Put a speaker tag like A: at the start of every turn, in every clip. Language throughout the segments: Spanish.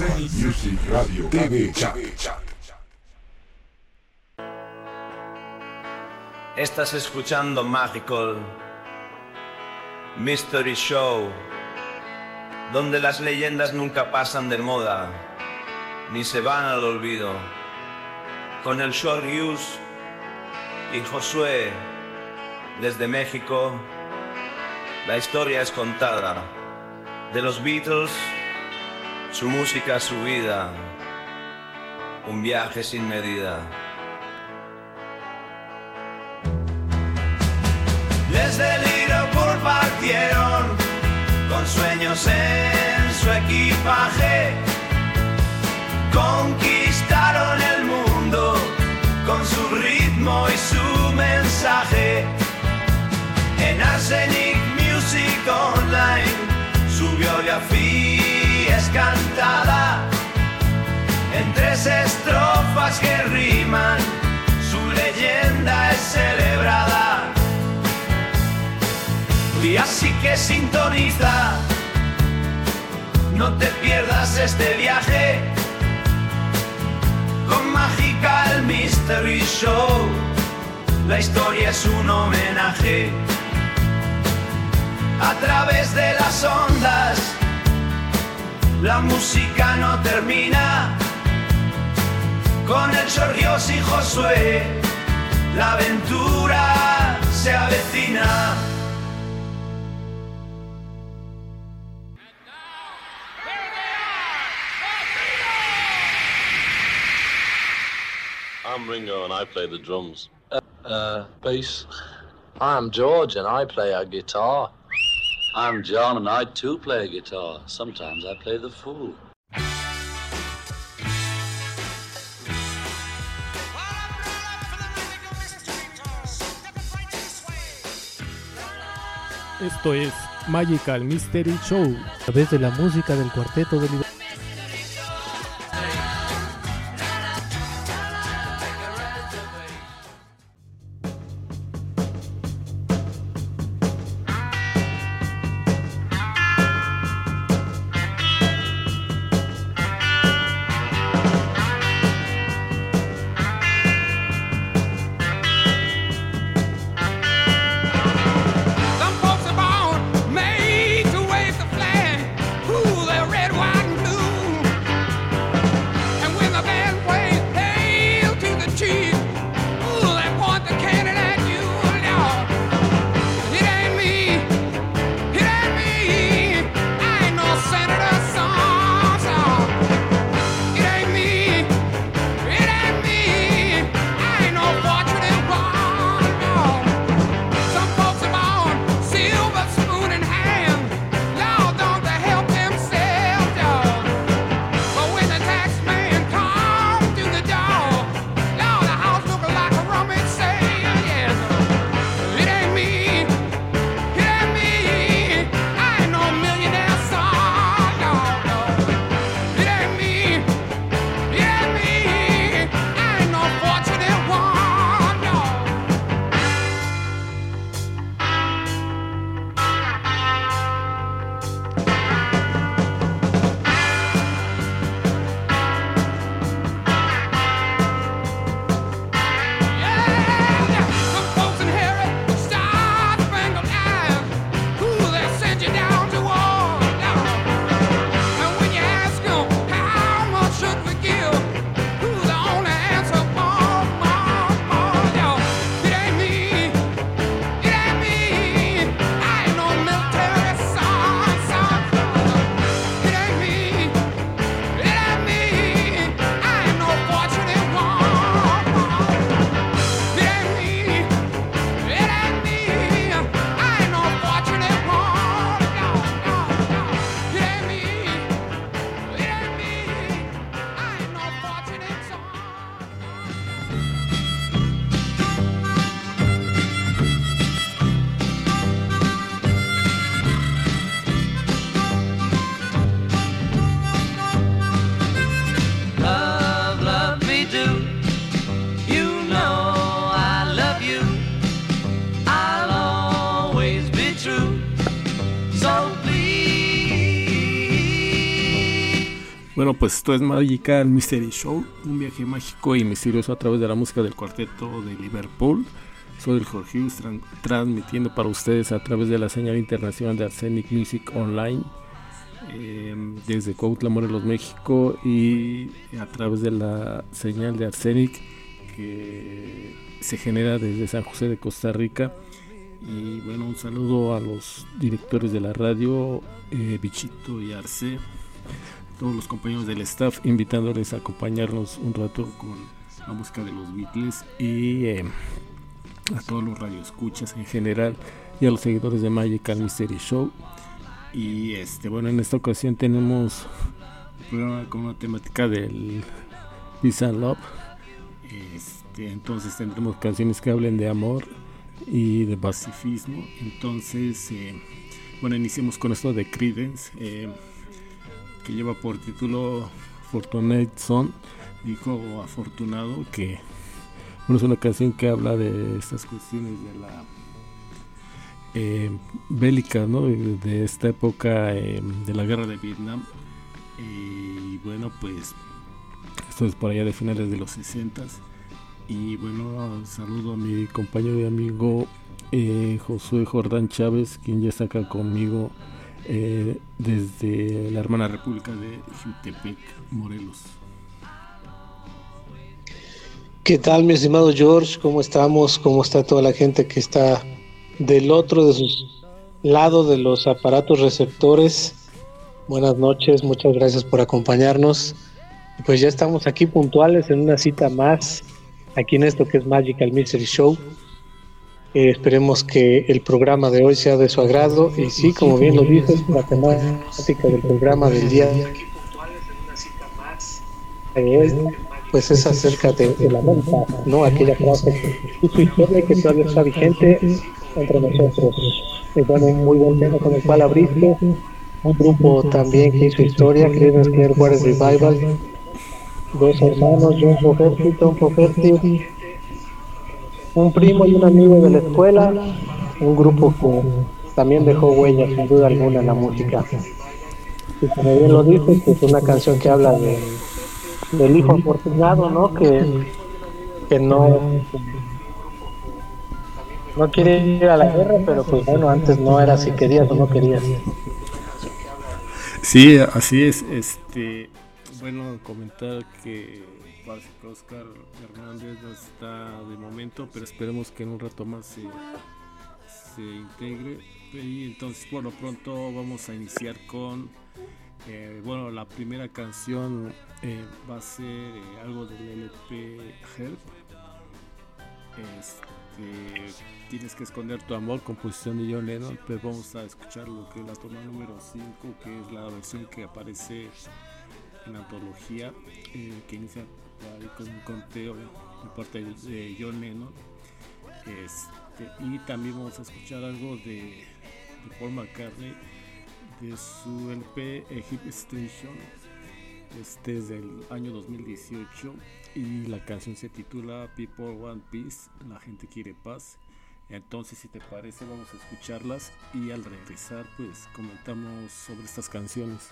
A: Zenith Music Radio TV Chat.
B: Estás escuchando Magical Mystery Show, donde las leyendas nunca pasan de moda, ni se van al olvido. Con el Short Use y Josué desde México, la historia es contada de los Beatles, su música, su vida, un viaje sin medida. Desde Liverpool partieron con sueños en su equipaje, conquistaron el mundo con su ritmo y su mensaje. En Arsenic Music Online su biografía es cantada en 3 estrofas que riman, su leyenda es celebrada. Y así que sintoniza, no te pierdas este viaje con Magical Mystery Show. La historia es un homenaje a través de las ondas. La música no termina con el Chorrios y Josué. La aventura se avecina.
C: I'm Ringo and I play the drums.
D: Bass. I'm George and I play a guitar.
E: I'm John and I too play guitar. Sometimes I play the fool.
F: Esto es Magical Mystery Show, a través de la música del Cuarteto de Libertad.
G: Some folks are born made to wave the flag. Ooh, they're red, white, and blue.
F: bueno, pues esto es Magical Mystery Show, un viaje mágico y misterioso a través de la música del cuarteto de Liverpool. Soy el Jorge Hughes, transmitiendo para ustedes a través de la señal internacional de Arsenic Music Online, desde Cuautla, Morelos, México, y a través de la señal de Arsenic que se genera desde San José de Costa Rica. Y bueno, un saludo a los directores de la radio, Bichito y Arce, todos los compañeros del staff, invitándoles a acompañarnos un rato con la música de los Beatles, y a todos los radioescuchas en general y a los seguidores de Magical Mystery Show. Y bueno, en esta ocasión tenemos un programa con una temática del Peace and Love. Entonces tendremos canciones que hablen de amor y de pacifismo. Entonces, bueno, iniciemos con esto de Creedence, que lleva por título Fortunate Son, dijo afortunado, que bueno, es una canción que habla de estas cuestiones de la bélica, ¿no? De esta época de la guerra de Vietnam. Y bueno, pues esto es por allá de finales de los 60s. Y bueno, saludo a mi compañero y amigo Josué Jordán Chávez, quien ya está acá conmigo desde la hermana república de Jutepec, Morelos.
G: ¿Qué tal, mi estimado George? ¿Cómo estamos? ¿Cómo está toda la gente que está del otro de sus lados de los aparatos receptores? Buenas noches, muchas gracias por acompañarnos. Pues ya estamos aquí puntuales en una cita más, aquí en esto que es Magical Mystery Show. Esperemos que el programa de hoy sea de su agrado. Y sí, como bien lo dices, la temática del programa del día de hoy, pues es acerca de la América, ¿no? Aquella frase que su historia que todavía está vigente entre nosotros. Es bueno, un muy buen tema con el cual abriste. Un grupo también que hizo historia, que es el Clearwater Revival. Dos hermanos, John Fogerty, Tom Fogerty, un primo y un amigo de la escuela. Un grupo que también dejó huella, sin duda alguna, en la música. Y como bien lo dices, pues es una canción que habla del hijo afortunado, ¿no? Que no quiere ir a la guerra, pero pues bueno, antes no era si querías o no querías.
F: Sí, así es. Bueno, comentar que parece que Oscar Hernández no está de momento, pero esperemos que en un rato más se integre. Y entonces, por lo pronto vamos a iniciar con bueno, la primera canción va a ser algo del LP Help. Tienes que esconder tu amor, composición de John Lennon. Pero vamos a escuchar lo que es la toma número 5, que es la versión que aparece en la antología, que inicia ahí con un conteo de parte de John Lennon. Y también vamos a escuchar algo de Paul McCartney, de su LP Hip Station. Este es del año 2018 y la canción se titula People Want Peace, la gente quiere paz. Entonces, si te parece, vamos a escucharlas y al regresar pues comentamos sobre estas canciones.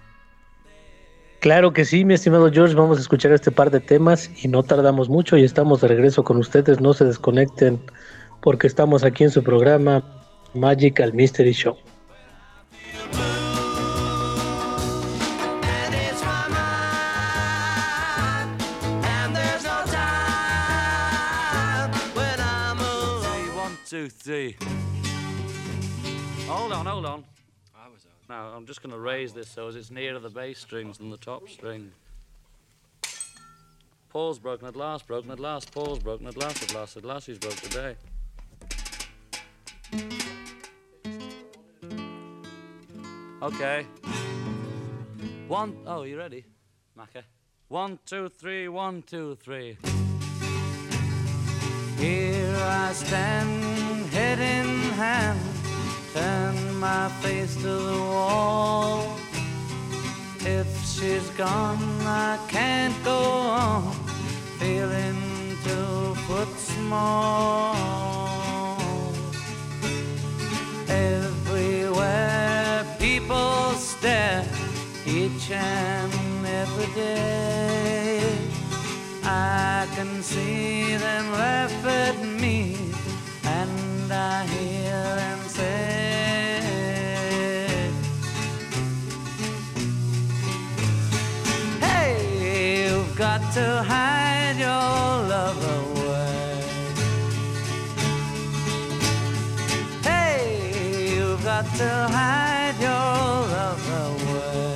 G: Claro que sí, mi estimado George, vamos a escuchar este par de temas y no tardamos mucho y estamos de regreso con ustedes. No se desconecten porque estamos aquí en su programa Magical Mystery Show.
E: Two, three. Hold on. Now, I'm just going to raise this so as it's nearer the bass strings than the top string. Paul's broken at last, Paul's broken at last, he's broke today. Okay. Oh, you ready, Macca? 1, 2, 3, 1, 2, 3. Here I stand, head in hand, turn my face to the wall. If she's gone, I can't go on, feeling 2 foot small. Everywhere people stare, each and
H: every day. I can see them laugh at me, and I hear them say, hey, you've got to hide your love away. Hey, you've got to hide your love away.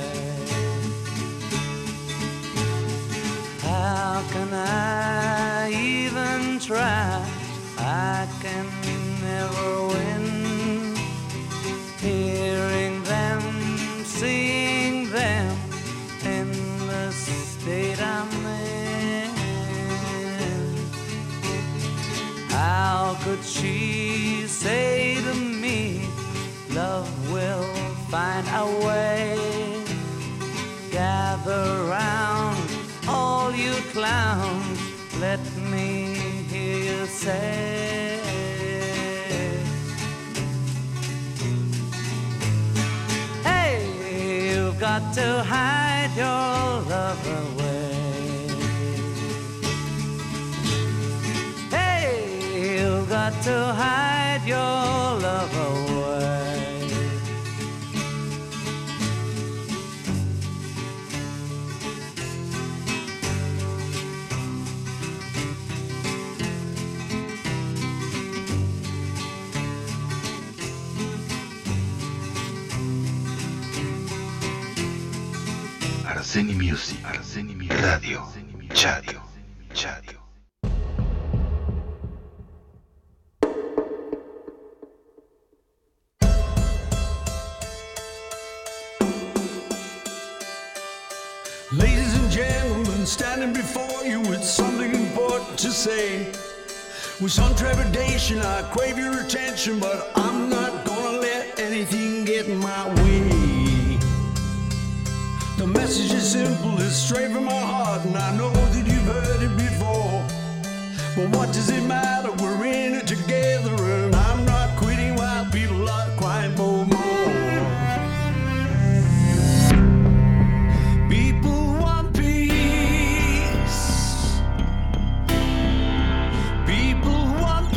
H: How can I even try? I can never win. Hearing them, seeing them in the state I'm in. How could she say to me, love will find a way? Gather round, all you clowns, let me hear you say, hey, you've got to hide your love away. Hey, you've got to hide your love away.
A: Arseni Music, Radio, Chario.
I: Ladies and gentlemen, standing before you with something important to say. With some trepidation, I crave your attention, but I'm not gonna let anything get in my way. The message is simple, it's straight from my heart, and I know that you've heard it before. But what does it matter? We're in it together, and I'm not quitting while people are crying for more. People want peace. People want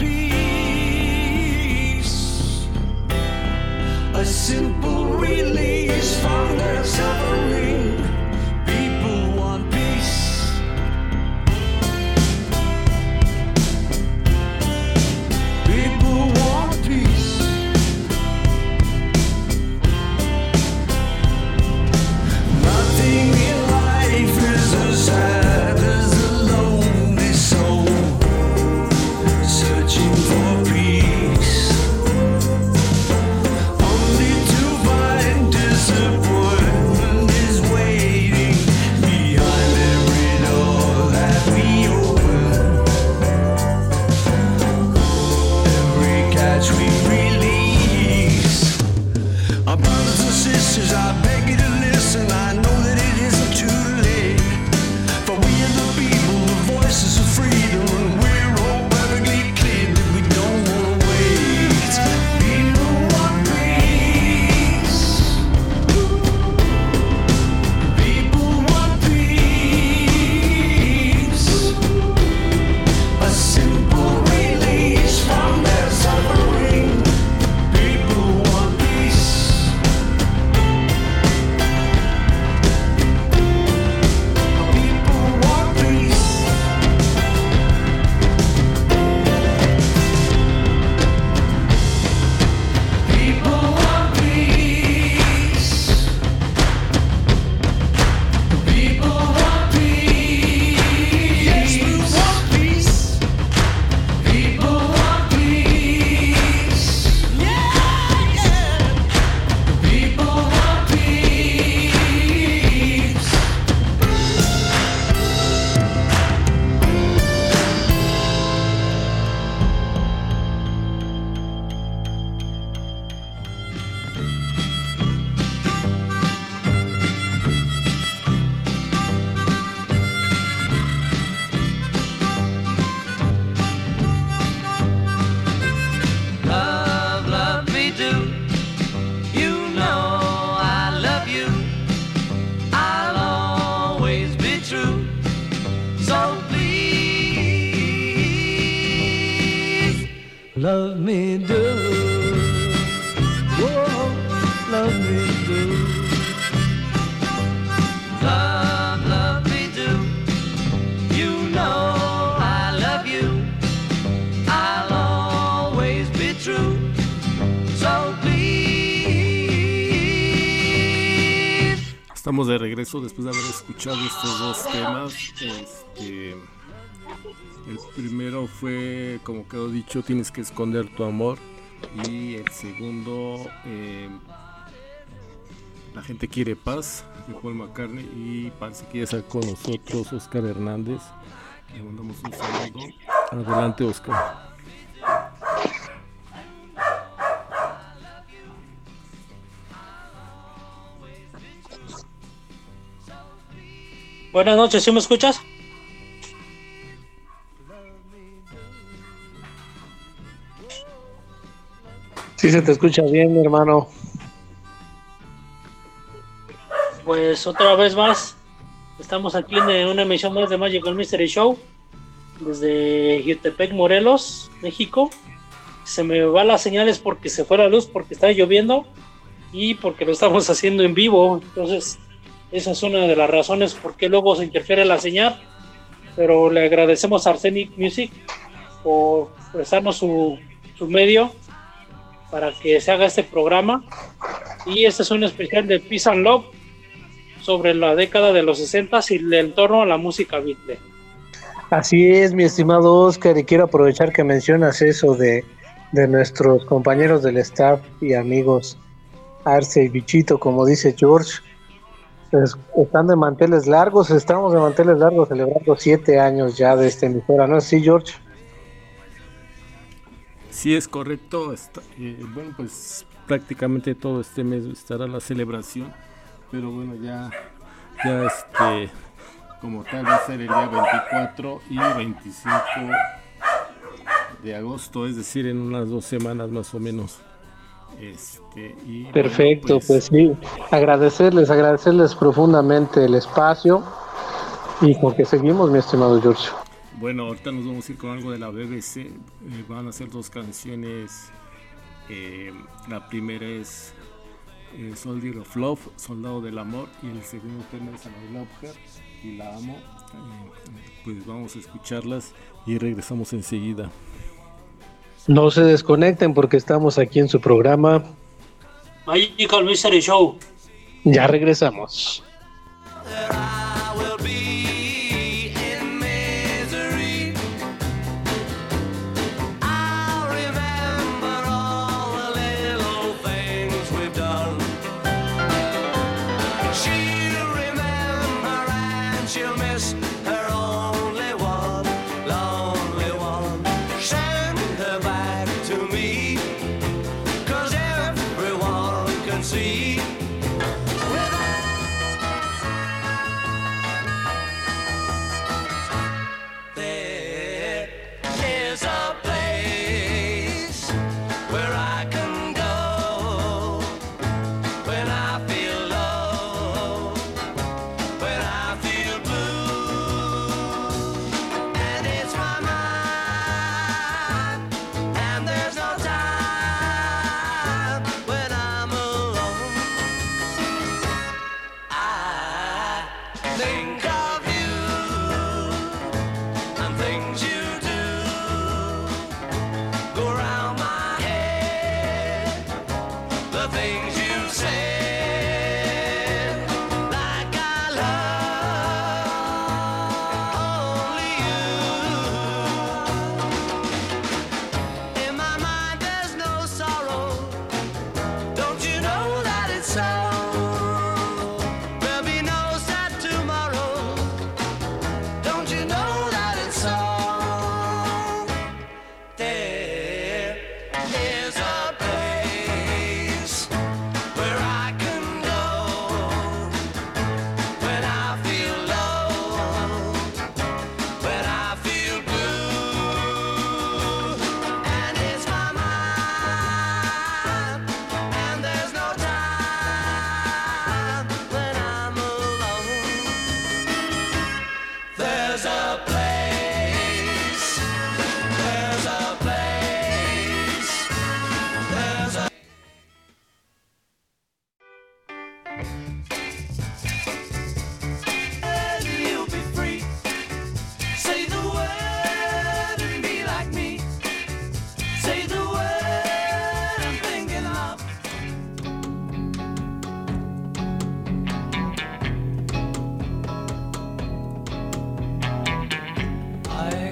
I: peace. A simple release from their suffering. People want peace. People
H: Love me do. Whoa, love me do. Love me do. You know I love you. I'll always be true. So please.
F: Estamos de regreso después de haber escuchado estos dos temas. El primero fue, como quedó dicho, Tienes que esconder tu amor. Y el segundo, La gente quiere paz, de Paul McCartney. Y parece que ya está con nosotros Oscar Hernández. Le mandamos un saludo. Adelante, Oscar.
J: Buenas noches, ¿sí me escuchas?
G: Sí, se te escucha bien, mi hermano.
J: Pues otra vez más, estamos aquí en una emisión más de Magical Mystery Show, desde Jutepec, Morelos, México. Se me va las señales porque se fue la luz, porque está lloviendo y porque lo estamos haciendo en vivo. Entonces, esa es una de las razones por qué luego se interfiere la señal. Pero le agradecemos a Arsenic Music por prestarnos su medio para que se haga este programa. Y este es un especial de Peace and Love sobre la década de los 60 y el entorno a la música Beatle.
G: Así es, mi estimado Oscar, y quiero aprovechar que mencionas eso de nuestros compañeros del staff y amigos Arce y Bichito, como dice George. Pues están de manteles largos, estamos de manteles largos celebrando 7 años ya de esta emisora, ¿no es así, George?
F: Sí, es correcto. Bueno, pues prácticamente todo este mes estará la celebración, pero bueno, ya como tal va a ser el día 24 y 25 de agosto, es decir, en unas 2 semanas más o menos. Y
G: perfecto,
F: bueno,
G: pues sí, agradecerles profundamente el espacio y con que seguimos, mi estimado George.
F: Bueno, ahorita nos vamos a ir con algo de la BBC. Van a ser 2 canciones. La primera es Soldier of Love, Soldado del Amor, y el segundo tema es I Love Her y La Amo. Pues vamos a escucharlas y regresamos enseguida.
G: No se desconecten porque estamos aquí en su programa
J: Magical Mystery Show.
G: Ya regresamos.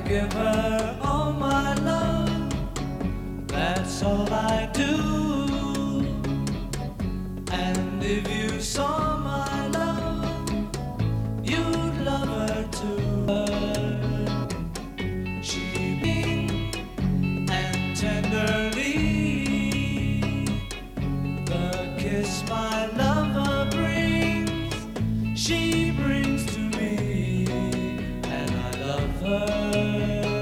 H: give her all my love. That's all I do. And if you saw my love, you'd love her too. She beamed and tenderly, the kiss my lover brings, she brings to me, and I love her.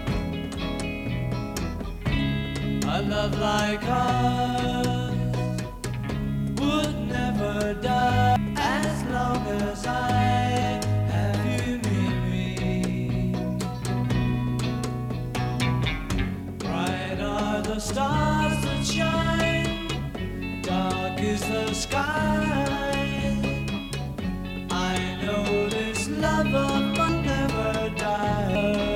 H: A love like ours would never die as long as I have you near me. Bright are the stars that shine, dark is the sky. I know this love of mine never die.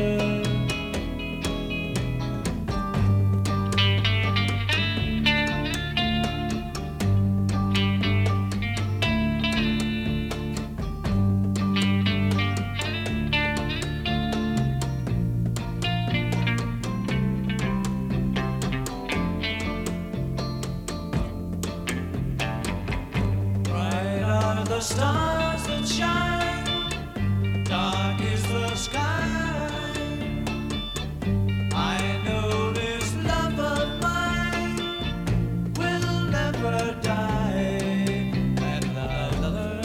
H: Bright are the stars that shine, dark is the sky. I know this love of mine will never die, and I love her.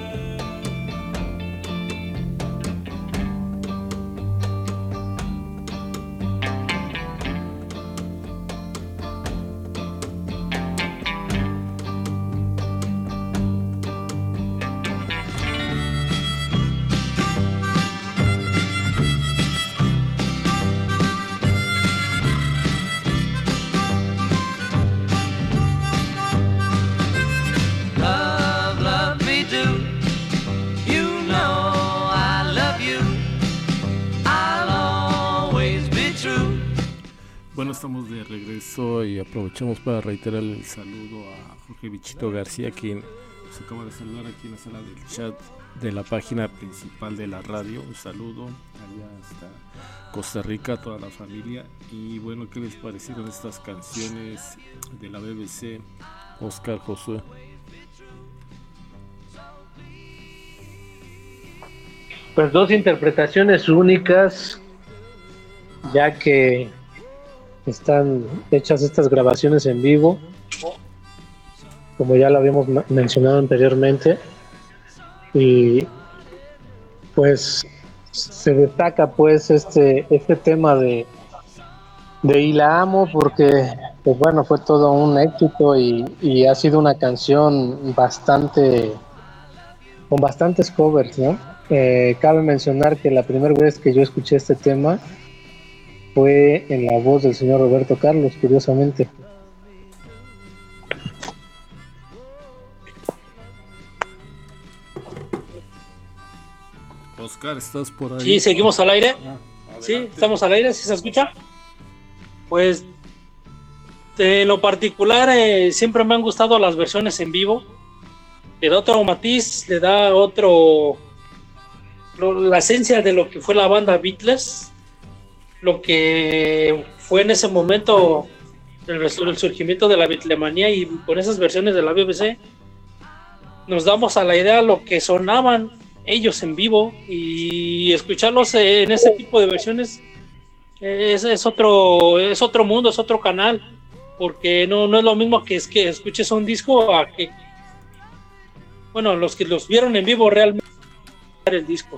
H: Love, love me do. You know I love you. I'll always be true.
F: Bueno, estamos de regreso y aprovechamos para reiterar el saludo a Jorge Bichito García, quien nos acaba de saludar aquí en la sala del chat de la página principal de la radio. Un saludo allá hasta Costa Rica, a toda la familia. Y bueno, ¿qué les parecieron estas canciones de la BBC, Oscar, Josué?
G: Pues dos interpretaciones únicas, ya que están hechas estas grabaciones en vivo, como ya lo habíamos mencionado anteriormente, y pues se destaca pues este tema de Y la amo, porque pues bueno, fue todo un éxito y ha sido una canción con bastantes covers, ¿no? Cabe mencionar que la primera vez que yo escuché este tema fue en la voz del señor Roberto Carlos, curiosamente.
F: Oscar, ¿estás por ahí?
J: Sí, seguimos al aire. Sí, estamos al aire, ¿sí se escucha? Pues en lo particular siempre me han gustado las versiones en vivo. Le da otro matiz, le da la esencia de lo que fue la banda Beatles, lo que fue en ese momento el surgimiento de la Beatlemanía, y con esas versiones de la BBC nos damos a la idea de lo que sonaban ellos en vivo, y escucharlos en ese tipo de versiones es otro mundo, es otro canal, porque no es lo mismo que escuches un disco a que, bueno, los que los vieron en vivo realmente el disco.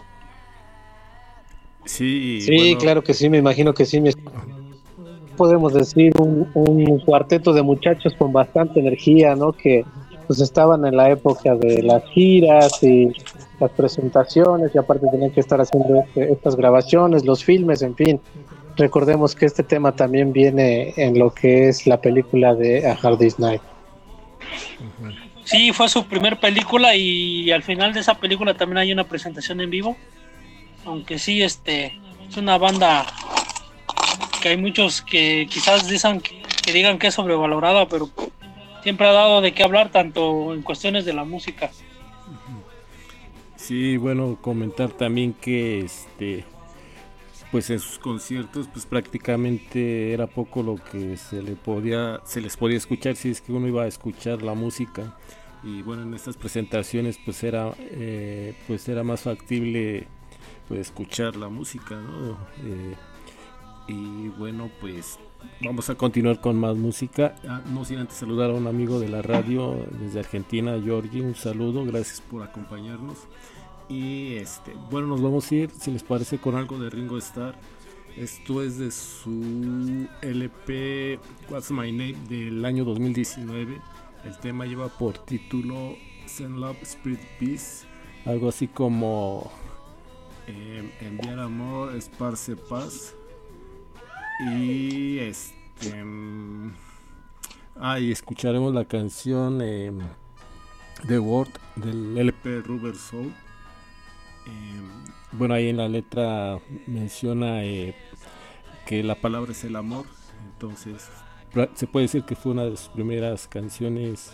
F: Sí,
G: bueno, claro que sí, me imagino que sí. Podemos decir un cuarteto de muchachos con bastante energía, ¿no? Que pues estaban en la época de las giras y las presentaciones, y aparte tenían que estar haciendo estas grabaciones, los filmes, en fin. Recordemos que este tema también viene en lo que es la película de A Hard Day's Night.
J: Sí, fue su primer película, y al final de esa película también hay una presentación en vivo, aunque sí, es una banda que hay muchos que quizás digan que es sobrevalorada, pero siempre ha dado de qué hablar, tanto en cuestiones de la música.
F: Sí, bueno, comentar también que pues en sus conciertos pues prácticamente era poco lo que se les podía escuchar si es que uno iba a escuchar la música. Y bueno, en estas presentaciones pues era más factible pues escuchar la música, ¿no? Y bueno, pues vamos a continuar con más música. No sin antes saludar a un amigo de la radio desde Argentina, Georgie, un saludo, gracias por acompañarnos. Y bueno, nos vamos a ir, si les parece, con algo de Ringo Starr. Esto es de su LP What's My Name del año 2019. El tema lleva por título Send Love, Spirit Peace, algo así como enviar amor, esparce paz. Y y escucharemos la canción The Word del LP Rubber Soul. Bueno, ahí en la letra menciona que la palabra es el amor, entonces se puede decir que fue una de sus primeras canciones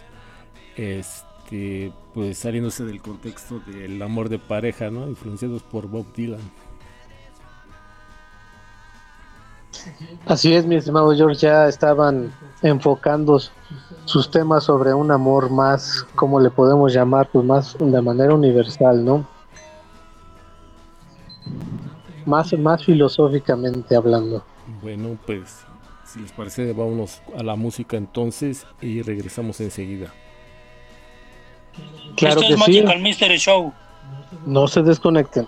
F: pues saliéndose del contexto del amor de pareja, ¿no? Influenciados por Bob Dylan.
G: Así es, mi estimado George, ya estaban enfocando sus temas sobre un amor más, ¿cómo le podemos llamar? Pues más de manera universal, ¿no? Más filosóficamente hablando.
F: Bueno, pues si les parece, vámonos a la música entonces y regresamos enseguida.
G: Claro
J: Esto
G: que
J: es
G: sí.
J: Magical Mystery Show.
G: No se desconecten.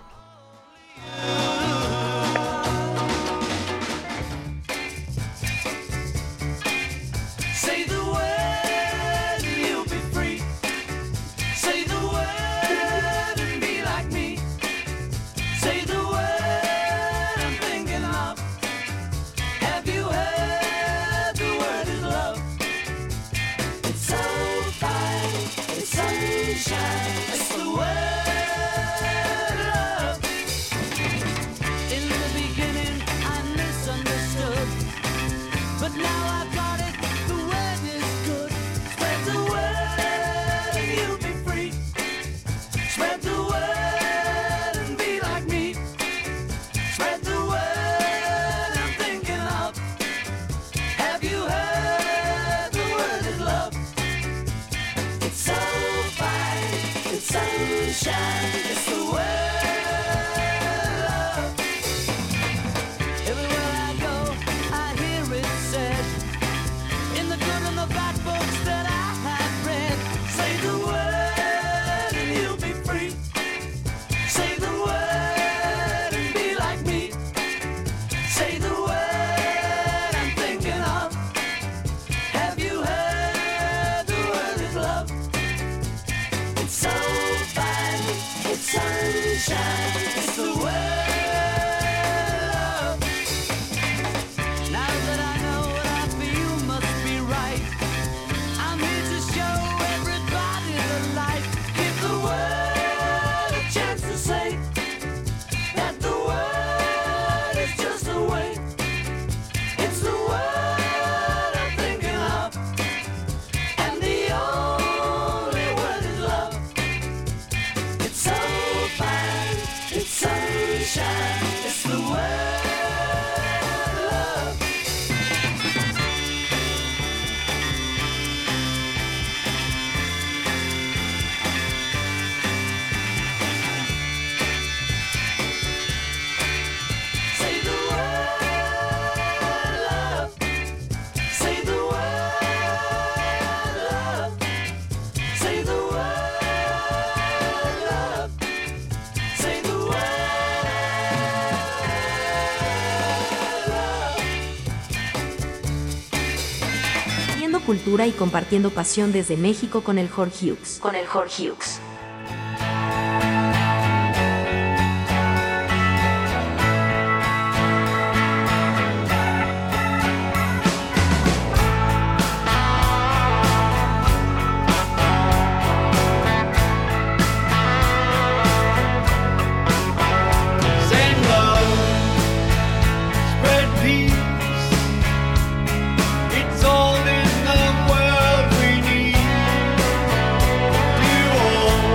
H: Say the word and you'll be free. Say the word and be like me. Say the word I'm thinking of. Have you heard the word is love? It's so fine, it's sunshine. It's the word love. In the beginning I misunderstood, but now I've got it. The word is good. Spread the word and you'll be free. Spread the word and be like me. Spread the word I'm thinking of. Have you heard the word is love? It's so fine, it's sunshine. It's the word love. Everywhere I go, I hear it said. In the good and the bad books that I have read, say the word and you'll be free. Say the word and be like me. Say the word I'm thinking of. Have you heard the word is love? It's so fine, it's sunshine. It's the word love. Now that I know what I feel must be right, I'm here to show everybody the light. Give the word a chance to say that the word is just a way. It's the word I'm thinking of, and the only word is love. It's so fine, it's sunshine. It's the word love. Say the word love. Say the word love. Say the word love. Say the word love.
K: Viendo cultura y compartiendo pasión desde México con el Jorge Hughes.
H: Send love, spread peace. It's all in the world we need. Do all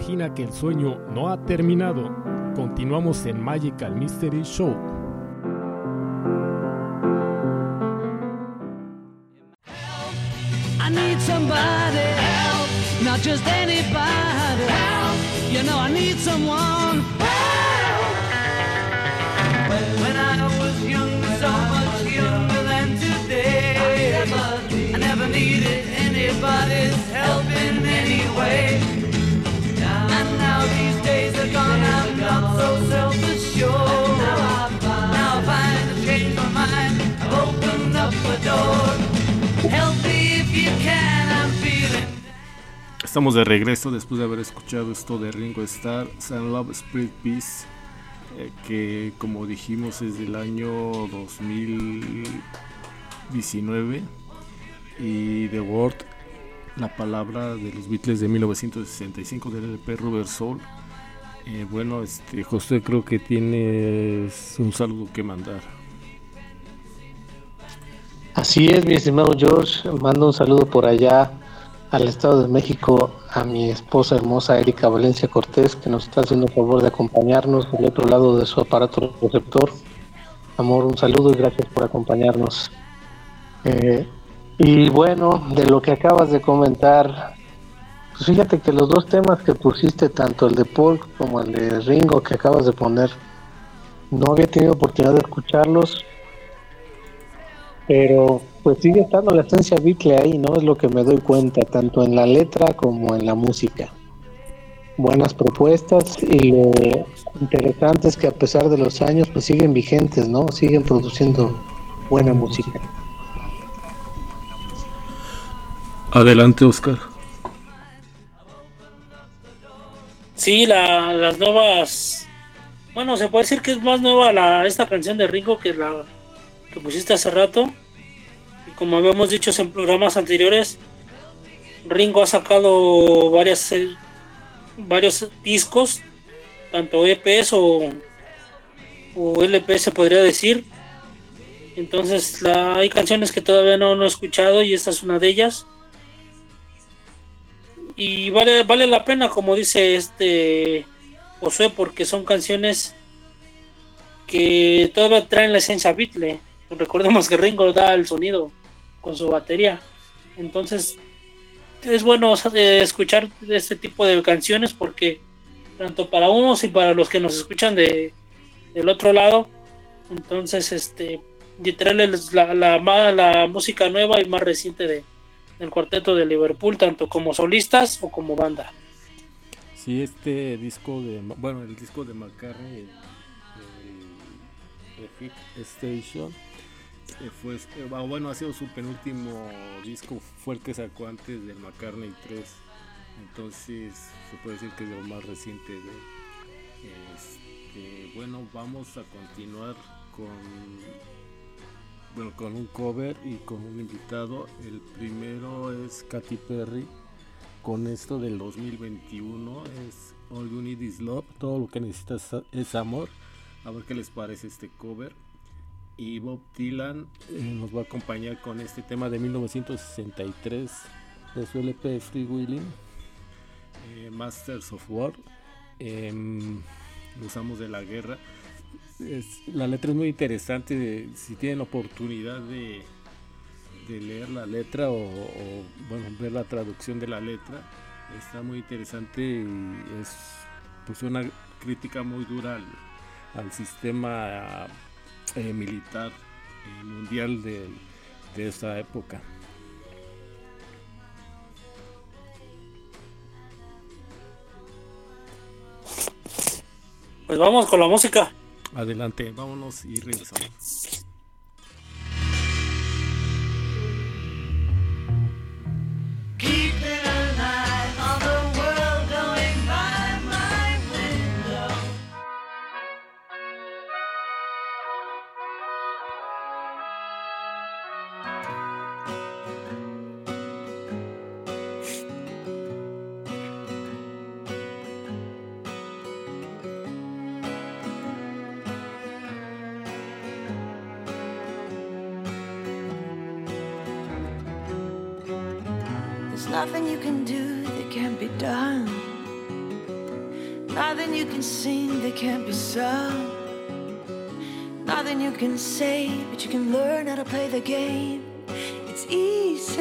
F: Imagina que el sueño no ha terminado. Continuamos en Magical Mystery Show.
H: I need somebody help, not just anybody help. You know I need someone help.
L: When I was young, so much younger than today, I never needed anybody's help in any way. And now these days are gone, I'm not so self-assured. Now I find I've changed my mind, I've opened up the door. Help me if you can, I'm feeling.
F: Estamos de regreso después de haber escuchado esto de Ringo Starr, Some Love, Spirit, Peace, que como dijimos es del año 2019, y The Word, la palabra de los Beatles de 1965 del LP Rubber Soul. Bueno, José, creo que tienes un saludo que mandar.
G: Así es, mi estimado George, mando un saludo por allá al Estado de México a mi esposa hermosa Erika Valencia Cortés, que nos está haciendo el favor de acompañarnos del otro lado de su aparato receptor. Amor, un saludo y gracias por acompañarnos. Y bueno, de lo que acabas de comentar, pues fíjate que los dos temas que pusiste, tanto el de Paul como el de Ringo que acabas de poner, no había tenido oportunidad de escucharlos, pero pues sigue estando la esencia Beatle ahí, ¿no? Es lo que me doy cuenta, tanto en la letra como en la música. Buenas propuestas, y lo interesante es que a pesar de los años pues siguen vigentes, ¿no? Siguen produciendo buena música.
F: Adelante, Oscar.
J: Sí, las nuevas. Bueno, se puede decir que es más nueva esta canción de Ringo que la que pusiste hace rato. Y como habíamos dicho en programas anteriores, Ringo ha sacado varios discos, tanto EPs o LP se podría decir. Entonces hay canciones que todavía no he escuchado y esta es una de ellas. Y vale la pena, como dice Josué, porque son canciones que todavía traen la esencia Beatle. Recordemos que Ringo da el sonido con su batería. Entonces es bueno escuchar este tipo de canciones, porque tanto para unos y para los que nos escuchan del otro lado, entonces traerles la música nueva y más reciente del cuarteto de Liverpool, tanto como solistas o como banda.
F: Sí, el disco de McCartney, el Hit Station, ha sido su penúltimo disco, fue el que sacó antes del McCartney 3, entonces se puede decir que es lo más reciente de bueno, vamos a continuar con un cover y con un invitado. El primero es Katy Perry con esto del 2021, es All You Need Is Love, todo lo que necesitas es amor. A ver qué les parece este cover. Y Bob Dylan nos va a acompañar con este tema de 1963 de su LP Free Willing, Masters of War, los amos de la guerra. La letra es muy interesante, si tienen oportunidad de leer la letra o ver la traducción de la letra, está muy interesante y es pues una crítica muy dura al sistema militar mundial de esa época.
J: Pues vamos con la música.
F: Adelante, vámonos y regresamos.
L: Keeping an eye on the world going by my window.
H: There's nothing you can do that can't be done. Nothing you can sing that can't be sung. Nothing you can say, but you can learn how to play the game. It's easy.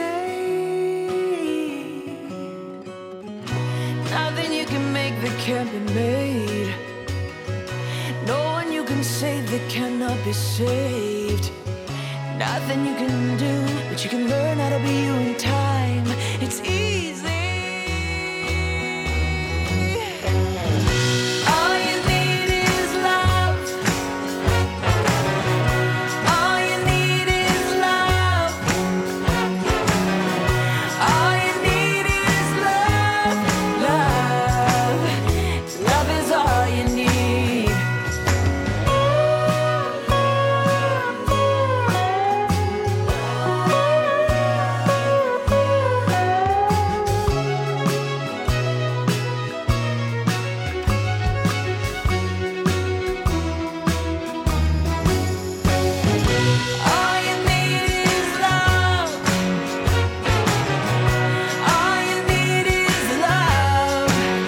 H: Nothing you can make that can't be made. No one you can save that cannot be saved. Nothing you can do, but you can learn how to be you in time. It's easy. All you need is love. All you need is love. All you need is love. Love. Love is all you need. All you need is love. All you need is love.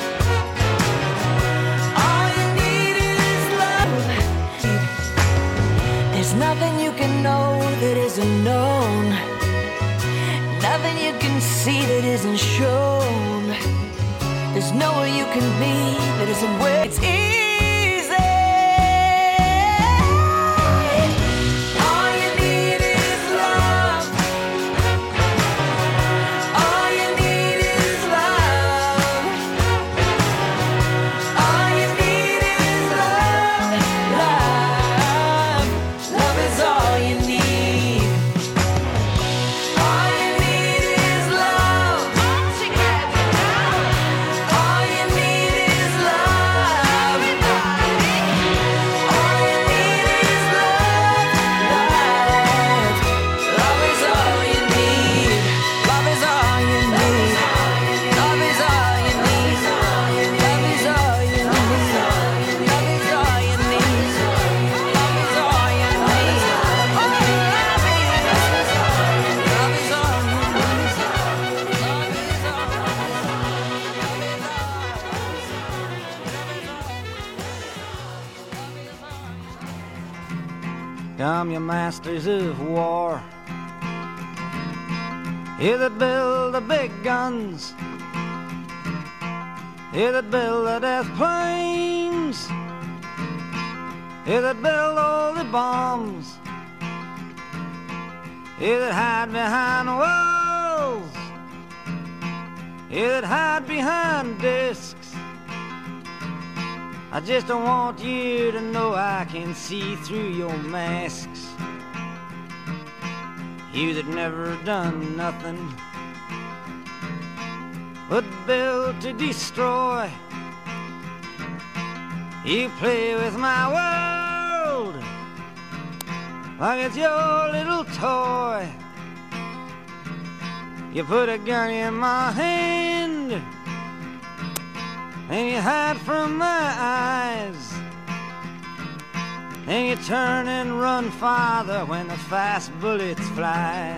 H: All you need is love. There's nothing you can know that isn't known. Nothing you can see that isn't shown. There's nowhere you can be that isn't where it's easy. All you need is love. All you need is love. All you need is love. Love. Love is all you need. All you need is love. All you need is love. All you need is love. Love. Love is all you need. Love is all you need. Love is all you need. Love is all you need. Love is all you need. Love is all you need. Love is all you
M: Come, you masters of war, you that build the big guns, you that build the death planes, you that build all the bombs, you that hide behind walls, you that hide behind discs. I just don't want you to know I can see through your masks. You that never done nothing but build to destroy. You play with my world like it's your little toy. You put a gun in my hand and you hide from my eyes, and you turn and run farther when the fast bullets fly.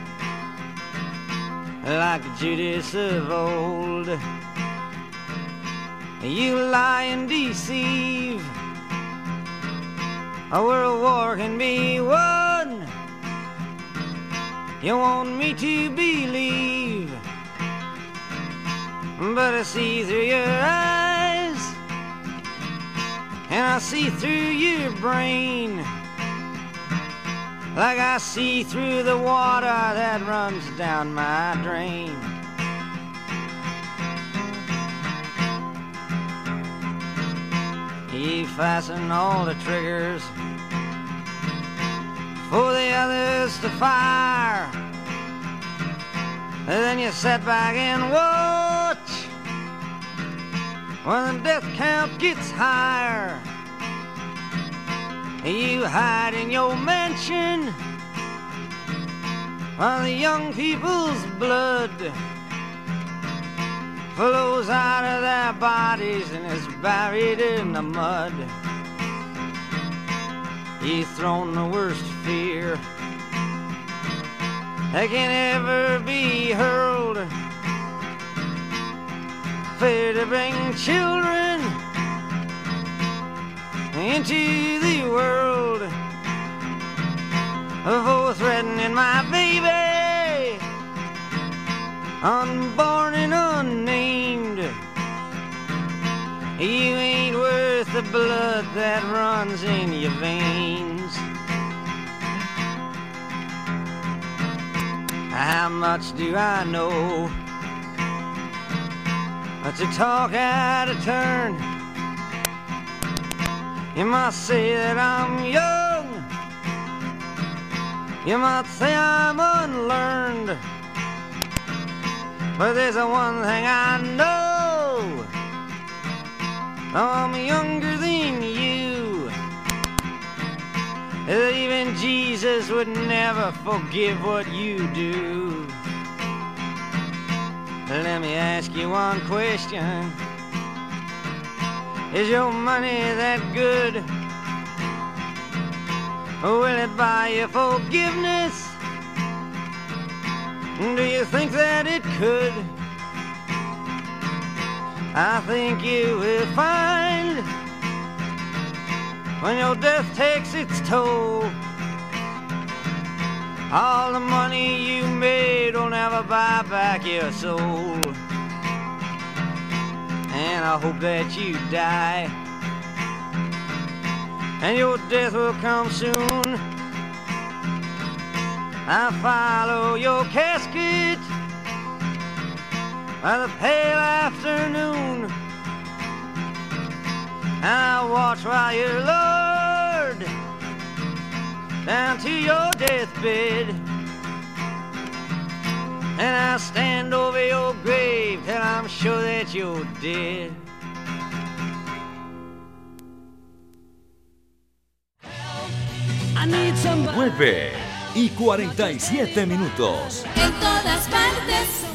M: Like Judas of old, you lie and deceive. A world war can be won. You want me to believe, but I see through your eyes, and I see through your brain, like I see through the water that runs down my drain. You fasten all the triggers for the others to fire, and then you sit back and watch when the death count gets higher. You hide in your mansion while the young people's blood flows out of their bodies and is buried in the mud. You've thrown the worst fear that can ever be hurled. Fear to bring children into the world for threatening my baby, unborn and unnamed. You ain't worth the blood that runs in your veins. How much do I know to talk out of turn? You might say that I'm young, you might say I'm unlearned, but there's one thing I know, I'm younger than you. Even Jesus would never forgive what you do. Let me ask you one question. Is your money that good? Will it buy you forgiveness? Do you think that it could? I think you will find when your death takes its toll, all the money you made will never buy back your soul. And I hope that you die, and your death will come soon. I follow your casket by the pale afternoon, and I watch while you're lowered down to your deathbed, and I stand over your grave till I'm sure that you're dead.
N: 9:47.
H: En todas partes.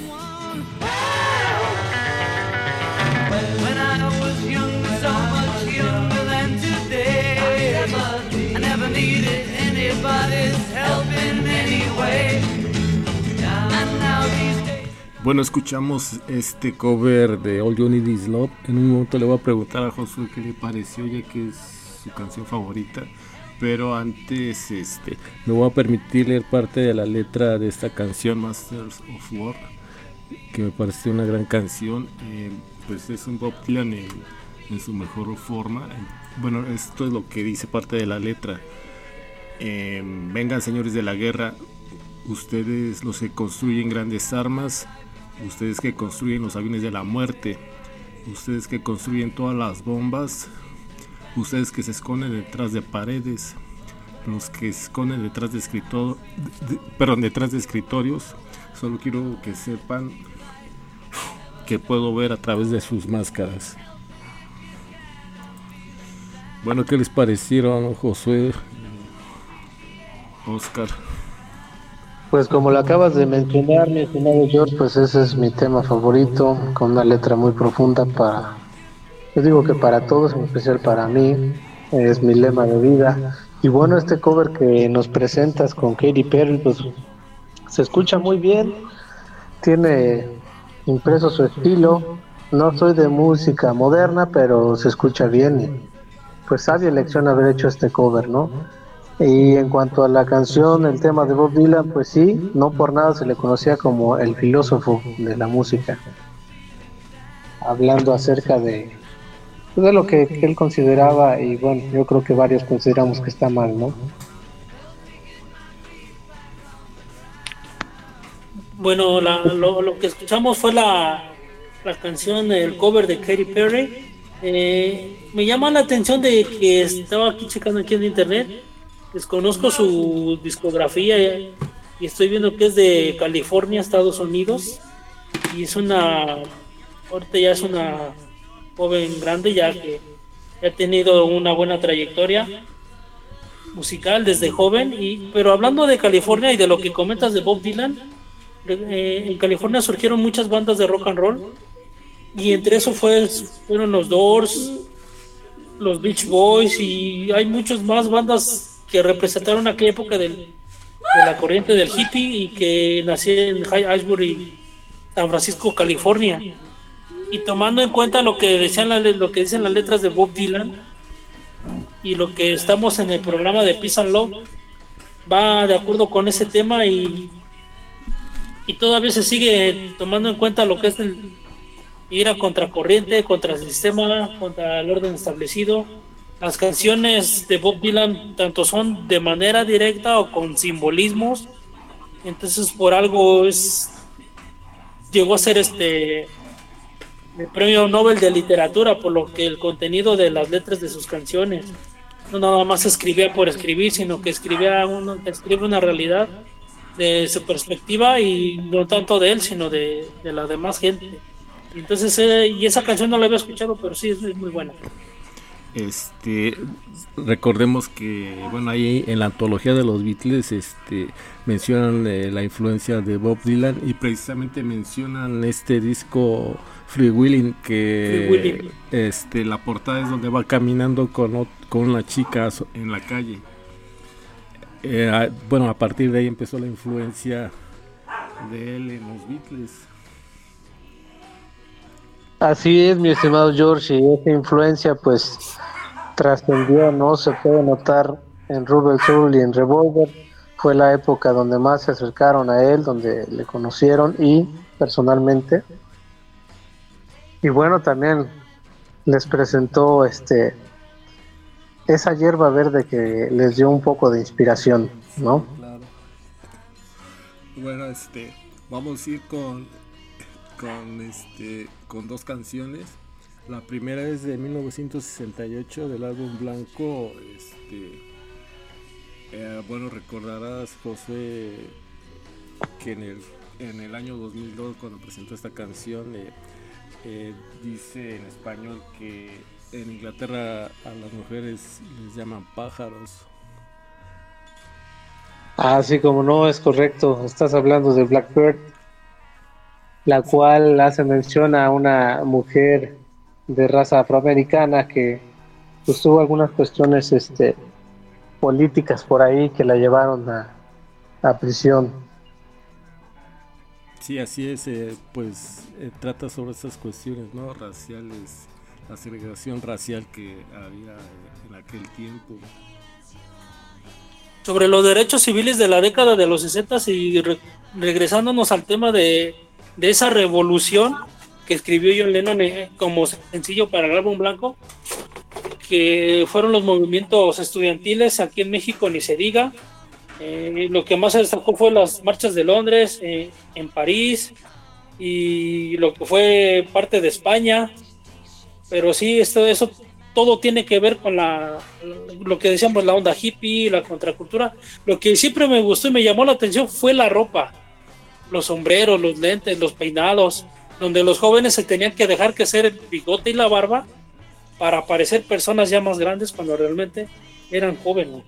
L: When I was young, so much younger than today, I never needed anybody's help in any way. And now these days.
F: Bueno, escuchamos este cover de All You Need Is Love. En un momento le voy a preguntar a Josué qué le pareció, ya que es su canción favorita. Pero antes me voy a permitir leer parte de la letra de esta canción, Masters of War, que me parece una gran canción. Pues es un Bob Dylan en su mejor forma. Bueno, esto es lo que dice parte de la letra. Vengan, señores de la guerra, ustedes los que construyen grandes armas, ustedes que construyen los aviones de la muerte, ustedes que construyen todas las bombas, ustedes que se esconden detrás de paredes, los que se esconden detrás de detrás de escritorios. Solo quiero que sepan que puedo ver a través de sus máscaras. Bueno, ¿qué les parecieron, Josué, Oscar?
G: Pues como lo acabas de mencionar, mi estimado George, pues ese es mi tema favorito, con una letra muy profunda yo digo que para todos, en especial para mí, es mi lema de vida. Y bueno, este cover que nos presentas con Katy Perry, pues se escucha muy bien, tiene impreso su estilo. No soy de música moderna, pero se escucha bien y pues sabia elección haber hecho este cover, ¿no? Y en cuanto a la canción, el tema de Bob Dylan, pues sí, no por nada se le conocía como el filósofo de la música, hablando acerca de lo que él consideraba, y bueno, yo creo que varios consideramos que está mal, ¿no?
J: Bueno, lo que escuchamos fue la canción, el cover de Katy Perry. Me llama la atención de que estaba aquí checando aquí en internet, desconozco su discografía y estoy viendo que es de California, Estados Unidos, y ahorita ya es una joven grande, ya que ha tenido una buena trayectoria musical desde joven. Pero hablando de California y de lo que comentas de Bob Dylan, en California surgieron muchas bandas de rock and roll, y entre eso fueron los Doors, los Beach Boys, y hay muchas más bandas que representaron aquella época de la corriente del hippie y que nació en High Ashbury, San Francisco, California. Y tomando en cuenta lo que dicen las letras de Bob Dylan, y lo que estamos en el programa de Peace and Love va de acuerdo con ese tema y todavía se sigue tomando en cuenta lo que es el ir a contracorriente, contra el sistema, contra el orden establecido. Las canciones de Bob Dylan tanto son de manera directa o con simbolismos, entonces por algo llegó a ser el premio Nobel de literatura, por lo que el contenido de las letras de sus canciones no nada más escribía por escribir, sino que escribe una realidad de su perspectiva y no tanto de él, sino de la demás gente. Entonces, y esa canción no la había escuchado, pero sí es muy buena.
F: Recordemos que, bueno, ahí en la antología de los Beatles mencionan la influencia de Bob Dylan y precisamente mencionan este disco Free Willing, que la portada es donde va caminando con una chica en la calle. Bueno, a partir de ahí empezó la influencia de él en los Beatles.
G: Así es, mi estimado George, y esa influencia pues trascendió, ¿no? Se puede notar en Rubber Soul y en Revolver. Fue la época donde más se acercaron a él, donde le conocieron y personalmente. Y bueno, también les presentó esa hierba verde que les dio un poco de inspiración, ¿no?
F: Claro. Bueno, vamos a ir con dos canciones. La primera es de 1968 del álbum Blanco. Bueno, recordarás, José, que en el año 2002, cuando presentó esta canción, dice en español que en Inglaterra a las mujeres les llaman pájaros.
G: Sí, como no, es correcto. Estás hablando de Blackbird, la cual hace mención a una mujer de raza afroamericana que pues, tuvo algunas cuestiones políticas por ahí que la llevaron a prisión.
F: Sí, así es, trata sobre estas cuestiones, ¿no? Raciales, la segregación racial que había en aquel tiempo.
J: Sobre los derechos civiles de la década de los 60 y regresándonos al tema de esa revolución que escribió John Lennon como sencillo para el álbum Blanco, que fueron los movimientos estudiantiles aquí en México, ni se diga. Lo que más se destacó fue las marchas de Londres, en París, y lo que fue parte de España. Pero sí, eso todo tiene que ver con lo que decíamos, la onda hippie, la contracultura. Lo que siempre me gustó y me llamó la atención fue la ropa, los sombreros, los lentes, los peinados, donde los jóvenes se tenían que dejar crecer el bigote y la barba para parecer personas ya más grandes cuando realmente eran jóvenes.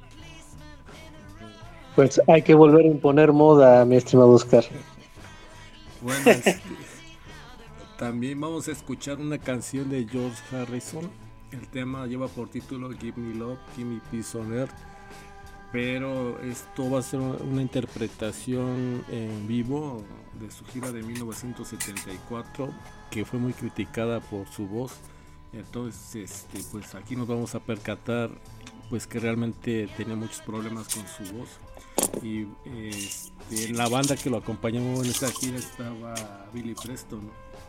G: Pues hay que volver a imponer moda, mi estimado Oscar.
F: Bueno, también vamos a escuchar una canción de George Harrison. El tema lleva por título Give Me Love, Give Me Peace on Earth, pero esto va a ser una interpretación en vivo de su gira de 1974, que fue muy criticada por su voz. Entonces, pues aquí nos vamos a percatar pues que realmente tenía muchos problemas con su voz. Y en la banda que lo acompañó en esta gira estaba Billy Preston.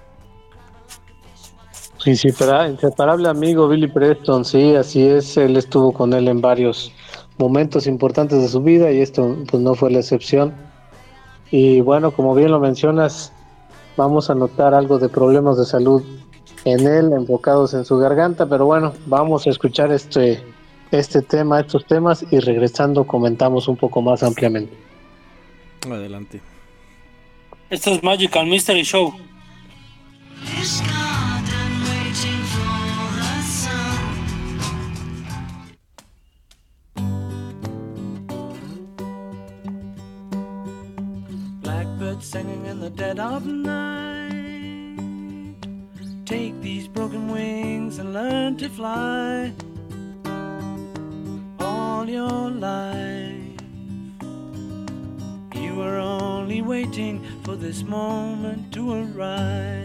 G: Inseparable amigo Billy Preston, sí, así es. Él estuvo con él en varios momentos importantes de su vida y esto pues no fue la excepción. Y bueno, como bien lo mencionas, vamos a notar algo de problemas de salud en él, enfocados en su garganta, pero bueno, vamos a escuchar estos temas y regresando comentamos un poco más ampliamente.
F: Adelante.
J: Esto es Magical Mystery Show.
H: Blackbird singing in the dead of night. Take these broken wings and learn to fly. All your life you were only waiting for this moment to arise.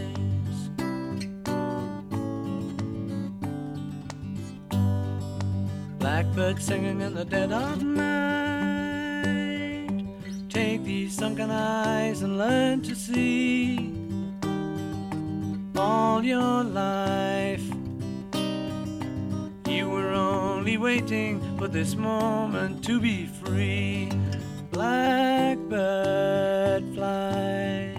H: Blackbird singing in the dead of night. Take these sunken eyes and learn to see. All your life you were only waiting for this moment to be free. Blackbird fly,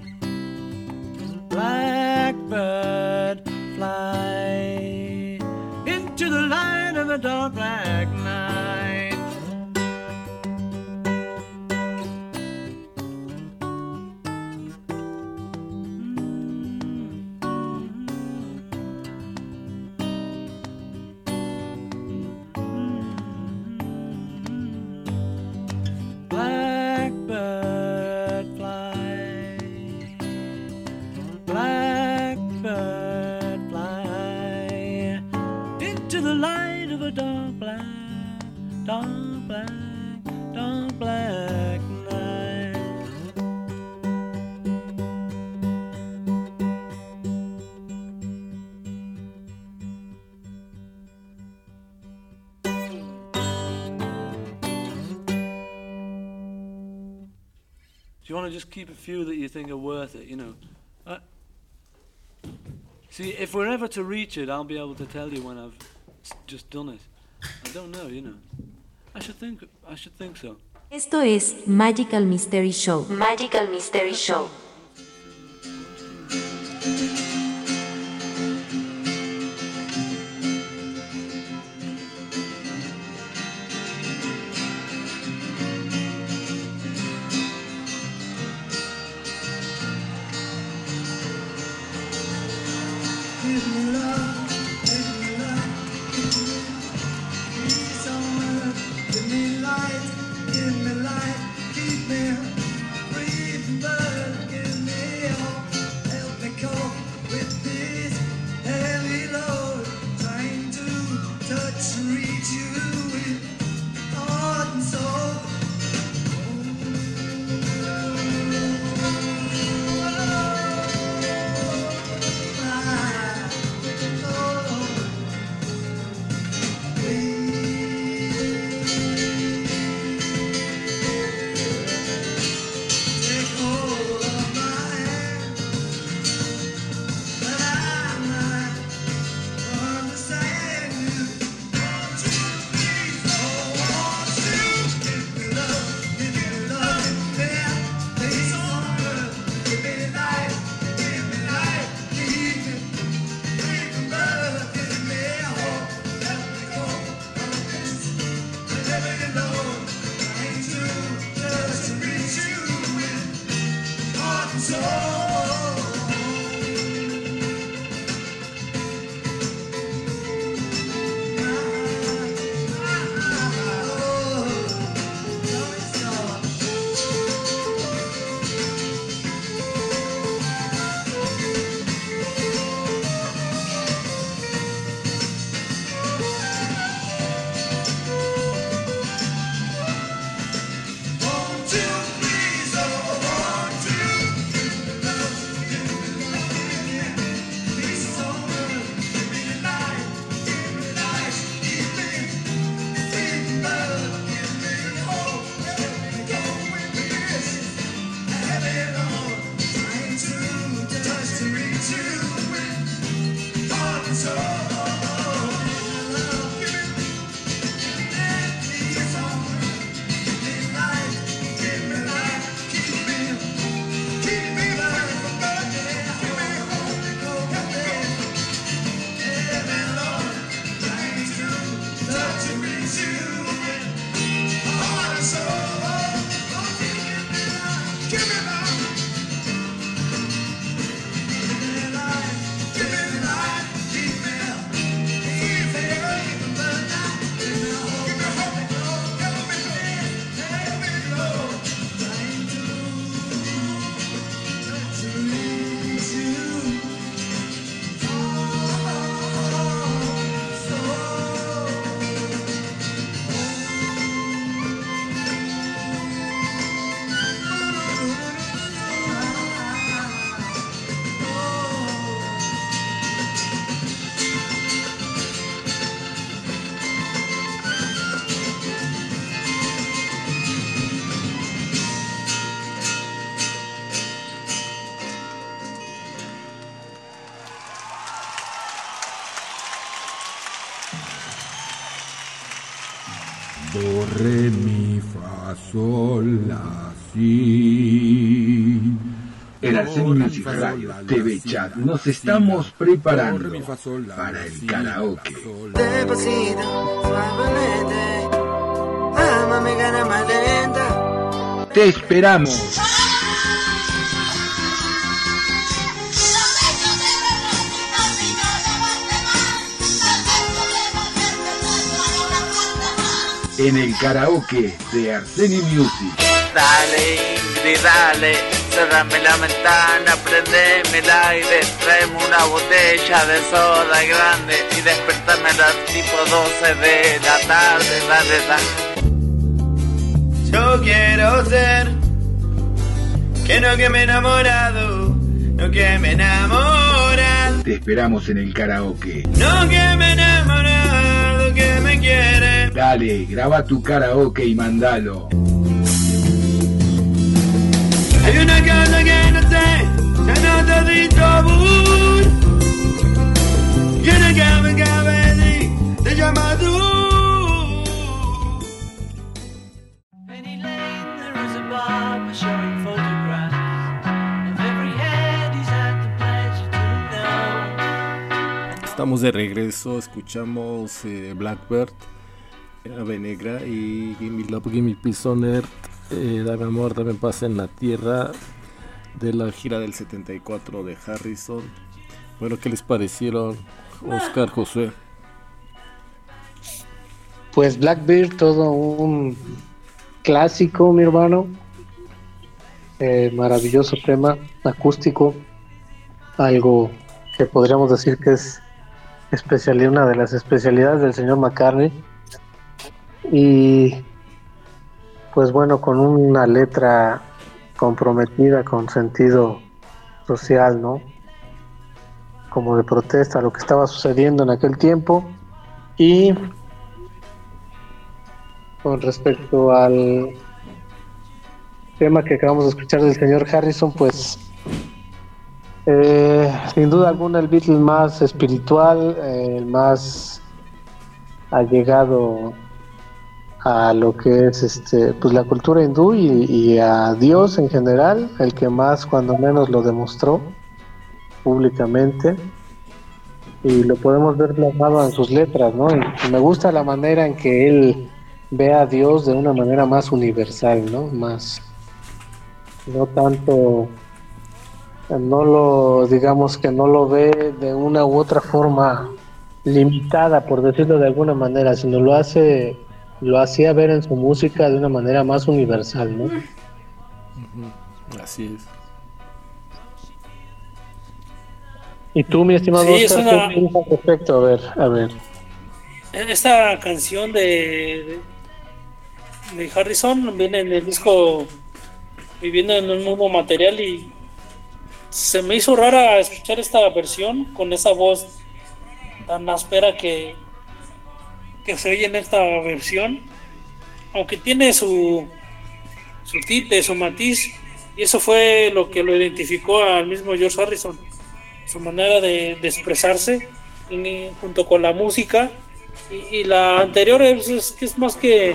H: blackbird fly into the light of a dark black night. Blackbird fly, blackbird fly into the light of a dark black, dark black, dark black night. Do you want to just keep a few that you think are worth it, you know? See, if we're ever to reach it, I'll be able to tell you when I've just done it. I don't know, you know. I should think so.
K: Esto es Magical Mystery Show. Magical Mystery Show.
H: Give me love, give me love, give me summer, give me light, keep me breathing, bird, give
O: Do, re, mi, fa, sol, la, si.
A: En Arsenio Music Radio TV Chat nos estamos preparando para el karaoke.
M: Despacito, suavemente, ámame, gana más lenta.
A: Te esperamos. En el karaoke de Arsenio Music.
P: Dale, Ingrid, dale, cerrame la ventana, prendeme el aire, tráeme una botella de soda grande y despertame a las tipo 12 de la tarde, dale.
Q: Yo quiero ser que no que me he enamorado, no que me enamoran.
A: Te esperamos en el karaoke.
Q: No que me he enamorado, que me quiere.
A: Dale, graba tu karaoke y mandalo.
Q: Hay una cosa que no sé, ya no te he dicho aún. Y una cabe, te llama tú.
L: Penny Lane, there is a barber showing photographs of every head he's had the pleasure to know.
F: Estamos de regreso, escuchamos Blackbird, Ave Negra y Gimme Love, Gimme Peace on Earth, Dame Amor, Dame Paz en la Tierra, de la gira del 74 de Harrison. Bueno, ¿qué les parecieron, Oscar, Josué?
G: Pues Blackbird, todo un clásico, mi hermano. Maravilloso tema, acústico, algo que podríamos decir que es una de las especialidades del señor McCartney. Y pues bueno, con una letra comprometida con sentido social, ¿no? Como de protesta a lo que estaba sucediendo en aquel tiempo. Y con respecto al tema que acabamos de escuchar del señor Harrison, pues sin duda alguna el Beatle más espiritual, el más allegado a lo que es pues la cultura hindú y a Dios en general, el que más cuando menos lo demostró públicamente, y lo podemos ver plasmado en sus letras, ¿no? Y me gusta la manera en que él ve a Dios de una manera más universal, ¿no? Más, no tanto, no lo, digamos que no lo ve de una u otra forma limitada, por decirlo de alguna manera, sino lo hacía ver en su música de una manera más universal, ¿no?
F: Así es.
G: ¿Y tú, mi estimado
J: Sí,
G: Oscar, qué piensas al respecto? A ver.
J: Esta canción de Harrison viene en el disco Viviendo en un Mundo Material, y se me hizo rara escuchar esta versión con esa voz tan áspera que se oye en esta versión, aunque tiene su tinte, su matiz, y eso fue lo que lo identificó al mismo George Harrison, su manera de expresarse junto con la música, y la anterior es más que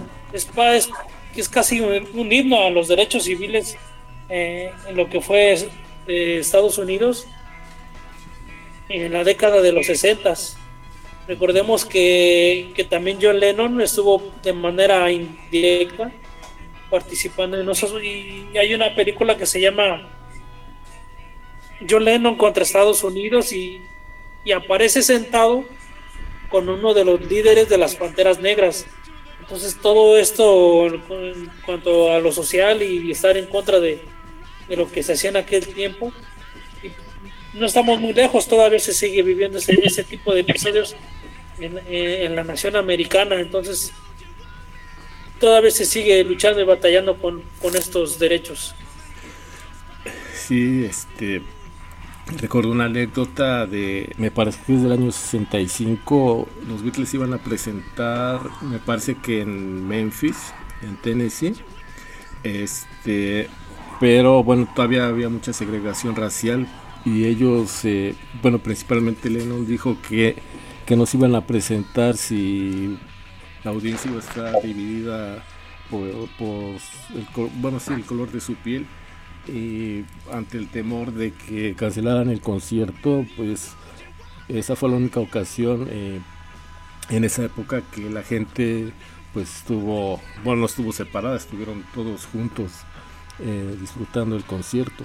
J: es casi un himno a los derechos civiles en lo que fue Estados Unidos en la década de los 60s. Recordemos que también John Lennon estuvo de manera indirecta participando en eso, y hay una película que se llama John Lennon contra Estados Unidos, y aparece sentado con uno de los líderes de las Panteras Negras. Entonces todo esto en cuanto a lo social y estar en contra de lo que se hacía en aquel tiempo, y no estamos muy lejos, todavía se sigue viviendo ese tipo de episodios en la nación americana. Entonces todavía se sigue luchando y batallando con estos derechos.
F: Sí, recuerdo una anécdota me parece que es del año 65, los Beatles iban a presentar, me parece que en Memphis, en Tennessee, pero bueno, todavía había mucha segregación racial, y ellos, principalmente Lennon dijo que no se iban a presentar si la audiencia iba a estar dividida por el color de su piel. Ante el temor de que cancelaran el concierto, pues esa fue la única ocasión en esa época que la gente pues no estuvo separada, estuvieron todos juntos disfrutando el concierto.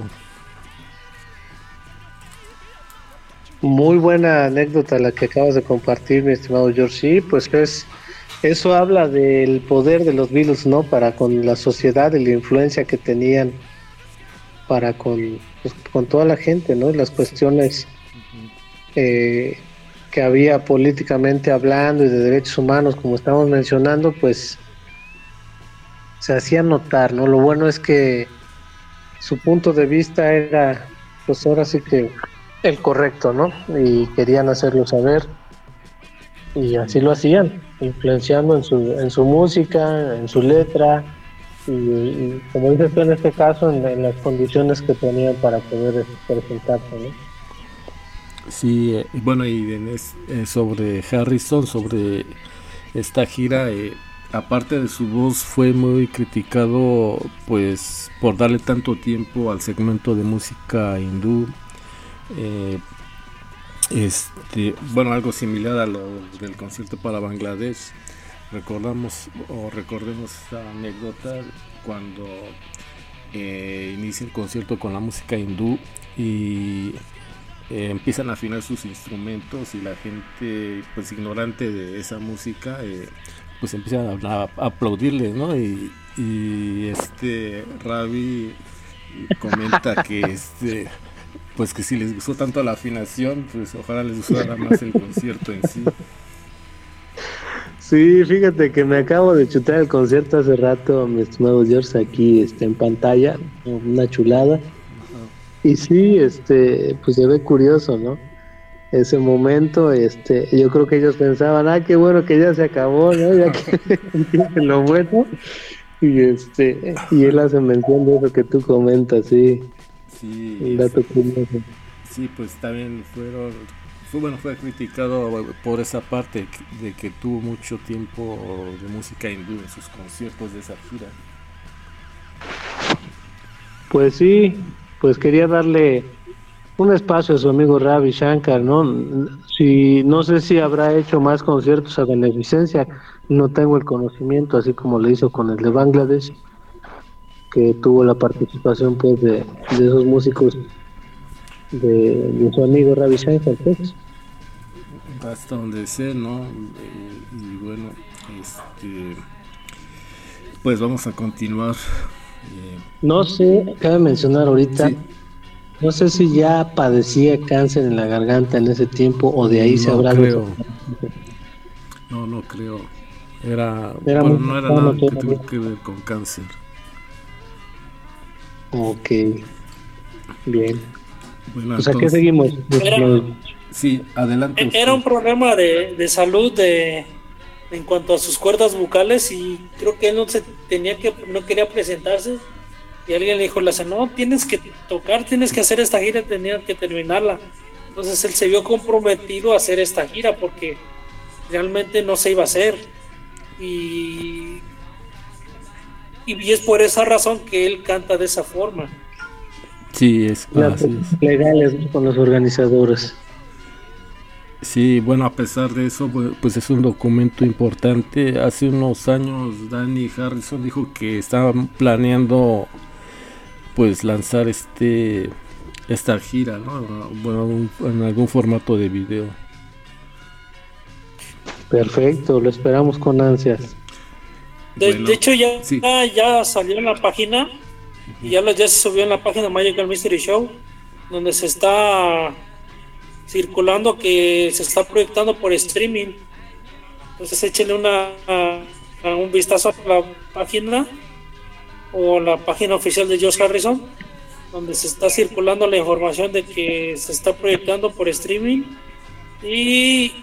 G: Muy buena anécdota la que acabas de compartir, mi estimado George. Sí, pues eso habla del poder de los Beatles, ¿no? Para con la sociedad y la influencia que tenían para con toda la gente, ¿no? Las cuestiones que había políticamente hablando y de derechos humanos, como estamos mencionando, pues se hacía notar, ¿no? Lo bueno es que su punto de vista era, pues ahora sí que el correcto, ¿no? Y querían hacerlo saber y así lo hacían, influenciando en su música, en su letra y como dices tú en este caso, en las condiciones que tenían para poder presentarse, ¿no?
F: Sí, bueno, y sobre Harrison, sobre esta gira, aparte de su voz, fue muy criticado pues por darle tanto tiempo al segmento de música hindú. Algo similar a lo del concierto para Bangladesh. Recordemos esta anécdota cuando inicia el concierto con la música hindú y empiezan a afinar sus instrumentos y la gente pues ignorante de esa música pues empiezan a aplaudirles, ¿no? Y Ravi comenta que pues que si les gustó tanto la afinación, pues ojalá les gustara más el concierto en sí.
G: Sí, fíjate que me acabo de chutar el concierto hace rato, mi estimado George, aquí en pantalla, una chulada. Y sí, pues se ve curioso, ¿no? Ese momento, yo creo que ellos pensaban, qué bueno que ya se acabó, ¿no? Ya que lo bueno. Y él hace mención de eso que tú comentas, sí.
F: Sí,
G: el dato curioso.
F: Sí, pues también fue criticado por esa parte de que tuvo mucho tiempo de música hindú en sus conciertos de esa gira.
G: Pues sí, pues quería darle un espacio a su amigo Ravi Shankar, ¿no? No sé si habrá hecho más conciertos a beneficencia, no tengo el conocimiento, así como lo hizo con el de Bangladesh, que tuvo la participación pues de esos músicos de su amigo Ravi Shankar, pues.
F: Hasta donde sé, ¿no? Y bueno, pues vamos a continuar.
G: No sé, cabe mencionar ahorita, sí. No sé si ya padecía cáncer en la garganta en ese tiempo o de ahí se habrá...
F: No creo. No era nada que tuviera que ver con cáncer.
G: Ok, bien.
F: Bueno,
G: pues aquí seguimos.
F: Sí, adelante.
J: Era un problema de salud en cuanto a sus cuerdas vocales y creo que él no quería presentarse y alguien le dijo, no, tienes que tocar, tienes que hacer esta gira, tenían que terminarla. Entonces él se vio comprometido a hacer esta gira porque realmente no se iba a hacer y es por esa razón que él canta de esa forma.
F: Sí, es
G: legales con los organizadores.
F: Sí, bueno, a pesar de eso, pues es un documento importante. Hace unos años Danny Harrison dijo que estaban planeando pues lanzar esta gira, ¿no? Bueno, en algún formato de video.
G: Perfecto, lo esperamos con ansias.
J: De hecho ya salió en la página y ya se subió en la página Magical Mystery Show, donde se está circulando que se está proyectando por streaming. Entonces échenle un vistazo a la página o la página oficial de George Harrison, donde se está circulando la información de que se está proyectando por streaming y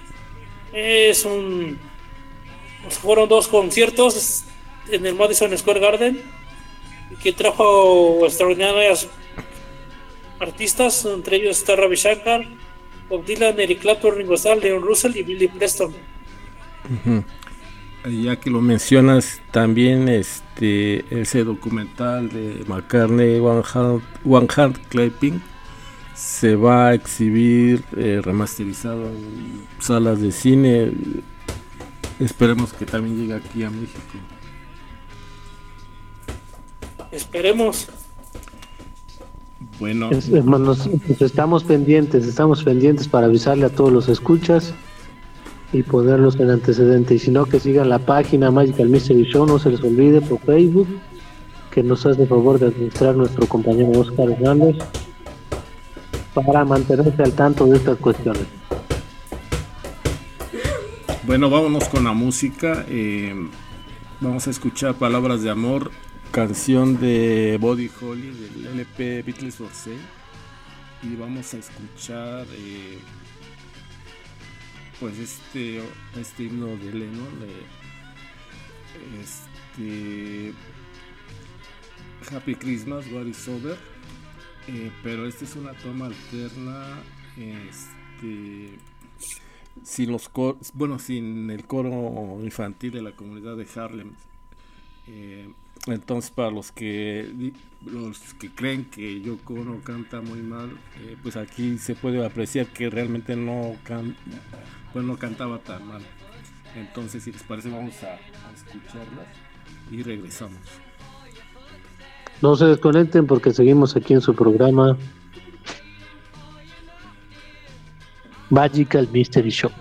J: fueron 2 conciertos en el Madison Square Garden que trajo extraordinarios artistas, entre ellos está Ravi Shankar, Bob Dylan, Eric Clapton, Ringo Starr, Leon Russell y Billy Preston.
F: Ya que lo mencionas, también ese documental de McCartney One Hand Clapping se va a exhibir remasterizado en salas de cine. Esperemos que también llegue aquí a México.
J: Esperemos.
F: Bueno,
G: hermanos, pues estamos pendientes para avisarle a todos los escuchas y ponerlos en antecedente. Y si no, que sigan la página Magical Mystery Show, no se les olvide, por Facebook, que nos hace el favor de administrar nuestro compañero Oscar Hernández, para mantenerse al tanto de estas cuestiones.
F: Bueno, vámonos con la música. Vamos a escuchar Palabras de Amor, canción de Buddy Holly del LP Beatles for Sale, y vamos a escuchar pues este himno de Lennon, Happy Christmas, What is Over, pero esta es una toma alterna, sin el coro infantil de la comunidad de Harlem. Entonces, para los que creen que Yoko Ono canta muy mal, pues aquí se puede apreciar que realmente no cantaba tan mal. Entonces, si les parece, vamos a escucharla y regresamos.
G: No se desconecten porque seguimos aquí en su programa Magical Mystery Show.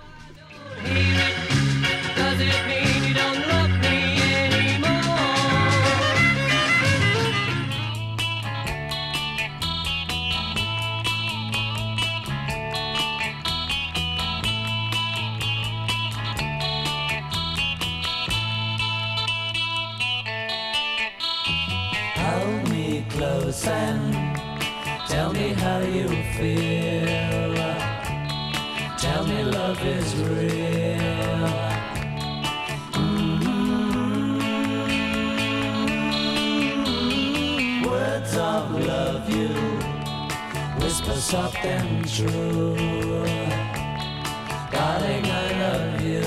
H: Hold me close and tell me how you feel. Tell me love is real. Words of love you whisper soft and true. Darling, I love you.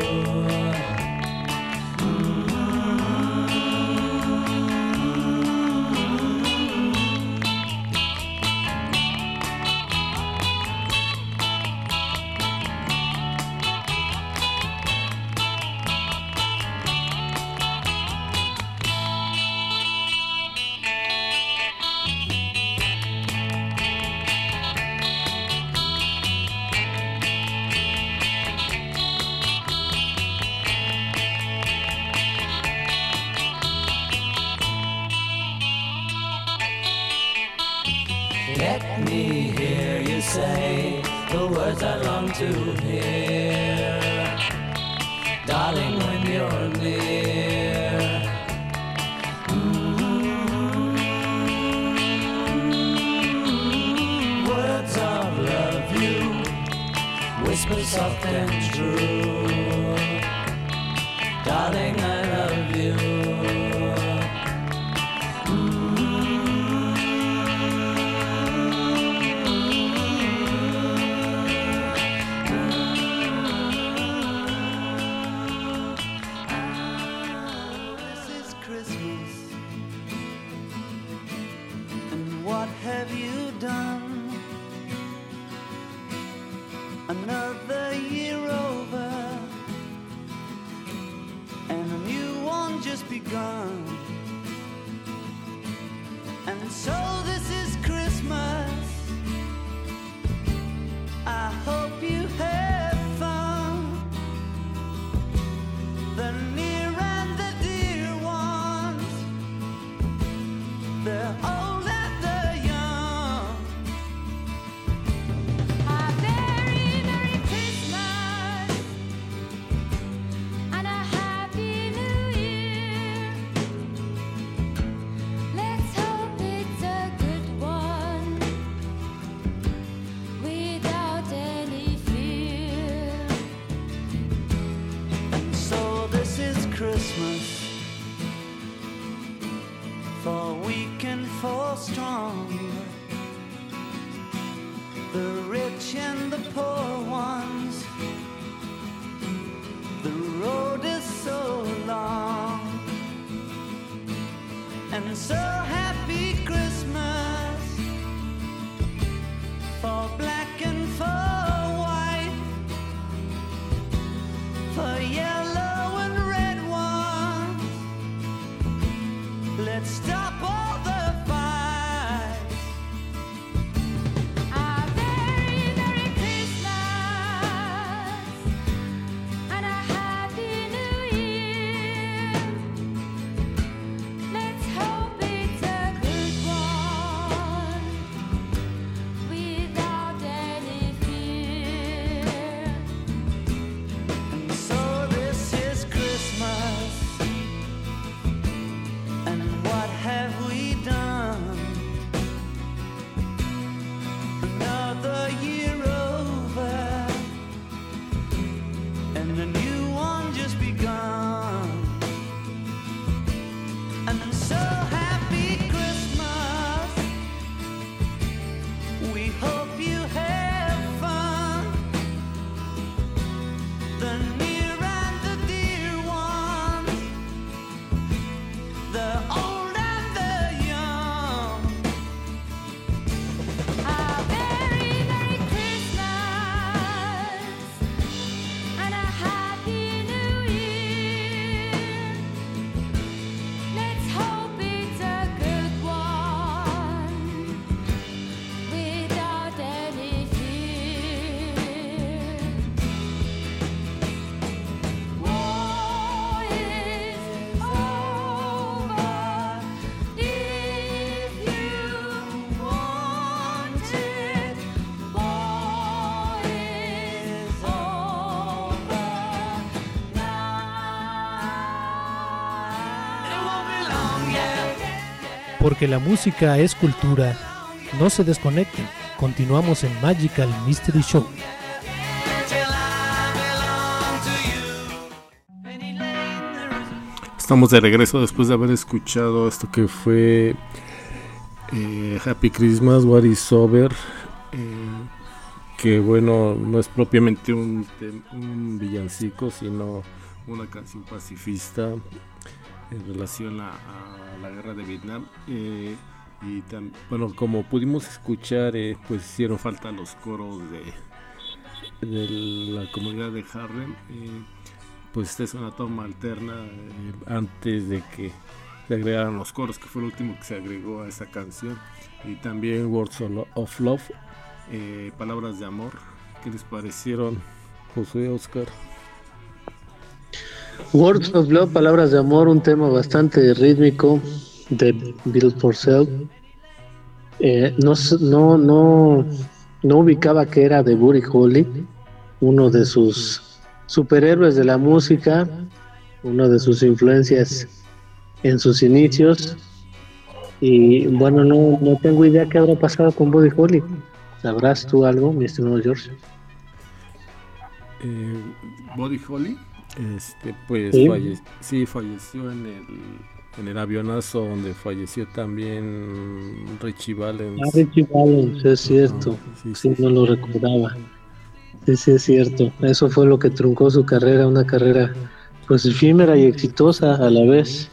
H: Let me hear you say the words I long to hear. Darling, when you're near. Words of love you whisper soft and true. Darling, I love you.
L: What have you done? Another year over, and a new one just begun. And so this is Christmas. I hope you have fun. The near and the dear ones, they're all
R: Let's hope it's a
M: And so happy Christmas for black and for white, for yellow and red ones. Let's stop all the fights.
H: A very Merry Christmas and a Happy New Year. Let's hope it's a good one without any fear.
M: And so this is Christmas, and what have we done? Another year over, and a new one just begun. And so happy Christmas, we hope you have fun. The near and the dear ones, the old and the young.
H: A very Merry Christmas and a Happy New Year. Let's hope it's a good one without any fear. War is over if you want it. War is over
R: Porque la música es cultura, no se desconecten. Continuamos en Magical Mystery Show.
F: Estamos de regreso después de haber escuchado esto que fue Happy Christmas, What is Over, que bueno, no es propiamente un villancico, sino una canción pacifista en relación a la guerra de Vietnam. Y bueno, como pudimos escuchar, pues hicieron falta los coros de la comunidad de Harlem. Pues esta es una toma alterna antes de que se agregaran los coros, que fue lo último que se agregó a esa canción. Y también Words of Love, palabras de amor. ¿Qué les parecieron, Josué, Oscar?
G: Words of Love, palabras de amor, un tema bastante rítmico de Bill Purcell. No ubicaba que era de Buddy Holly, uno de sus superhéroes de la música, una de sus influencias en sus inicios. Y bueno, no tengo idea qué habrá pasado con Buddy Holly. ¿Sabrás tú algo, mi estimado George?
F: Buddy Holly, pues
G: ¿Sí?
F: Falleció en el avionazo donde falleció también Richie Valens.
G: Richie Valens, es cierto. Sí, no lo recordaba. Sí, es cierto. Eso fue lo que truncó su carrera, una carrera pues efímera y exitosa a la vez.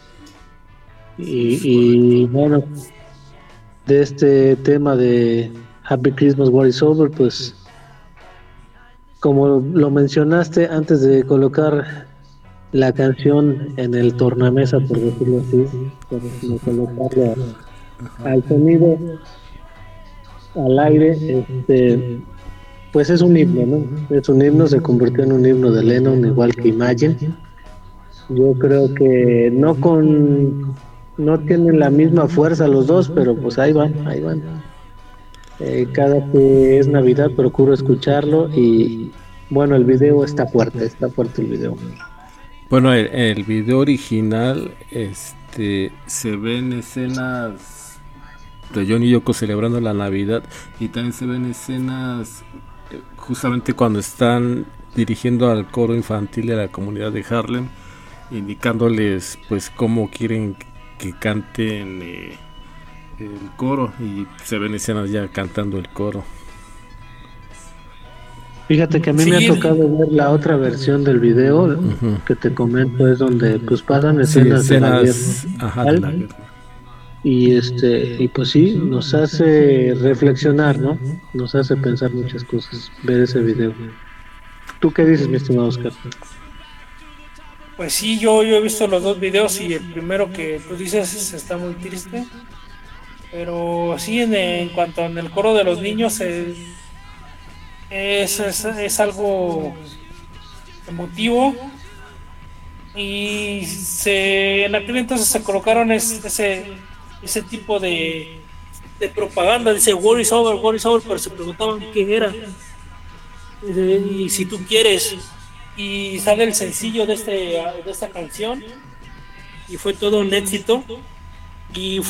G: Y bueno, de este tema de Happy Christmas, What is Over, pues como lo mencionaste antes de colocar la canción en el tornamesa, por decirlo así, por colocarla al sonido, al aire, pues es un himno, ¿no? Es un himno, se convirtió en un himno de Lennon, igual que Imagine. Yo creo que no tienen la misma fuerza los dos, pero pues ahí van. Cada que es Navidad procuro escucharlo y bueno, el video está fuerte el video.
F: Bueno, el video original se ven escenas de John y Yoko celebrando la Navidad, y también se ven escenas justamente cuando están dirigiendo al coro infantil de la comunidad de Harlem, indicándoles pues cómo quieren que canten el coro, y se ven escenas ya cantando el coro.
G: Fíjate que a mí me ha tocado ver la otra versión del video, que te comento, es donde pues pasan escenas de la guerra.
F: Ajá, de la guerra.
G: y pues sí, nos hace reflexionar, ¿no? Nos hace pensar muchas cosas, ver ese video. ¿Tú qué dices, mi estimado Oscar?
J: Pues sí, yo he visto los dos videos y el primero que tú dices está muy triste. Pero sí, en cuanto en el coro de los niños, es algo emotivo. Y en aquel entonces se colocaron ese tipo de propaganda, dice war is over, pero se preguntaban qué era. Y si tú quieres. Y sale el sencillo de esta canción y fue todo un éxito. Y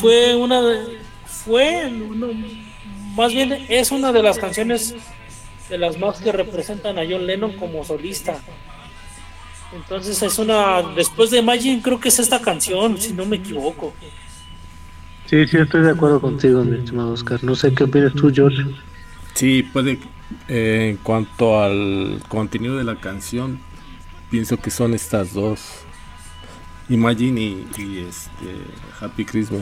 J: más bien es una de las canciones de las más que representan a John Lennon como solista. Entonces después de Imagine creo que es esta canción, si no me equivoco.
G: Sí, estoy de acuerdo contigo, mi estimado Oscar. No sé qué opinas tú, George.
F: Sí, puede. En cuanto al contenido de la canción, pienso que son estas dos, Imagine y Happy Christmas.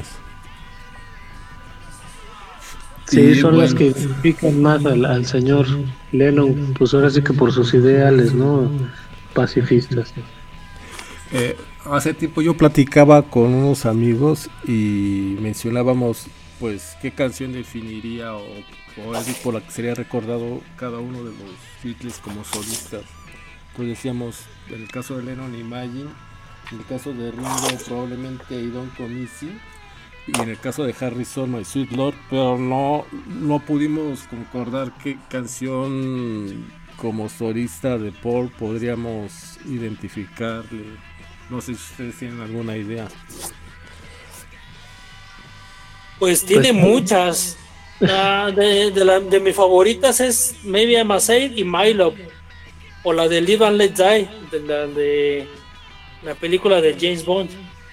G: Sí, son las que identifican más al señor Lennon, pues ahora sí que por sus ideales, ¿no? Pacifistas.
F: Hace tiempo yo platicaba con unos amigos y mencionábamos pues qué canción definiría o es por la que sería recordado cada uno de los Beatles como solistas. Pues decíamos, en el caso de Lennon, Imagine, en el caso de Ringo probablemente I Don't Come Easy, y en el caso de Harrison My Sweet Lord, pero no pudimos concordar qué canción como solista de Paul podríamos identificarle. No sé si ustedes tienen alguna idea.
J: Pues tiene muchas. De mis favoritas es Maybe I'm a Saint y My Love, o la de Live and Let Die, de la película de James Bond.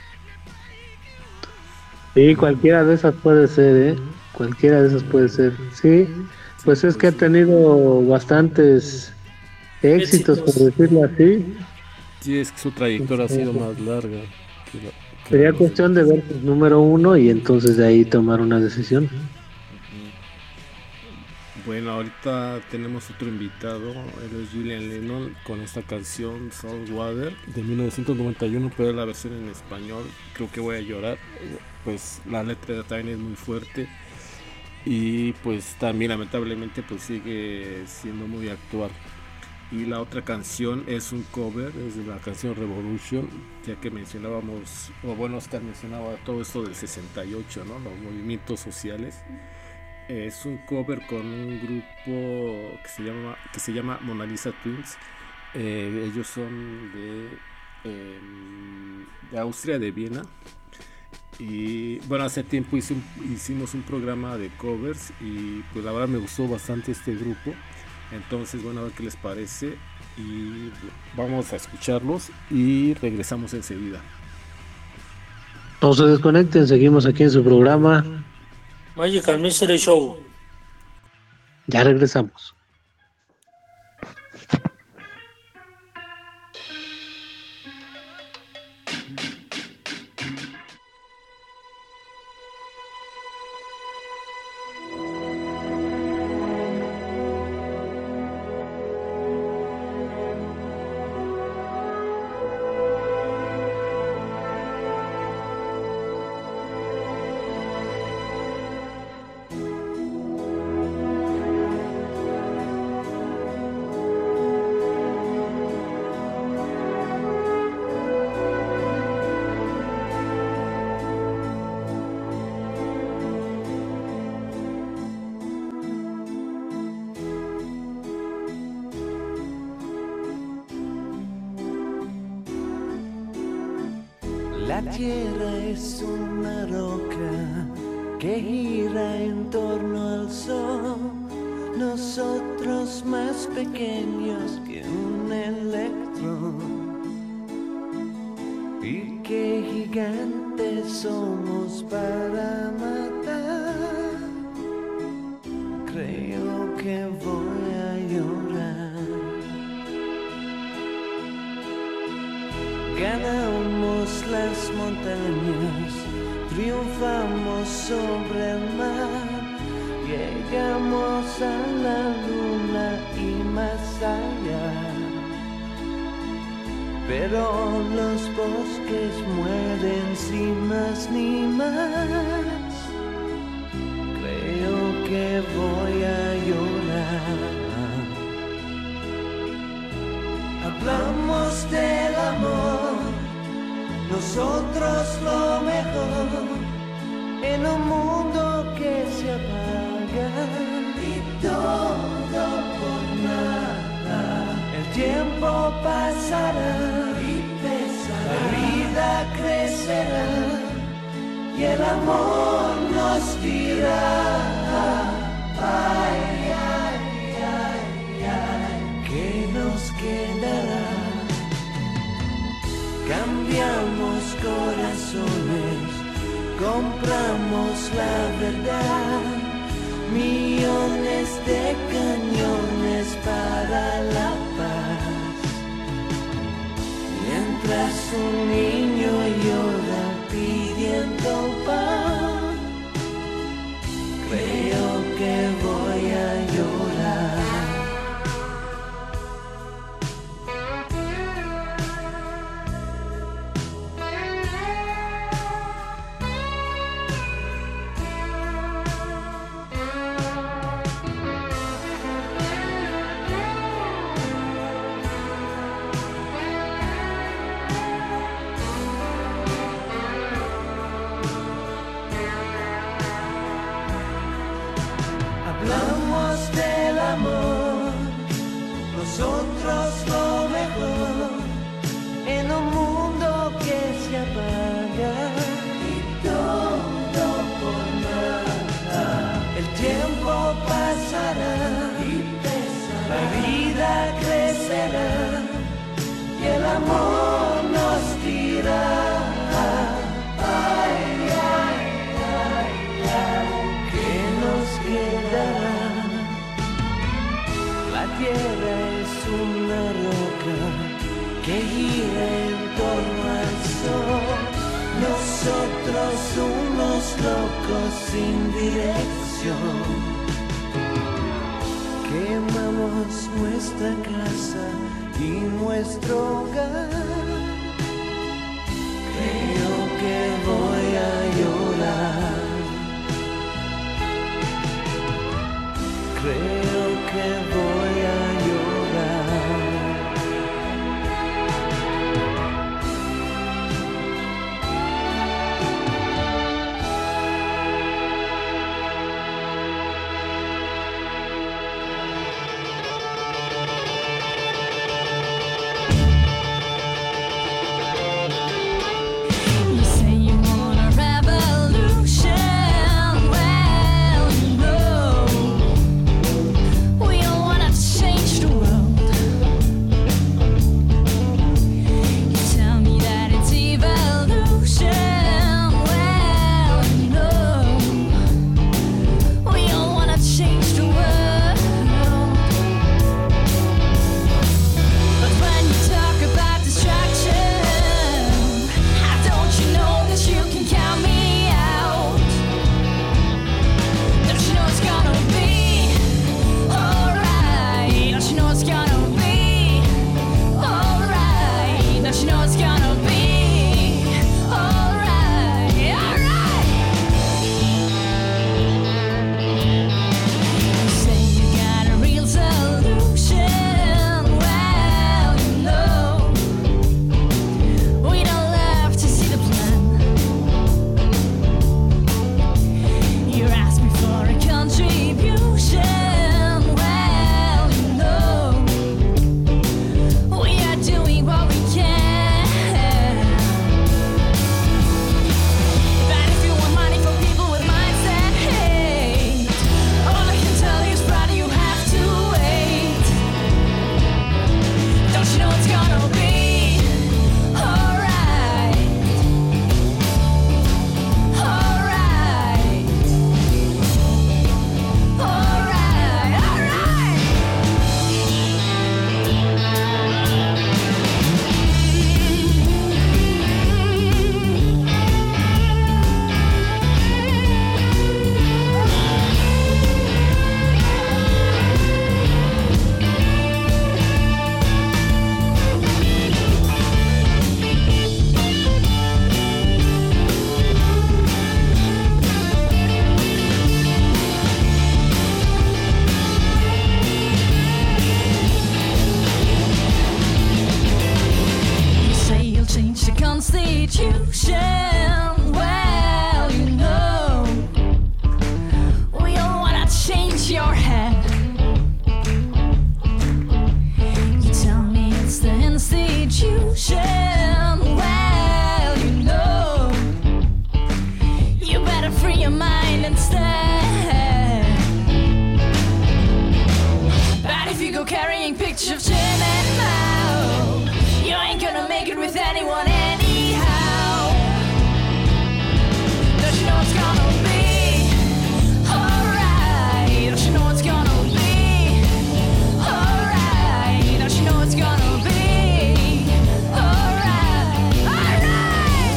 G: Sí, cualquiera de esas puede ser, cualquiera de esas puede ser. Sí, pues es que ha tenido bastantes éxitos, por decirlo así.
F: Sí, es que su trayectoria ha sido más larga.
G: Sería cuestión de ver el número uno y entonces de ahí tomar una decisión.
F: Bueno, ahorita tenemos otro invitado, él es Julian Lennon con esta canción Saltwater de 1991, pero la versión en español, creo que voy a llorar, pues la letra también es muy fuerte y pues también lamentablemente pues sigue siendo muy actual. Y la otra canción es un cover, es de la canción Revolution, ya que mencionábamos, o bueno, Oscar mencionaba todo esto del 68, ¿no? Los movimientos sociales. Es un cover con un grupo que se llama Mona Lisa Twins. Ellos son de Austria, de Viena. Y bueno, hace tiempo hicimos un programa de covers y pues la verdad me gustó bastante este grupo. Entonces, bueno, a ver qué les parece y vamos a escucharlos y regresamos enseguida.
G: No se desconecten, seguimos aquí en su programa
J: Magical Mystery Show.
G: Ya regresamos.
H: La tierra es una roca que gira en torno al sol, nosotros más pequeños que un electrón. Y qué gigantes somos para matar. Creo que voy a llorar. Ganamos las montañas, triunfamos sobre el mar, llegamos a la luna y más allá. Pero los bosques mueren sin más ni más. Creo que voy a llorar. Hablamos del amor, nosotros lo mejor, en un mundo que se apaga y todo por nada. El tiempo pasará y pesará, la vida crecerá y el amor nos dirá: ay, ay, ay, ay, ¿qué nos quedará? Cambiamos corazones, compramos la verdad, millones de cañones para la paz. Mientras un niño llora pidiendo pan, creo que voy a llorar. Hablamos del amor, nosotros lo mejor, en un mundo que se apaga y todo por nada. El tiempo pasará y pesará, la vida crecerá y el amor nos dirá: ay, ay, ay, ay, ¿qué nos quedará? La tierra es una roca que gira en torno al sol. Nosotros unos locos sin dirección. Quemamos nuestra casa y nuestro hogar. Creo que voy a llorar. Creo que voy a llorar.
S: You say you want
H: mind instead. But if you go carrying pictures of Jim and Mo, you ain't gonna make it with anyone anyhow. Don't you know it's gonna be alright? Don't you know it's gonna be alright? Don't you know it's gonna be alright? Alright,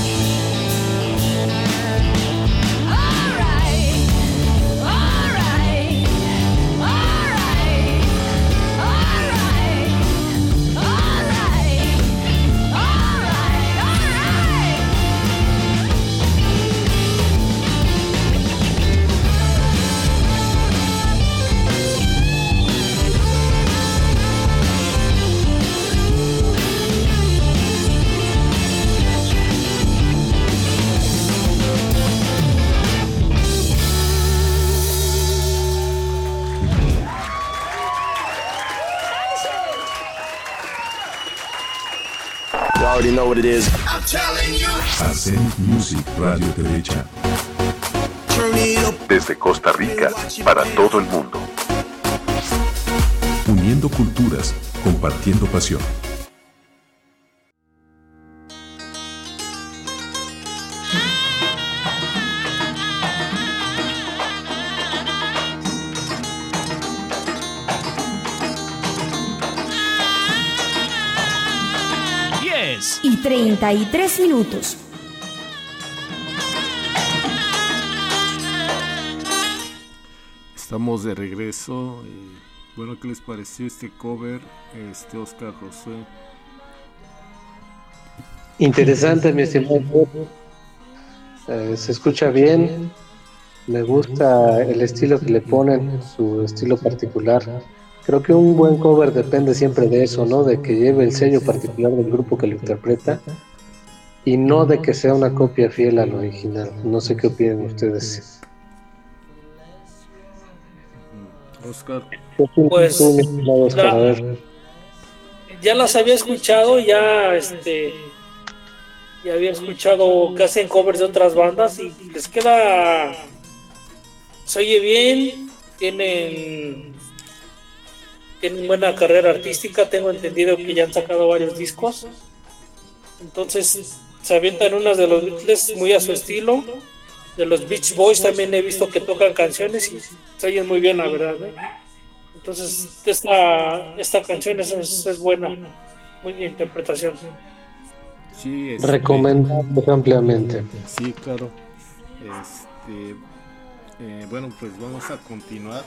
H: alright, alright, alright, alright, alright, alright,
S: You already know what it is.
I: I'm telling you.
O: Arsenic Music Radio TV Chat.
I: Turn it up.
T: Desde Costa Rica, para todo el mundo.
O: Uniendo culturas, compartiendo pasión.
K: Y 33 minutos.
F: Estamos de regreso. Bueno, ¿qué les pareció este cover, Oscar Josué?
G: Interesante, mi estimado. Se escucha bien. Me gusta el estilo que le ponen, su estilo particular. Creo que un buen cover depende siempre de eso, ¿no? De que lleve el sello particular del grupo que lo interpreta y no de que sea una copia fiel al original. No sé qué opinan ustedes.
F: Oscar.
J: Pues ya las había escuchado, ya había escuchado que hacen covers de otras bandas y les queda, se oye bien, tienen buena carrera artística, tengo entendido que ya han sacado varios discos, entonces se avientan unas de los Beatles muy a su estilo, de los Beach Boys también he visto que tocan canciones y se oyen muy bien, la verdad, ¿eh? Entonces esta canción es buena, muy bien interpretación.
F: Sí,
G: recomendable ampliamente.
F: Sí, claro. Bueno, pues vamos a continuar.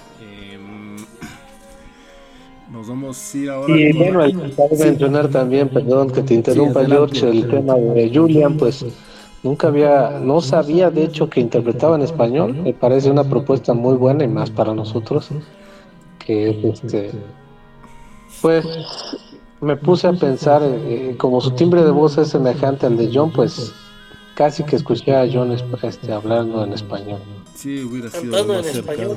F: Nos vamos a ir ahora.
G: Y bueno, cabe mencionar también, perdón que te interrumpa, George, el tema de Julian, pues no sabía de hecho que interpretaba en español. Me parece una propuesta muy buena y más para nosotros. Que pues me puse a pensar, como su timbre de voz es semejante al de John, pues casi que escuché a John hablando en español.
F: Sí, hubiera sido
J: cantando
F: más
J: en español.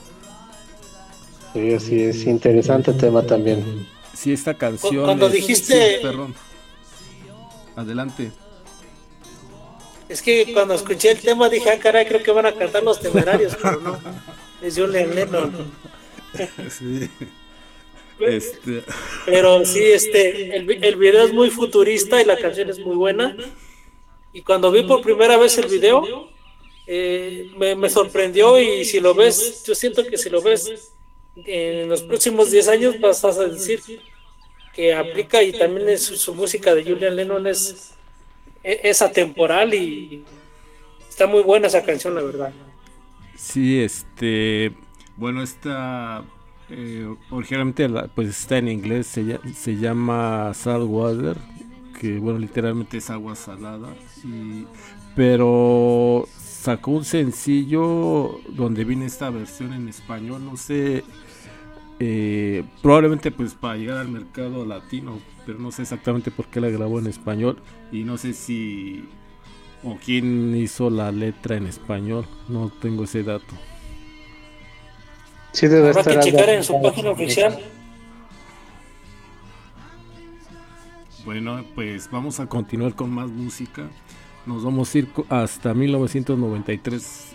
G: Sí, así es, interesante tema también.
F: Sí, esta canción.
J: Cuando dijiste.
F: Sí, perdón. Adelante.
J: Es que cuando escuché el tema dije, caray, creo que van a cantar Los Temerarios, pero no. Es Julian Lennon.
F: Sí.
J: Pero sí, el video es muy futurista y la canción es muy buena. Y cuando vi por primera vez el video, me sorprendió. Y si lo ves, yo siento que si lo ves en los próximos 10 años vas a decir que aplica. Y también su música de Julian Lennon es atemporal y está muy buena esa canción, la verdad.
F: Sí, bueno, esta originalmente pues está en inglés, se llama Salt Water, que bueno, literalmente es agua salada, pero sacó un sencillo donde viene esta versión en español, no sé, probablemente pues para llegar al mercado latino, pero no sé exactamente por qué la grabó en español y no sé si o quién hizo la letra en español, no tengo ese dato.
G: Sí, debe
J: Habrá
G: estar
J: que checar en su página oficial.
F: Bueno, pues vamos a continuar con más música. nos vamos a ir hasta 1993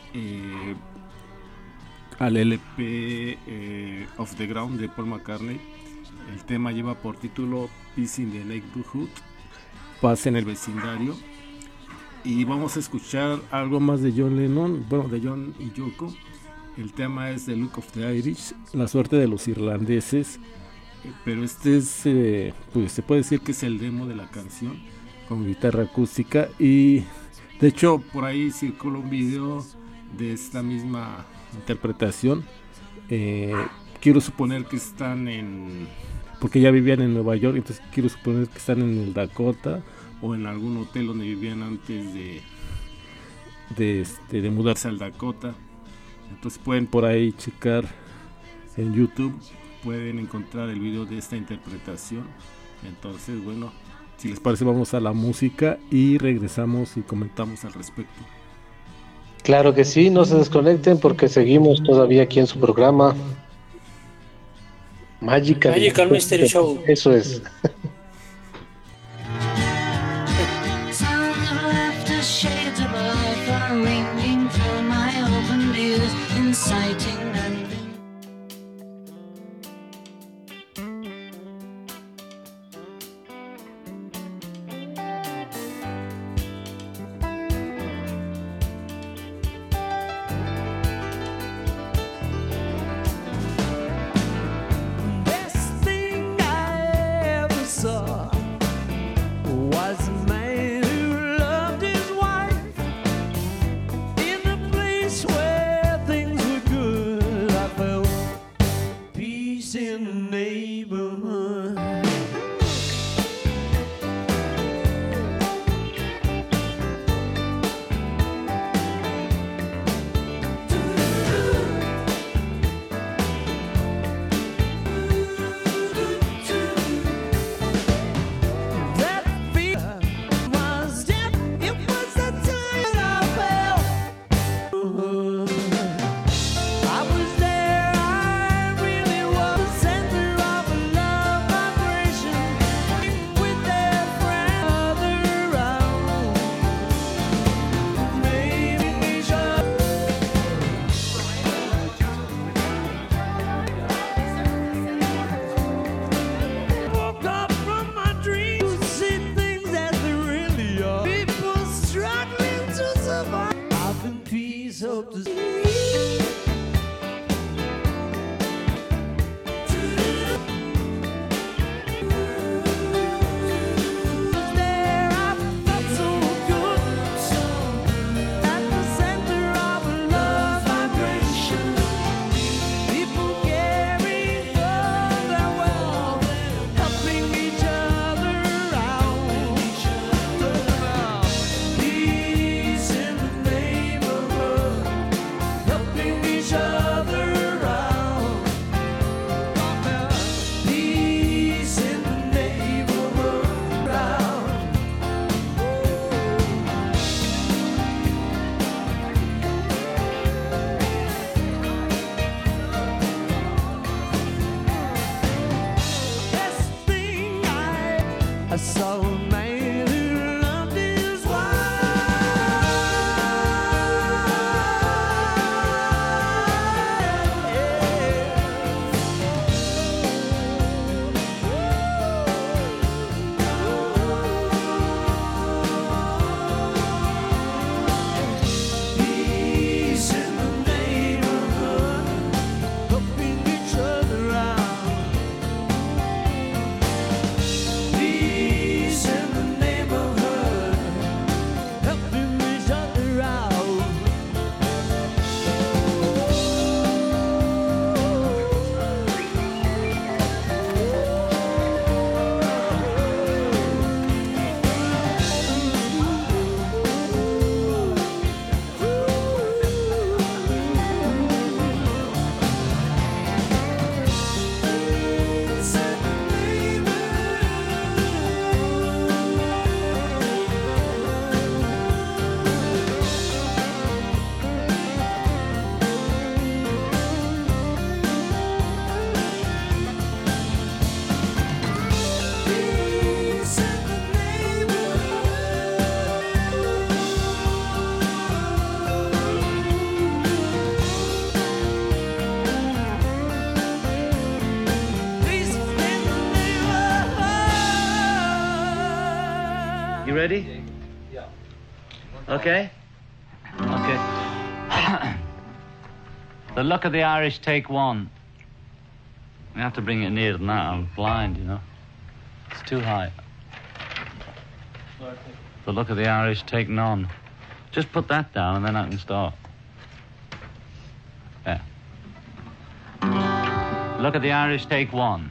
F: al LP Off the Ground de Paul McCartney. El tema lleva por título Peace in the Neighborhood, paz en el vecindario. Y vamos a escuchar algo más de John Lennon, bueno, de John y Yoko. El tema es The Luck of the Irish, la suerte de los irlandeses. Pero este es, pues se puede decir que es el demo de la canción con guitarra acústica. Y de hecho por ahí circula un video de esta misma interpretación. Quiero suponer que están porque ya vivían en Nueva York, entonces quiero suponer que están en el Dakota o en algún hotel donde vivían antes de mudarse al Dakota. Entonces pueden por ahí checar en YouTube, pueden encontrar el video de esta interpretación. Entonces, bueno, si les parece, vamos a la música y regresamos y comentamos al respecto.
G: Claro que sí, no se desconecten porque seguimos todavía aquí en su programa Magical
J: Mystery Show.
G: Eso es.
H: Sound of laughter, shades above are ringing through my open ears, inciting and
L: Best thing I ever saw was a man who loved his wife. In a place where things were good, I felt peace in the neighborhood. That fear was death. It was the time I felt. I was there. I really was the center of a love vibration with their friend around. Maybe we should. Woke up from my dreams to see things as they really are. People struggling to survive. I've been peace, hope to see. There I felt so good, at the center of a love vibration. People caring for their well, helping each other out. Talking about peace in the neighborhood, helping each
U: ready? Okay? Okay. The Luck of the Irish, take one. We have to bring it nearer than that. I'm blind, you know. It's too high. The Luck of the Irish, take none. Just put that down and then I can start. Yeah. Luck of the Irish, take one.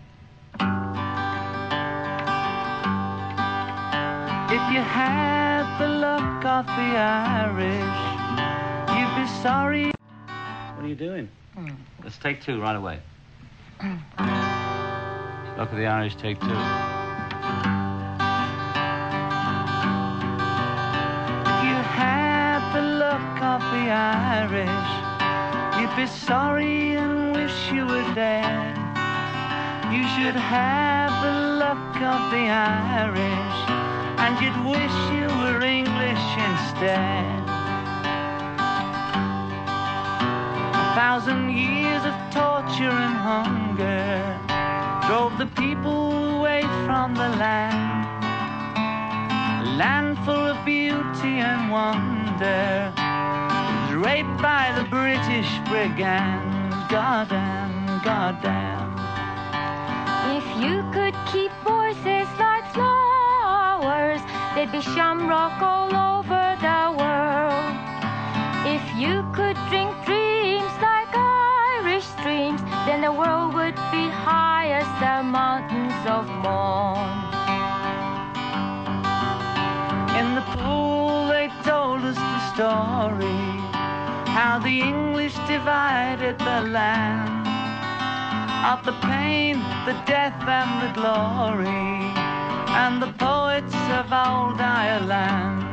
L: If you had the luck of the Irish, you'd be sorry.
U: What are you doing? Let's take two right away. Luck of the Irish, take two.
L: If you had the luck of the Irish, you'd be sorry and wish you were dead. You should have the luck of the Irish, and you'd wish you were English instead. 1,000 years of torture and hunger drove the people away from the land. A land full of beauty and wonder was raped by the British brigands. Goddamn, goddamn.
V: If you could keep voices like flowers, there'd be shamrock all over the world. If you could drink dreams like Irish streams, then the world would be high as the mountains of Mourne.
L: In the pool they told us the story, how the English divided the land, of the pain, the death and the glory, and the poets of old Ireland.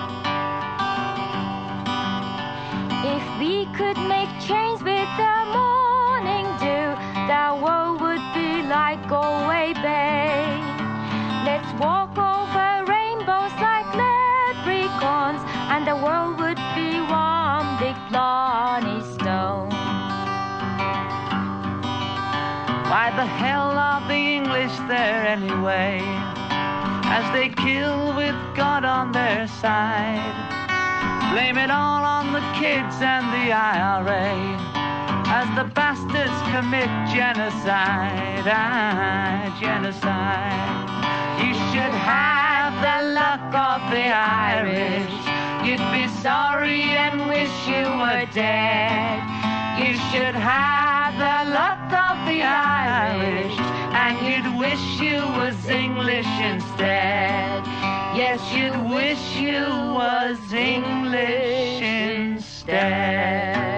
V: If we could make change with the morning dew, the world would be like Galway Bay. Let's walk over rainbows like leprechauns, and the world would be one big Blarney Stone.
L: Why the hell are the English there anyway, as they kill with God on their side? Blame it all on the kids and the IRA, as the bastards commit genocide. Genocide. You should have the luck of the Irish, you'd be sorry and wish you were dead. You should have the luck of the Irish, and you'd wish you was English instead. Yes, you'd wish you was English instead.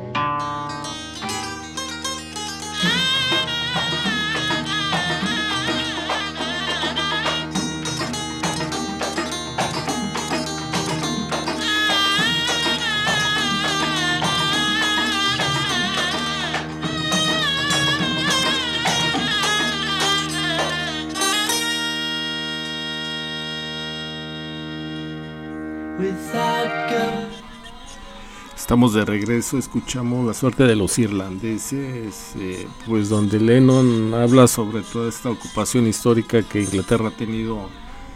F: Estamos de regreso, escuchamos La suerte de los irlandeses, pues donde Lennon habla sobre toda esta ocupación histórica que Inglaterra ha tenido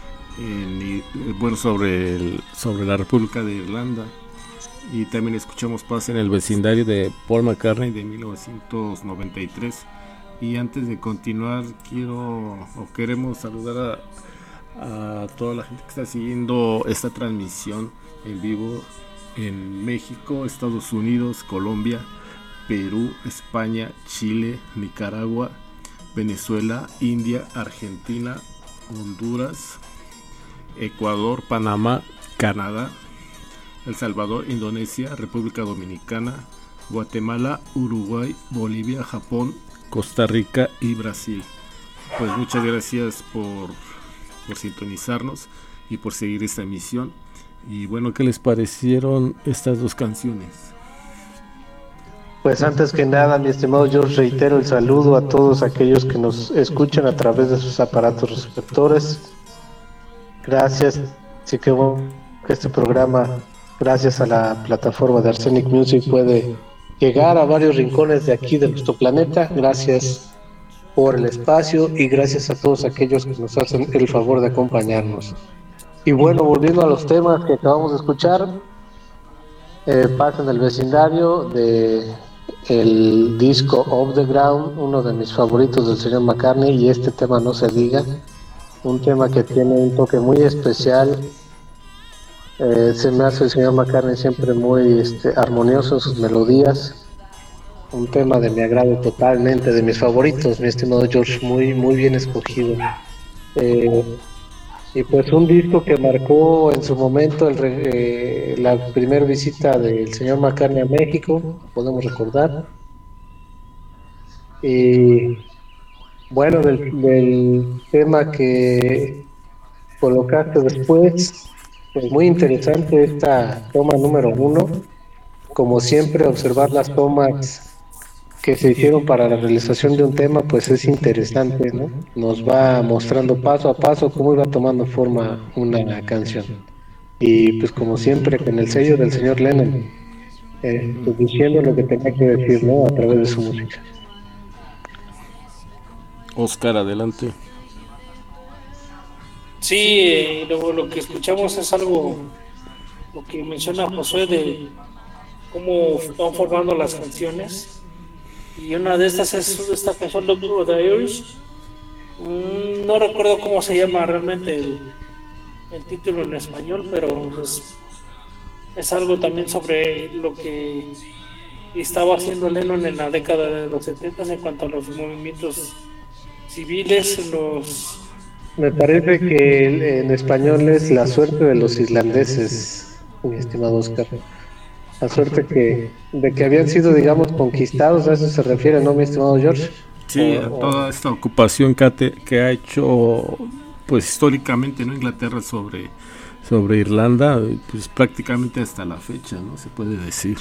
F: sobre la República de Irlanda, y también escuchamos Paz en el vecindario de Paul McCartney de 1993. Y antes de continuar queremos saludar a toda la gente que está siguiendo esta transmisión en vivo en México, Estados Unidos, Colombia, Perú, España, Chile, Nicaragua, Venezuela, India, Argentina, Honduras, Ecuador, Panamá, Canadá, El Salvador, Indonesia, República Dominicana, Guatemala, Uruguay, Bolivia, Japón, Costa Rica y Brasil. Pues muchas gracias por sintonizarnos y por seguir esta emisión. Y bueno, ¿qué les parecieron estas dos canciones?
G: Pues antes que nada, mi estimado George, reitero el saludo a todos aquellos que nos escuchan a través de sus aparatos receptores. Gracias, sí que bueno que este programa, gracias a la plataforma de Arsenic Music, puede llegar a varios rincones de aquí de nuestro planeta. Gracias por el espacio y gracias a todos aquellos que nos hacen el favor de acompañarnos. Y bueno, volviendo a los temas que acabamos de escuchar, Paz en el vecindario de el disco Off the Ground, uno de mis favoritos del señor McCartney, y este tema no se diga, un tema que tiene un toque muy especial. Se me hace el señor McCartney siempre muy armonioso en sus melodías, un tema de mi agrado totalmente, de mis favoritos, mi estimado George, muy, muy bien escogido. Y pues un disco que marcó en su momento la primera visita del señor McCartney a México, podemos recordar. Y bueno, del tema que colocaste después, pues muy interesante esta toma número 1. Como siempre, observar las tomas que se hicieron para la realización de un tema, pues es interesante, ¿no? Nos va mostrando paso a paso cómo iba tomando forma una canción. Y pues como siempre, con el sello del señor Lennon, pues diciendo lo que tenía que decir, ¿no? A través de su música.
F: Oscar, adelante.
J: Sí, lo que escuchamos es algo, lo que menciona Josué, de cómo van formando las canciones. Y una de estas es esta canción, Look of the Irish. No recuerdo cómo se llama realmente el título en español, pero es algo también sobre lo que estaba haciendo Lennon en la década de los 70 en cuanto a los movimientos civiles.
G: Me parece que en español es La suerte de los irlandeses, mi estimado Oscar. La suerte de que habían sido, digamos, conquistados, a eso se refiere, ¿no, mi estimado George?
F: Sí, a toda esta ocupación que ha hecho, pues históricamente, ¿no? Inglaterra sobre Irlanda, pues prácticamente hasta la fecha, ¿no? Se puede decir.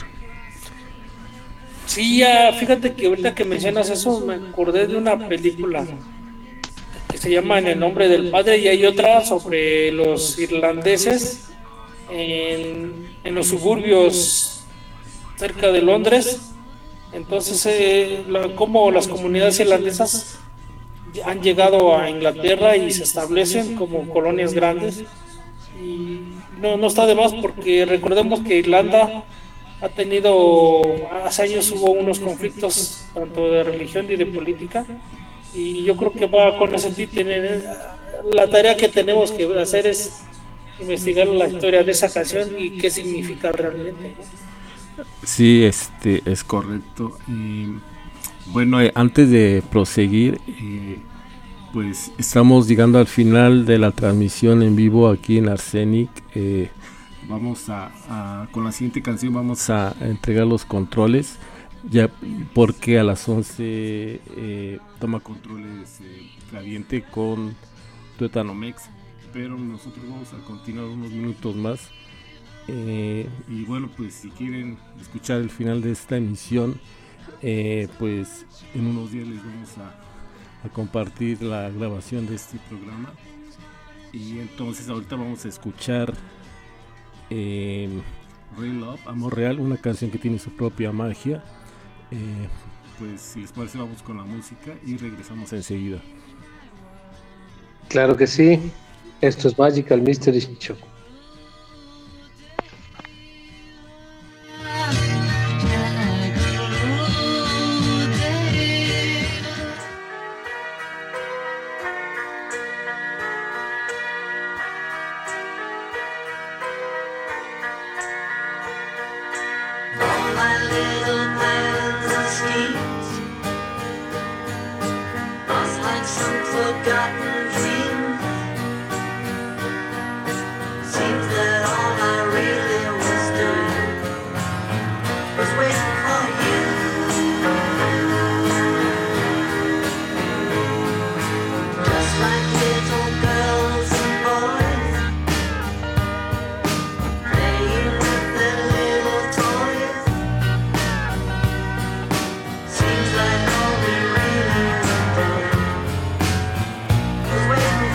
J: Sí, ya, fíjate que ahorita que mencionas eso, me acordé de una película que se llama En el nombre del padre, y hay otra sobre los irlandeses en los suburbios cerca de Londres. Entonces como las comunidades irlandesas han llegado a Inglaterra y se establecen como colonias grandes, y no está de más, porque recordemos que Irlanda ha tenido, hace años hubo unos conflictos tanto de religión y de política, y yo creo que va con ese sentido. La tarea que tenemos que hacer es investigar la historia de esa canción y qué significa realmente.
F: Sí, es correcto. Y bueno, antes de proseguir, pues estamos llegando al final de la transmisión en vivo aquí en Arsenic. Vamos con la siguiente canción vamos a entregar los controles, ya porque a las 11 toma controles Caliente con Tuetanomex, pero nosotros vamos a continuar unos minutos más. Y bueno, pues si quieren escuchar el final de esta emisión, pues en unos días les vamos a compartir la grabación de este programa. Y entonces ahorita vamos a escuchar Real Love, Amor Real, una canción que tiene su propia magia. Pues si les parece, vamos con la música y regresamos enseguida.
G: Claro que sí, esto es Magical Mystery Show.
H: Waiting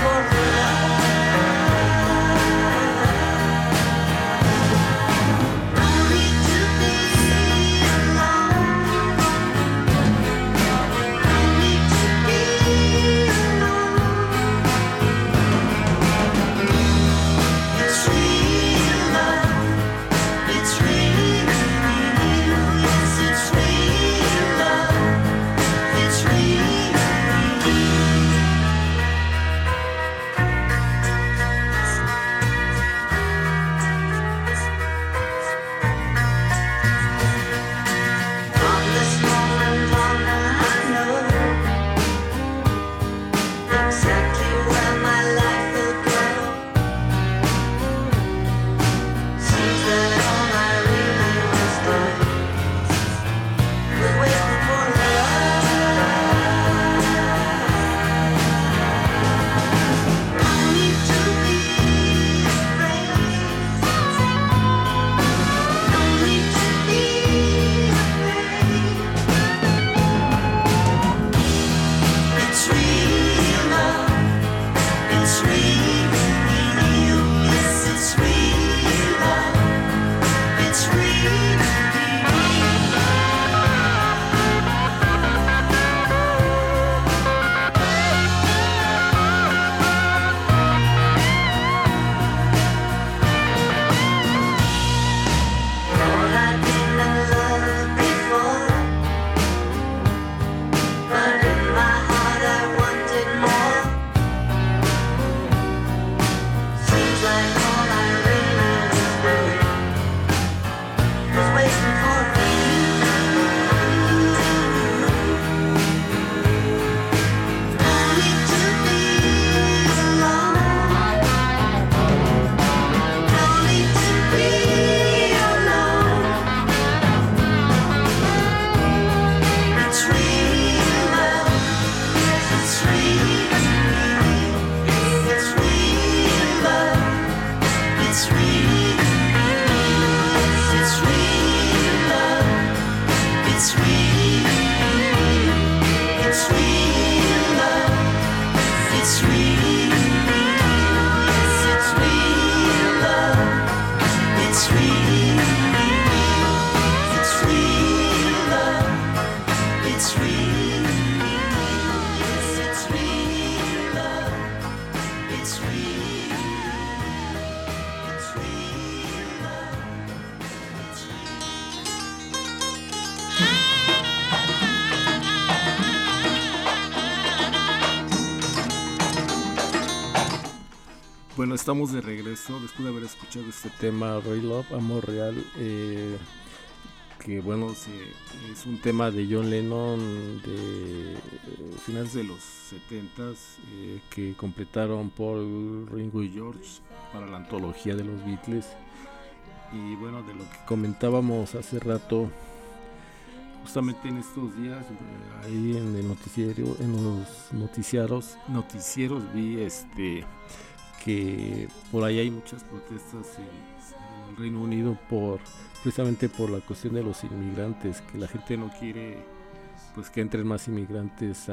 F: Bueno, estamos de regreso después de haber escuchado este tema, Real Love, Amor Real, que bueno, es un tema de John Lennon de finales de los 70s, que completaron Paul, Ringo y George para la antología de los Beatles. Y bueno, de lo que comentábamos hace rato, justamente en estos días, ahí en el noticiero, en los noticieros vi que por ahí hay muchas protestas en el Reino Unido precisamente por la cuestión de los inmigrantes, que la gente no quiere pues que entren más inmigrantes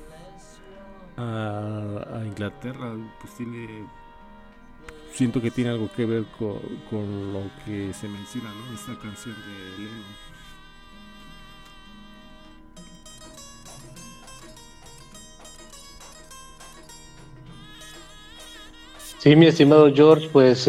F: a Inglaterra. Pues siento que tiene algo que ver con lo que se menciona, ¿no? Esta canción de Lennon.
G: Sí, mi estimado George, pues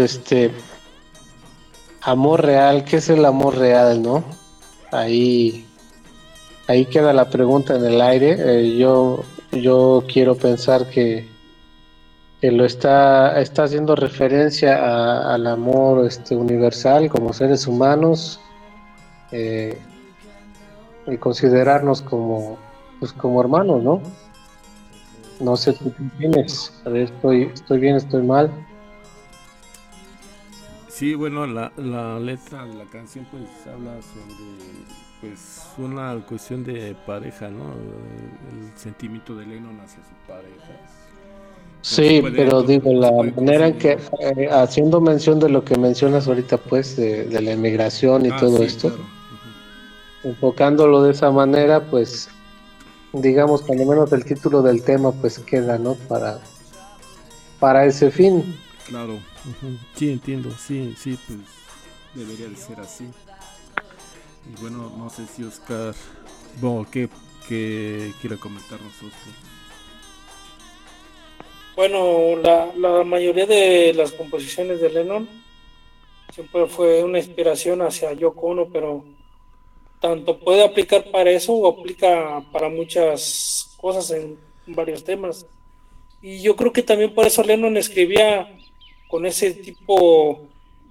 G: amor real, ¿qué es el amor real, no? Ahí queda la pregunta en el aire. Yo quiero pensar que lo está haciendo referencia al amor universal como seres humanos, y considerarnos como hermanos, ¿no? No sé tú qué tienes. A ver, estoy bien, estoy mal.
F: Sí, bueno, la letra de la canción pues habla sobre pues una cuestión de pareja, ¿no? El sentimiento de Lennon hacia su pareja.
G: Sí, pero digo, la manera en que, haciendo mención de lo que mencionas ahorita, pues, de la inmigración y todo sí, esto, claro. Enfocándolo de esa manera, pues, digamos, cuando menos el título del tema, pues, queda, ¿no? Para ese fin.
F: Claro, sí, entiendo, sí, pues, debería de ser así. Y bueno, no sé si Oscar, bueno, ¿qué quiere comentarnos, Oscar?
J: Bueno, la mayoría de las composiciones de Lennon siempre fue una inspiración hacia Yoko Ono, pero tanto puede aplicar para eso o aplica para muchas cosas en varios temas. Y yo creo que también por eso Lennon escribía con ese tipo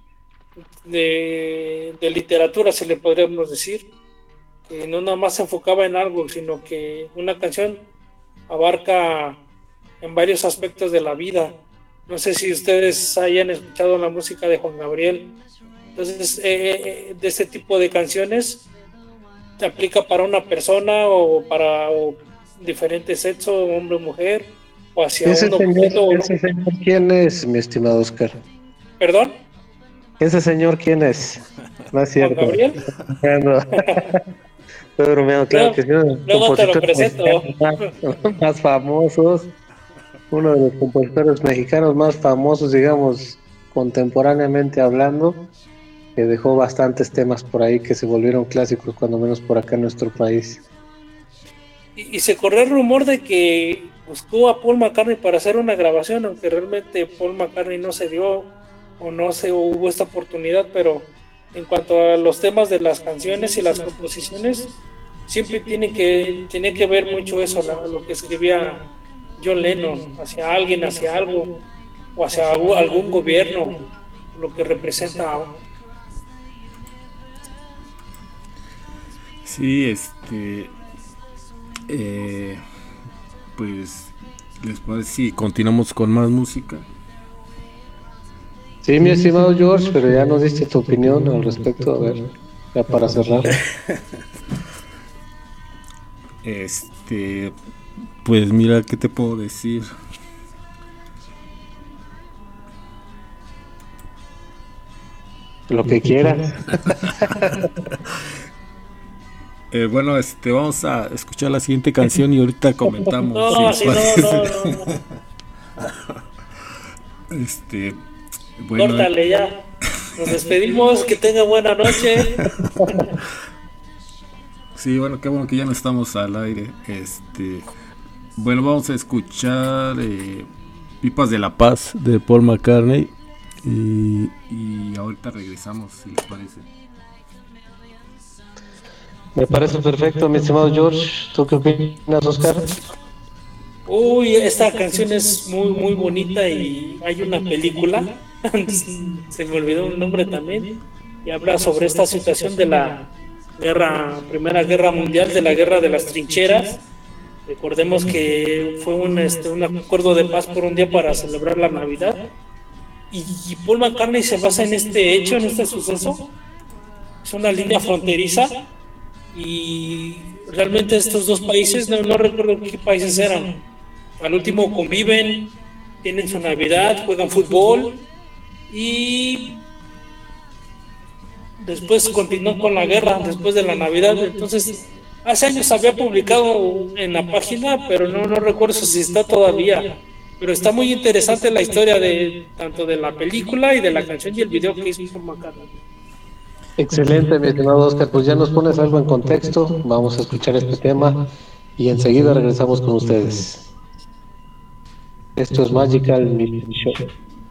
J: de literatura, si le podríamos decir, que no nada más se enfocaba en algo, sino que una canción abarca en varios aspectos de la vida. No sé si ustedes hayan escuchado la música de Juan Gabriel. Entonces, de este tipo de canciones se aplica para una persona o para diferentes sexos, hombre o mujer, o hacia
G: ese
J: uno
G: señor, ¿ese señor quién es, mi estimado Oscar?
J: ¿Perdón?
G: ¿Ese señor quién es? No es cierto.
J: ¿Juan Gabriel?
G: Estoy bromeando, claro que sí.
J: Luego te lo presento.
G: Más famosos, uno de los compositores mexicanos más famosos, digamos, contemporáneamente hablando, que dejó bastantes temas por ahí que se volvieron clásicos, cuando menos por acá en nuestro país.
J: Y se corrió el rumor de que buscó a Paul McCartney para hacer una grabación, aunque realmente Paul McCartney no se dio o no se hubo esta oportunidad, pero en cuanto a los temas de las canciones y las composiciones, siempre tiene que ver mucho eso, lo que escribía John Lennon, hacia alguien, hacia algo, o hacia algún gobierno, lo que representa.
F: Sí, pues les puedo decir, continuamos con más música.
G: Sí, mi estimado George, pero ya nos diste tu opinión al respecto, a ver, ya para cerrar.
F: Pues mira, ¿qué te puedo decir?
G: Lo que quieras.
F: Bueno, vamos a escuchar la siguiente canción y ahorita comentamos.
J: No,
F: sí,
J: no.
F: Bueno,
J: córtale ya. Nos despedimos, que tenga buena noche.
F: Sí, bueno, qué bueno que ya no estamos al aire. Bueno, vamos a escuchar Pipas de la Paz de Paul McCartney y ahorita regresamos, si les parece.
G: Me parece perfecto, mi estimado George. ¿Tú qué opinas, Oscar?
J: Uy, esta canción es muy bonita y hay una película, se me olvidó el nombre también, y habla sobre esta situación de la Primera Guerra Mundial, de la Guerra de las Trincheras. Recordemos que fue un acuerdo de paz por un día para celebrar la Navidad, y Paul McCartney se basa en este hecho, en este suceso. Es una línea fronteriza y realmente estos dos países, no recuerdo qué países eran, al último conviven, tienen su Navidad, juegan fútbol y después continúan con la guerra después de la Navidad. Entonces, hace años había publicado en la página, pero no recuerdo si está todavía. Pero está muy interesante la historia de tanto de la película y de la canción y el video que hizo Paul McCartney.
G: Excelente, mi estimado Oscar, pues ya nos pones algo en contexto, vamos a escuchar este tema y enseguida regresamos con ustedes. Esto es Magical Mystery Show.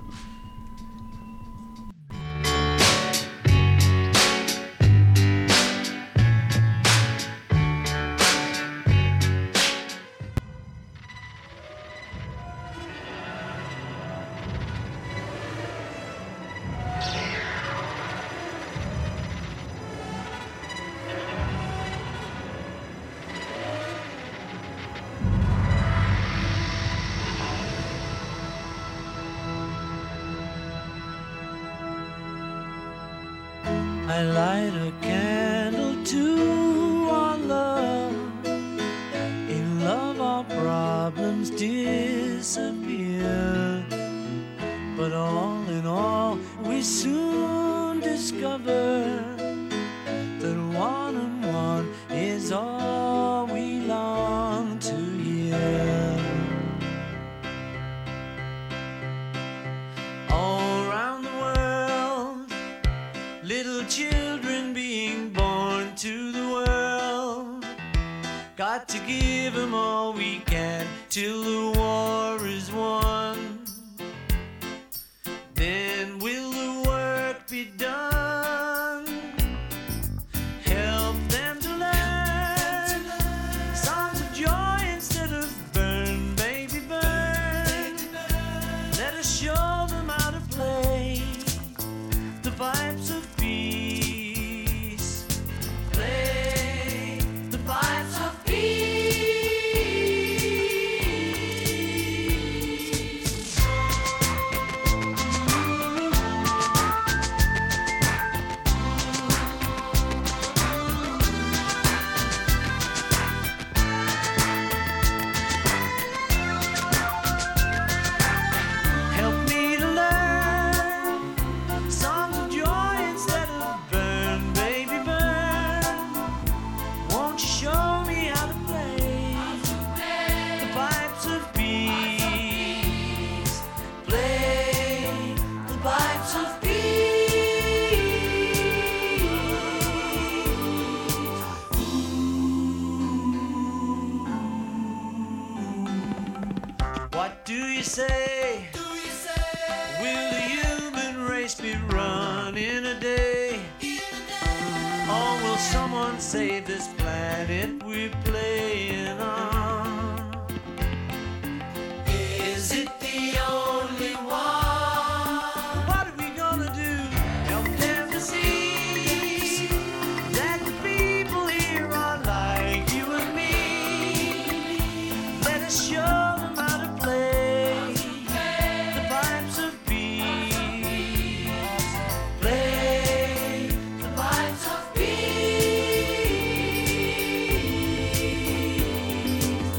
H: I light a candle to our love. In love our problems disappear. But all in all we soon discover that one and one is all we long to hear. All around the world, little children being born to the world. Got to give them all we can till the war is won. Then will the work be done? Help them to learn songs of joy instead of burn, baby, burn. Let us show them how to play the pipes of peace. Play the pipes of peace. Help me to learn songs of joy instead of burn, baby, burn. Won't you show me how to play the pipes of peace? Play the pipes of peace. What do you say? Will the human race be run in a day? Or will someone save this planet we're playing on? Is it the only one? What are we gonna do? Help them to see that the people here are like you and me. Let us show them how to play the pipes of peace. Play the pipes of peace.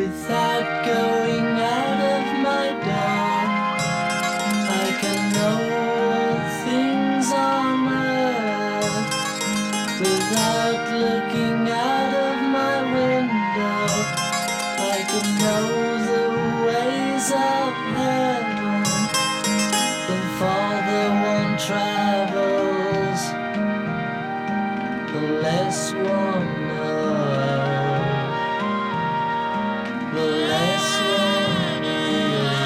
H: without going out of my door. I can know things on earth without looking out of my window. I can know the ways of heaven. The farther one travels, the less one knows. The less one really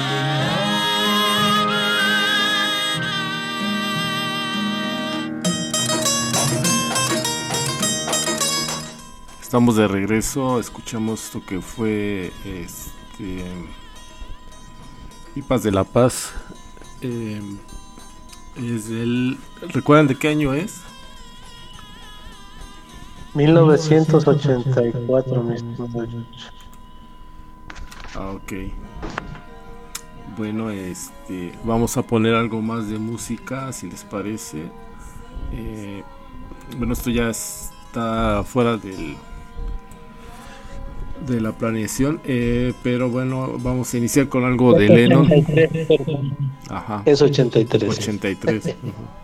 F: Estamos de regreso, escuchamos esto que fue Pipas de la Paz. Es el, ¿recuerdan de qué año es?
G: 1984, mi estimado.
F: Ok. Bueno, vamos a poner algo más de música, si les parece. Bueno, esto ya está fuera de la planeación, pero bueno, vamos a iniciar con algo de Lennon.
G: 83,
F: Ajá.
G: es 83.
F: 83.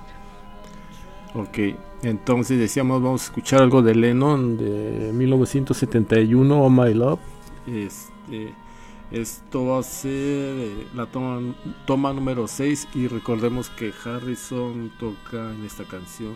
F: Ok, entonces decíamos, vamos a escuchar algo de Lennon de 1971, Oh My Love. Esto va a ser la toma número 6, y recordemos que Harrison toca en esta canción.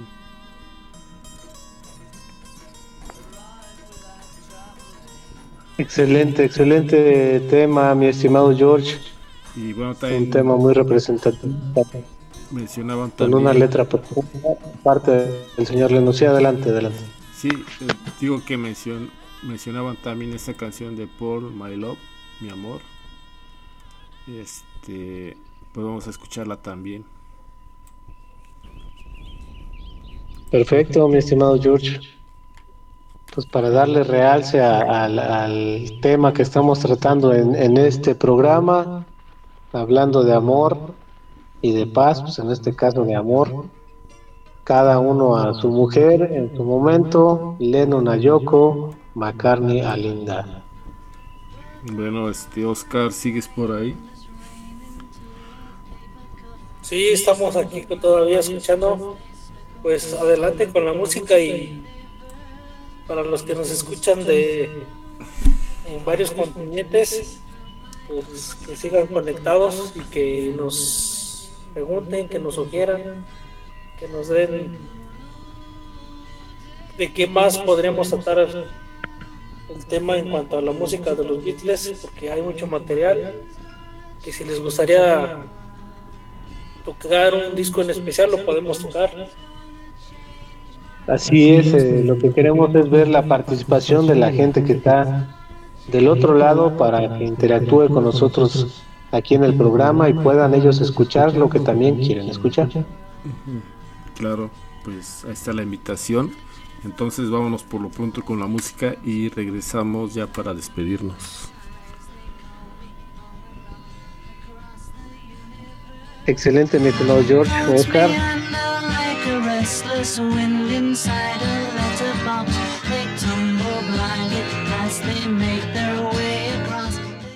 G: Excelente tema, mi estimado George.
F: Y bueno, también
G: un tema muy representativo.
F: Mencionaban
G: con
F: también
G: una letra parte del señor Lennon. Sí, adelante.
F: Sí, digo que mencionaban también esta canción de Paul, My Love, mi amor. Pues vamos a escucharla también.
G: Perfecto, mi estimado George. Pues para darle realce al tema que estamos tratando en este programa, hablando de amor y de paz, pues en este caso de amor, cada uno a su mujer en su momento, Lennon a Yoko, McCartney a Linda.
F: Bueno, Oscar, ¿sigues por ahí?
J: Sí, estamos aquí todavía escuchando. Pues adelante con la música, y para los que nos escuchan en varios continentes, pues que sigan conectados y que nos pregunten, que nos sugieran, que nos den de qué más podríamos tratar el tema en cuanto a la música de los Beatles, porque hay mucho material. Que si les gustaría tocar un disco en especial, lo podemos tocar.
G: Así es, lo que queremos es ver la participación de la gente que está del otro lado para que interactúe con nosotros aquí en el programa y puedan ellos escuchar lo que también quieren escuchar.
F: Claro, pues ahí está la invitación. Entonces vámonos por lo pronto con la música y regresamos ya para despedirnos.
G: Excelente, mi estimado George. Oscar.
H: like a restless wind inside a letterbox. They tumble blindly as they make their way across.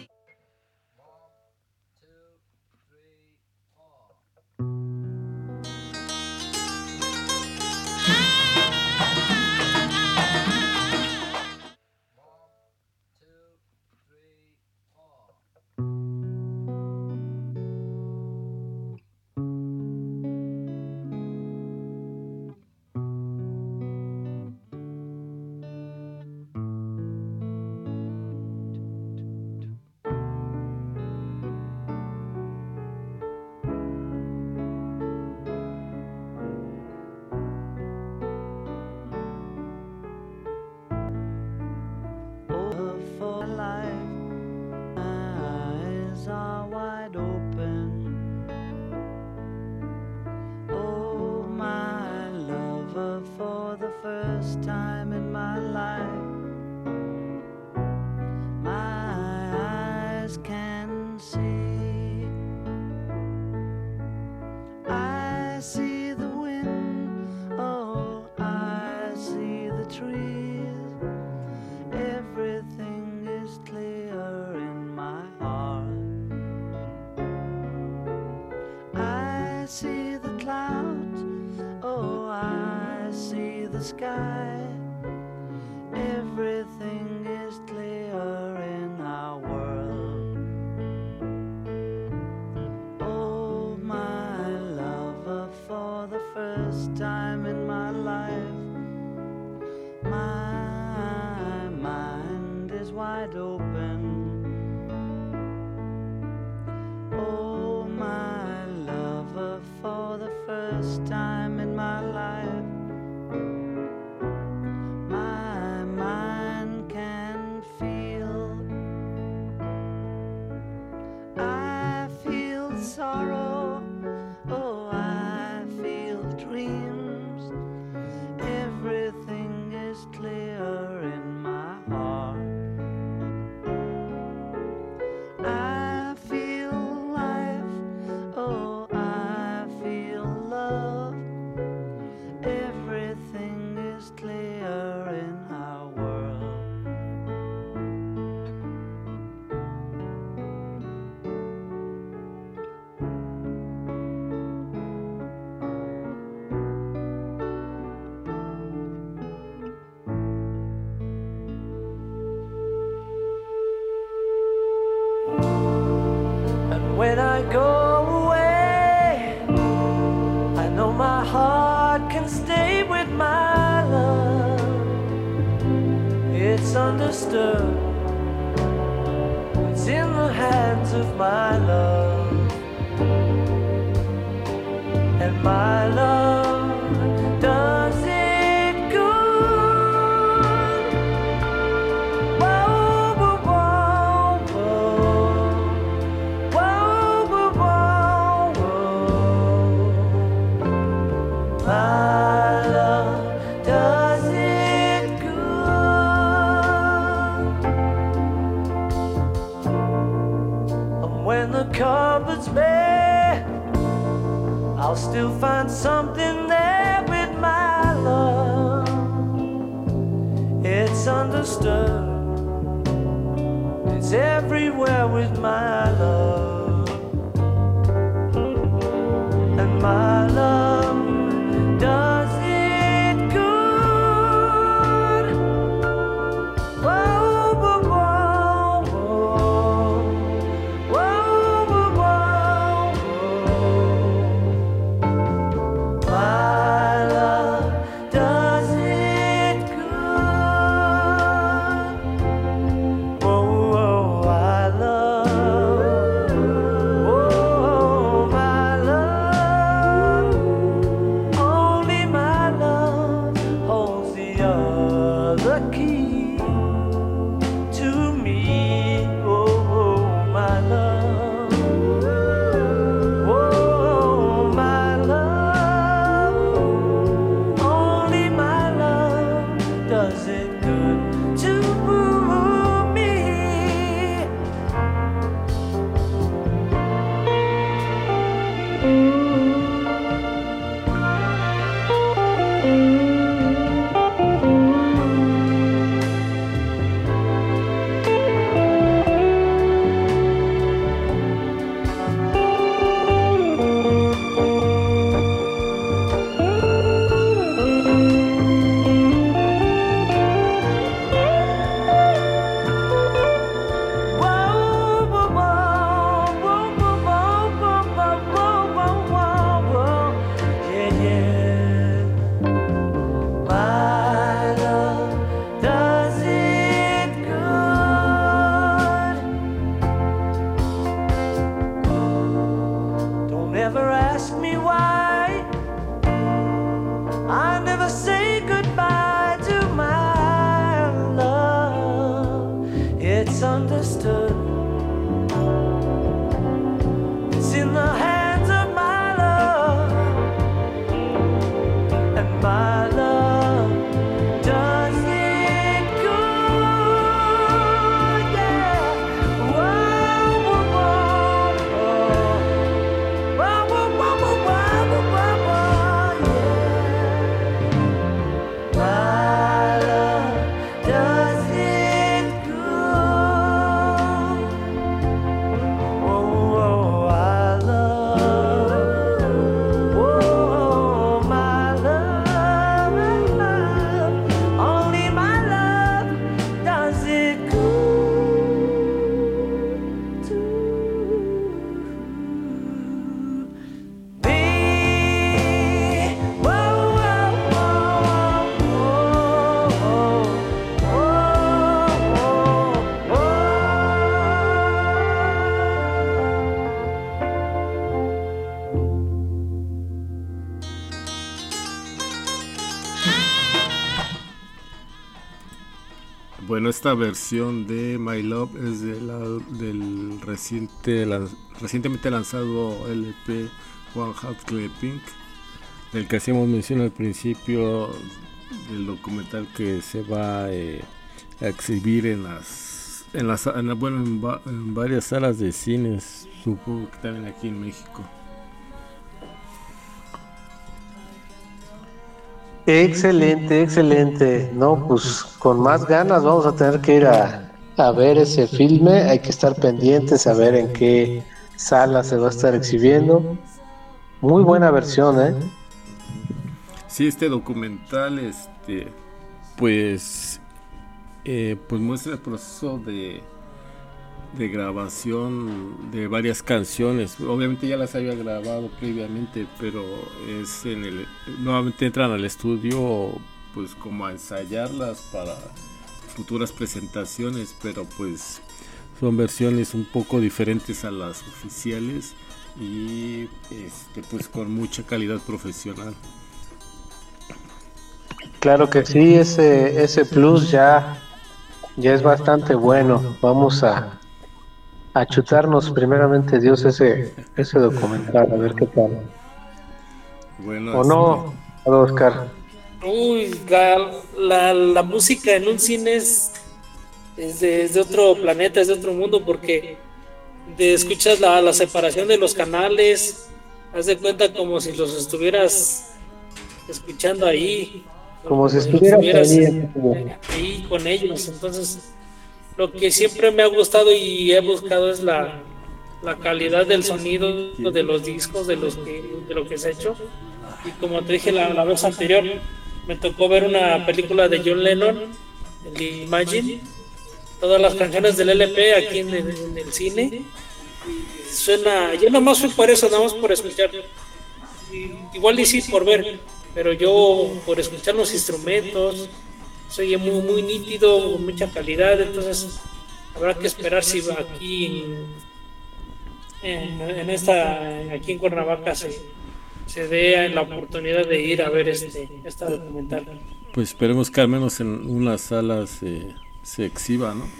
M: For life, my eyes are wide open. Oh, my lover, for the first time in my life, my eyes can see. I see the wind, oh, I see the trees. Everything is clear I see the clouds, oh, I see the sky. Everything is clear in our world. Oh, my lover, for the first time in my life, my mind is wide open. Oh, my lover, for the first time in my life, my mind can feel. I feel sorrow, oh, I feel dreams. Everything is clear in my heart. I feel life, oh, I feel love. Everything is clear in our world. And when I go away, I know my heart can stay with my love. It's undisturbed, it's in the hands of my love. And my love does it good. Whoa, whoa, whoa, whoa. Whoa, whoa, whoa, whoa. My love does it good. And when the cupboard's bare, I'll still find something there with my love. It's undisturbed, it's everywhere with my love. And my love does it good. Whoa, whoa, whoa, whoa. Whoa, whoa, whoa, whoa. My love does it good. Whoa, whoa, I love. Whoa, my love. Only my love holds the other key to me. Oh, my love. Oh, my love. Only my love does it good to me.
F: Bueno, esta versión de My Love es del recientemente lanzado LP One Hot Clipping, del que hacíamos mención al principio del documental que se va a exhibir en varias salas de cines, supongo que también aquí en México.
G: Excelente, excelente. No, pues con más ganas vamos a tener que ir a ver ese filme. Hay que estar pendientes a ver en qué sala se va a estar exhibiendo. Muy buena versión, ¿eh?
F: Sí, este documental, pues muestra el proceso de grabación de varias canciones. Obviamente ya las había grabado previamente, pero nuevamente entran al estudio pues como a ensayarlas para futuras presentaciones, pero pues son versiones un poco diferentes a las oficiales y pues con mucha calidad profesional.
G: Claro que sí, ese plus ya es bastante bueno. Vamos a chutarnos primeramente Dios ese documental, a ver qué tal.
F: Bueno,
G: ¿o no, Oscar?
J: Uy, la música en un cine es de otro planeta, es de otro mundo, porque escuchas la separación de los canales, haz de cuenta como si los estuvieras escuchando ahí,
G: como si estuvieras
J: ahí con ellos. Entonces, lo que siempre me ha gustado y he buscado es la calidad del sonido de los discos, de lo que se ha hecho. Y como te dije la vez anterior, me tocó ver una película de John Lennon, el Imagine, todas las canciones del LP aquí en el cine. Y suena, yo nada más fui por eso, nada más por escuchar. Igual y sí por ver, pero yo por escuchar los instrumentos, se oye muy, muy nítido, con mucha calidad. Entonces habrá que esperar si aquí aquí en Cuernavaca se dé la oportunidad de ir a ver esta documental.
F: Pues esperemos que al menos en una sala se exhiba, ¿no?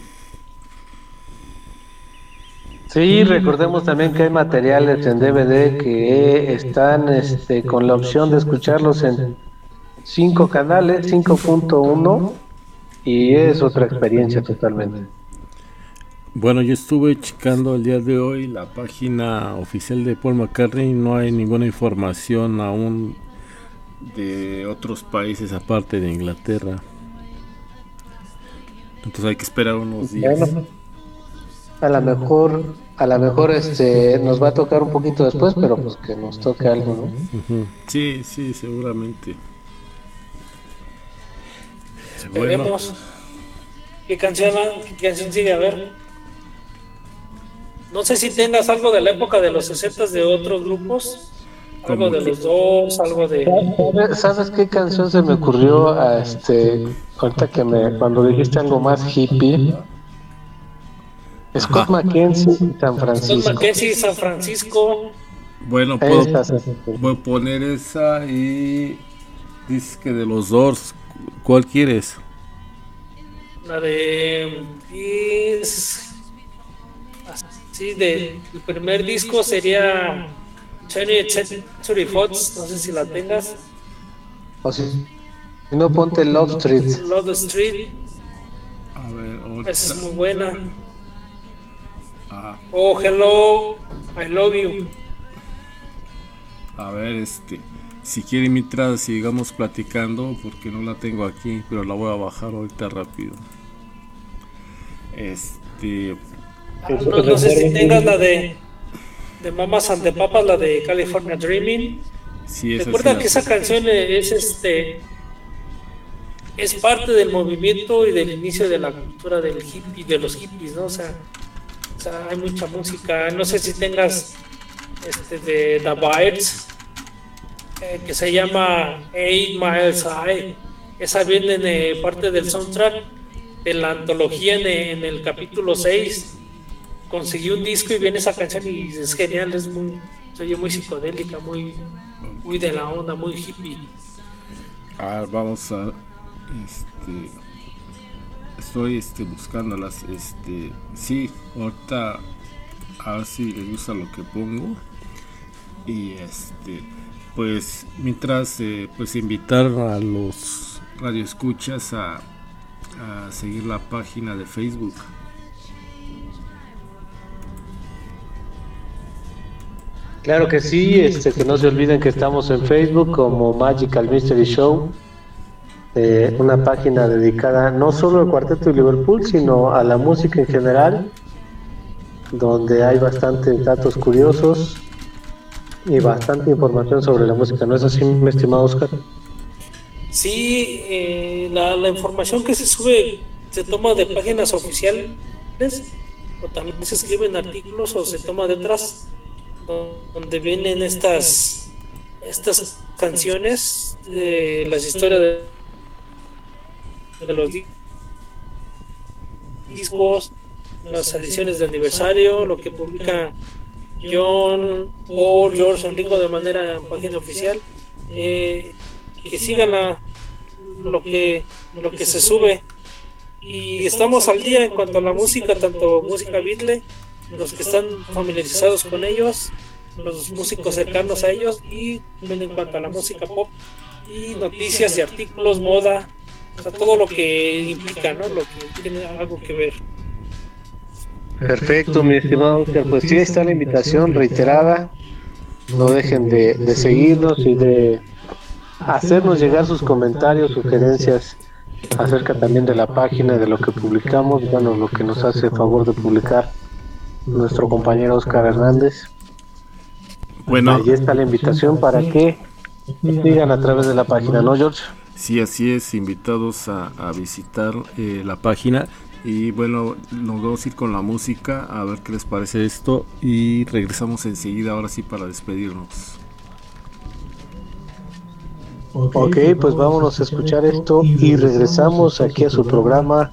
G: Sí, recordemos también que hay materiales en DVD que están con la opción de escucharlos en 5 canales, 5.1, y es otra experiencia totalmente.
F: Bueno, yo estuve checando el día de hoy la página oficial de Paul McCartney, no hay ninguna información aún de otros países aparte de Inglaterra. Entonces hay que esperar unos días.
G: Bueno, a lo mejor nos va a tocar un poquito después, pero pues que nos toque algo, ¿no?
F: Uh-huh. Sí, seguramente.
J: Veremos qué canción sigue. A ver, no sé si tengas algo de la época de los 60 de otros grupos, algo de los Doors, algo de...
G: ¿Sabes qué canción se me ocurrió ahorita cuando dijiste algo más hippie? Scott McKenzie y San Francisco.
J: Scott McKenzie y San Francisco.
F: Bueno, voy a poner esa, y dices que de los Doors, ¿cuál quieres?
J: La de... el primer disco sería 20th Century Fox, no sé si la tengas.
G: O si no, ponte Love Street.
J: Love Street.
F: A ver,
J: esa es muy buena. Oh, Hello, I Love You.
F: A ver, si quiere mientras sigamos platicando, porque no la tengo aquí, pero la voy a bajar ahorita rápido.
J: No sé si tengas la de Mamas and the Papas, la de California Dreaming.
F: Sí,
J: recuerda que esa canción es parte del movimiento y del inicio de la cultura del hippie, de los hippies, ¿no? O sea, hay mucha música. No sé si tengas de The Byrds, que se llama 8 Miles High. Esa viene parte del soundtrack de la antología en el capítulo 6. Conseguí un disco y viene esa canción y es genial, se oye muy psicodélica, muy de la onda, muy hippie.
F: A ver, vamos a Estoy buscándolas. Sí, ahorita a ver si les gusta lo que pongo. Y pues mientras pues invitar a los radioescuchas a seguir la página de Facebook.
G: Claro que sí, que no se olviden que estamos en Facebook como Magical Mystery Show, una página dedicada no solo al Cuarteto de Liverpool, sino a la música en general, donde hay bastantes datos curiosos y bastante información sobre la música. ¿No es así, mi estimado Oscar?
J: Sí, la información que se sube se toma de páginas oficiales, o también se escriben artículos o se toma de otras, donde vienen estas canciones de las historias de los discos, las ediciones de aniversario, lo que publica John, Paul, George, Enrico de manera página oficial, que sigan lo que se sube, y estamos al día en cuanto a la música, tanto música Beatle, los que están familiarizados con ellos, los músicos cercanos a ellos, y en cuanto a la música pop y noticias y artículos, moda, o sea, todo lo que implica, ¿no? Lo que tiene algo que ver.
G: Perfecto, mi estimado Oscar, pues sí, está la invitación reiterada. No dejen de seguirnos y de hacernos llegar sus comentarios, sugerencias acerca también de la página, de lo que publicamos, bueno, lo que nos hace el favor de publicar nuestro compañero Oscar Hernández.
F: Bueno,
G: allí está la invitación para que sigan a través de la página, ¿no, George?
F: Sí, así es, invitados a visitar la página. Y bueno, nos vamos a ir con la música, a ver qué les parece esto, y regresamos enseguida, ahora sí, para despedirnos.
G: Ok, pues vámonos a escuchar esto y regresamos aquí a su programa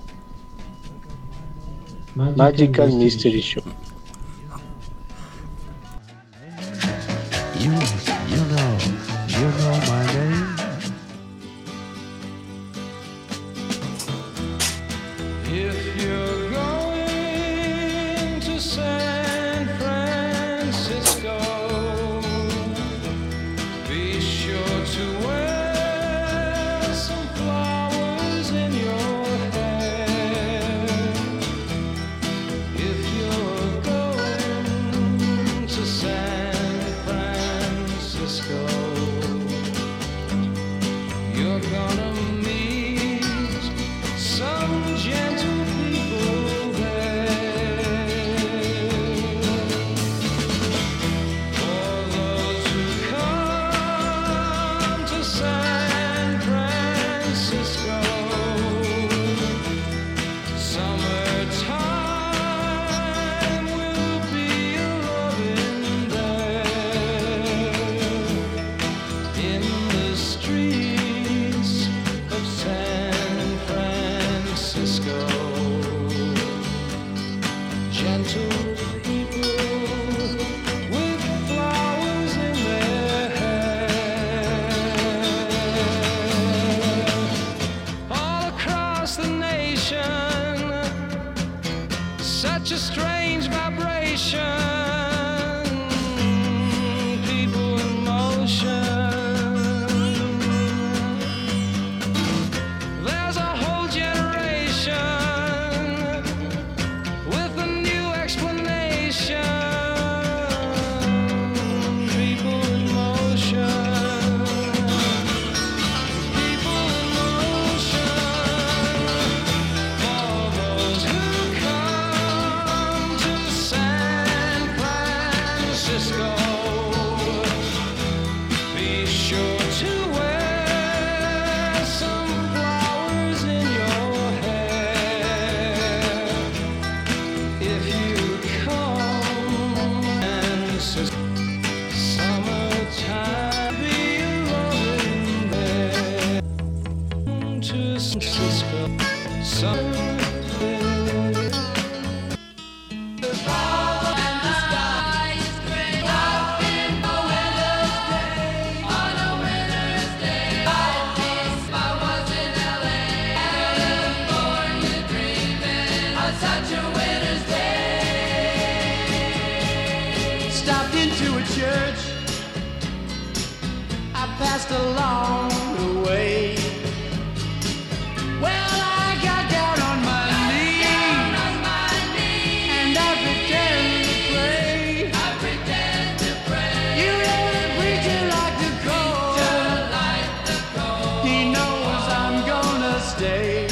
G: Magical Mystery Show.
B: You know my name.
L: If you're going to San Francisco, be sure to wear some flowers in your hair. If you're going to San Francisco, you're gonna meet some gentle people there. For those who come to San Francisco, summertime will be loving there. In the streets of San Francisco, gentle people with flowers in their hair. All across the nation, such a strange vibration, people in motion. There's a whole generation with a new explanation. People in motion. People in motion. For those who come to San Francisco, be sure to wear some flowers in your hair. If you come and summertime be loving there. To San Francisco, summer. California dream.
H: passed along the way. Well, I got down on my knees and I pretend to pray. You know the preacher like to call. He knows I'm gonna stay.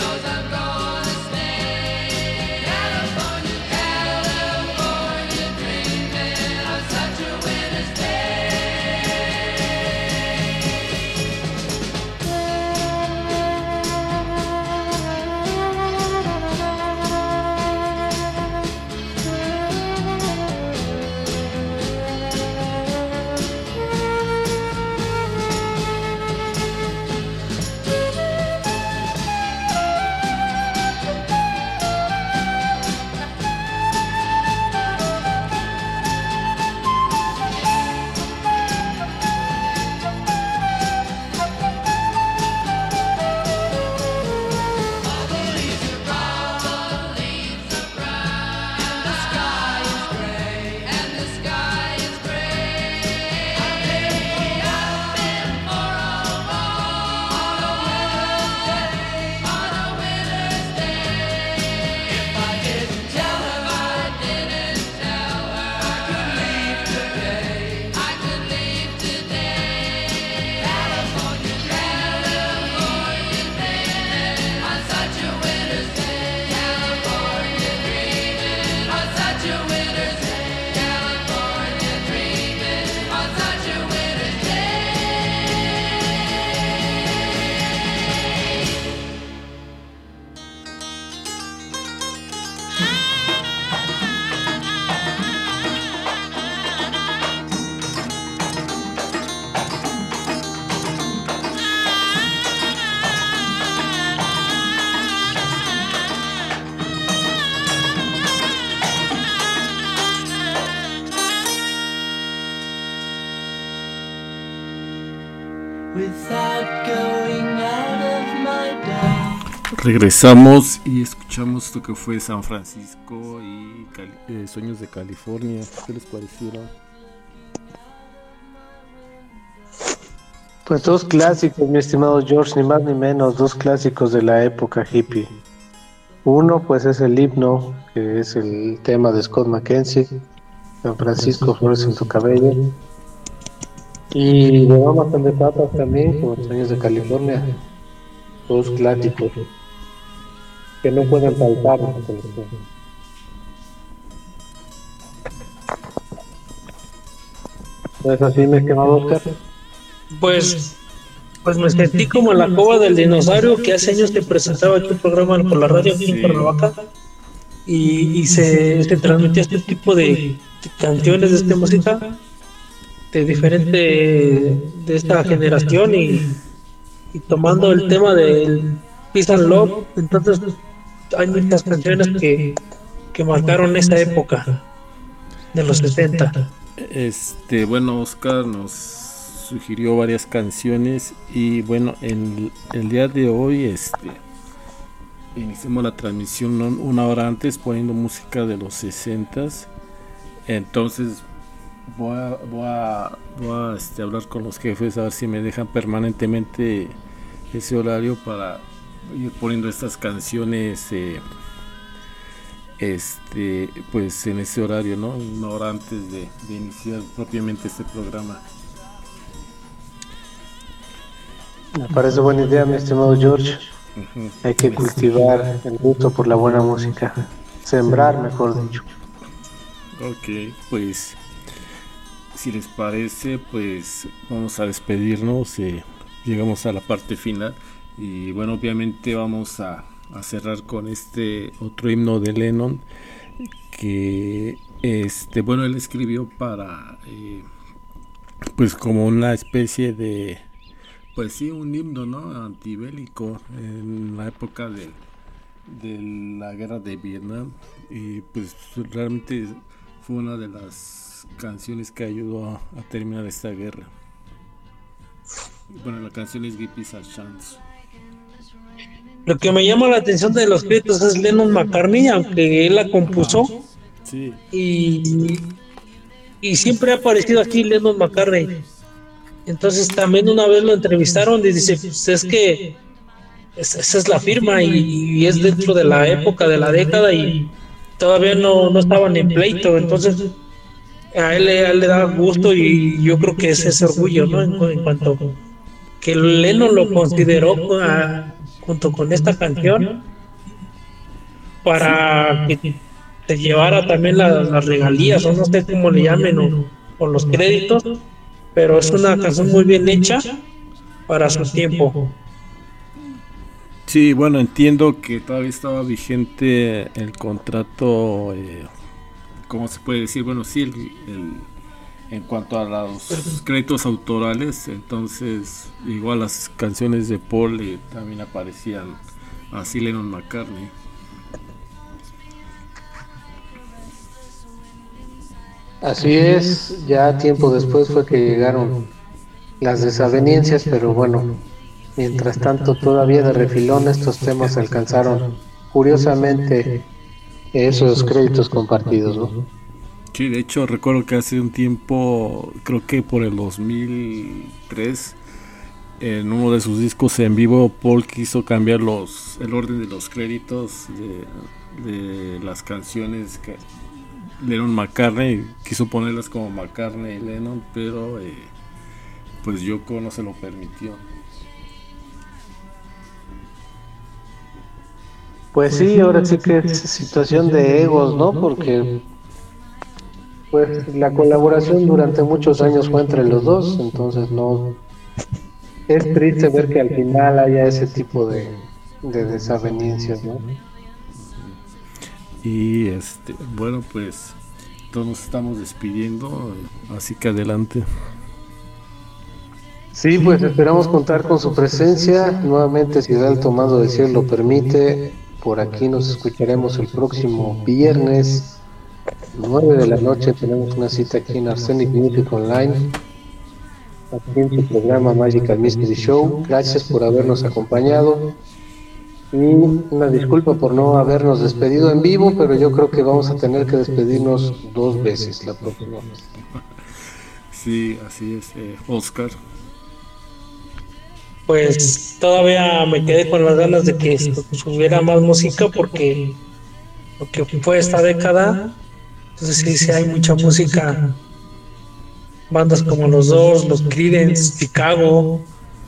F: Regresamos y escuchamos esto que fue San Francisco y Sueños de California. ¿Qué les parecieron?
G: Pues dos clásicos, mi estimado George, ni más ni menos, dos clásicos de la época hippie. Uno pues es el himno, que es el tema de Scott McKenzie, San Francisco, flores en tu cabello. Y de Mamas and the Papas también, con Sueños de California, dos clásicos que no pueden faltar. ¿No es así, mi estimado Oscar?
J: Pues me sentí como en la cova del dinosaurio, que hace años te presentaba aquí un programa por la radio aquí en Cuernavaca y se transmitía este tipo de canciones, de esta música de diferente de esta generación y tomando el tema del Peace and Love. Entonces hay muchas canciones que marcaron esa época de los 70.
F: Bueno, Oscar nos sugirió varias canciones y bueno, el día de hoy iniciamos la transmisión una hora antes poniendo música de los 60s. Entonces voy a hablar con los jefes a ver si me dejan permanentemente ese horario para ir poniendo estas canciones pues en ese horario, ¿no? Una hora antes de iniciar propiamente este programa.
G: Me parece buena idea, mi estimado George. Hay que cultivar el gusto por la buena música, sembrar, mejor dicho.
F: Ok, pues si les parece, pues vamos a despedirnos. Llegamos a la parte final y bueno, obviamente vamos a cerrar con este otro himno de Lennon que bueno, él escribió para pues como una especie de, pues sí, un himno, ¿no?, antibélico en la época de la guerra de Vietnam, y pues realmente fue una de las canciones que ayudó a terminar esta guerra. Bueno, la canción es Give Peace a Chance.
J: Lo que me llama la atención de los créditos es Lennon McCartney, aunque él la compuso.
F: Sí.
J: Y siempre ha aparecido aquí Lennon McCartney. Entonces también una vez lo entrevistaron y dice, pues es que esa es la firma y es dentro de la época de la década y todavía no estaban en pleito, entonces a él le da gusto y yo creo que es ese orgullo, ¿no? En cuanto que Lennon lo consideró junto con esta canción para que te llevara también las regalías, o no sé cómo le llamen, o los créditos, pero es una canción muy bien hecha para su tiempo.
F: Sí, bueno, entiendo que todavía estaba vigente el contrato, ¿cómo se puede decir? Bueno, sí, en cuanto a los créditos autorales, entonces igual las canciones de Paul también aparecían así Lennon McCartney.
G: Así es, ya tiempo después fue que llegaron las desavenencias, pero bueno, mientras tanto todavía de refilón estos temas alcanzaron curiosamente esos créditos compartidos, ¿no?
F: Sí, de hecho recuerdo que hace un tiempo, creo que por el 2003, en uno de sus discos en vivo, Paul quiso cambiar el orden de los créditos de las canciones que Lennon McCartney, quiso ponerlas como McCartney y Lennon, pero pues Yoko no se lo permitió.
G: Pues sí, ahora sí que es situación de egos, ¿no? Porque pues la colaboración durante muchos años fue entre los dos, entonces no es triste ver que al final haya ese tipo de desavenencias, ¿no?
F: Y bueno, pues todos nos estamos despidiendo, así que adelante.
G: Sí, pues esperamos contar con su presencia nuevamente, si el tomado de cielo lo permite. Por aquí nos escucharemos el próximo viernes 9 de la noche. Tenemos una cita aquí en Arsenic Music Online, aquí en su programa Magical Mystery Show. Gracias por habernos acompañado y una disculpa por no habernos despedido en vivo, pero yo creo que vamos a tener que despedirnos 2 veces la próxima vez.
F: Sí, así es, Oscar.
J: Pues todavía me quedé con las ganas de que hubiera más música porque lo que fue esta década, entonces sí hay mucha música, bandas como los Doors, los Creedence, Chicago,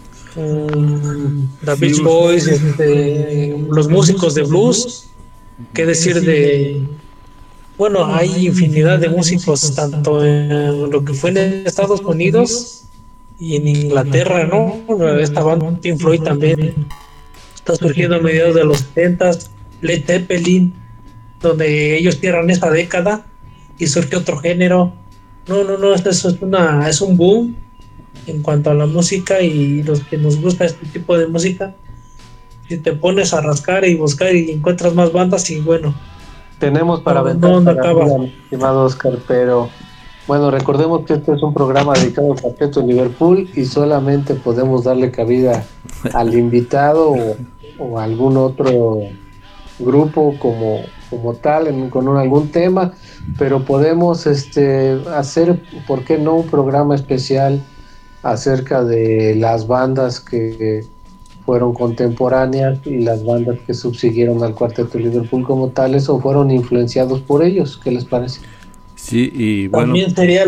J: The Beach Boys, los músicos de blues, qué decir de, bueno, hay infinidad de músicos tanto en lo que fue en Estados Unidos y en Inglaterra, ¿no? Esta banda Pink Floyd también está surgiendo a mediados de los 70s, Led Zeppelin, donde ellos cierran esta década y surge otro género. No, esto es un boom en cuanto a la música, y los que nos gusta este tipo de música, si te pones a rascar y buscar y encuentras más bandas, y bueno,
G: tenemos para aventar estimado Oscar, pero bueno, recordemos que este es un programa dedicado al Cuarteto de Liverpool y solamente podemos darle cabida al invitado o a algún otro grupo como tal, con algún tema, pero podemos hacer, ¿por qué no?, un programa especial acerca de las bandas que fueron contemporáneas y las bandas que subsiguieron al Cuarteto de Liverpool como tales o fueron influenciados por ellos. ¿Qué les parece?
F: Sí, y bueno,
J: también sería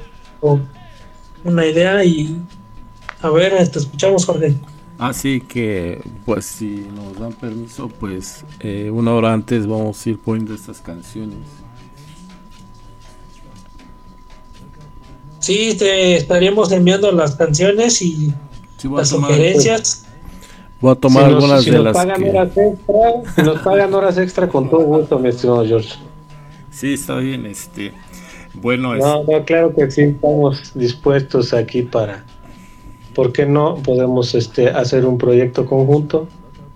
J: una idea. Y a ver, te escuchamos, Jorge.
F: Así que pues si nos dan permiso, pues 1 hora antes vamos a ir poniendo estas canciones.
J: Sí, te estaríamos enviando las canciones y las sugerencias.
F: Voy a tomar algunas de las
G: que... Si nos pagan horas extra, con todo gusto, mi estimado George.
F: Sí, está bien, bueno,
G: no, claro que sí, estamos dispuestos aquí para, ¿por qué no? Podemos hacer un proyecto conjunto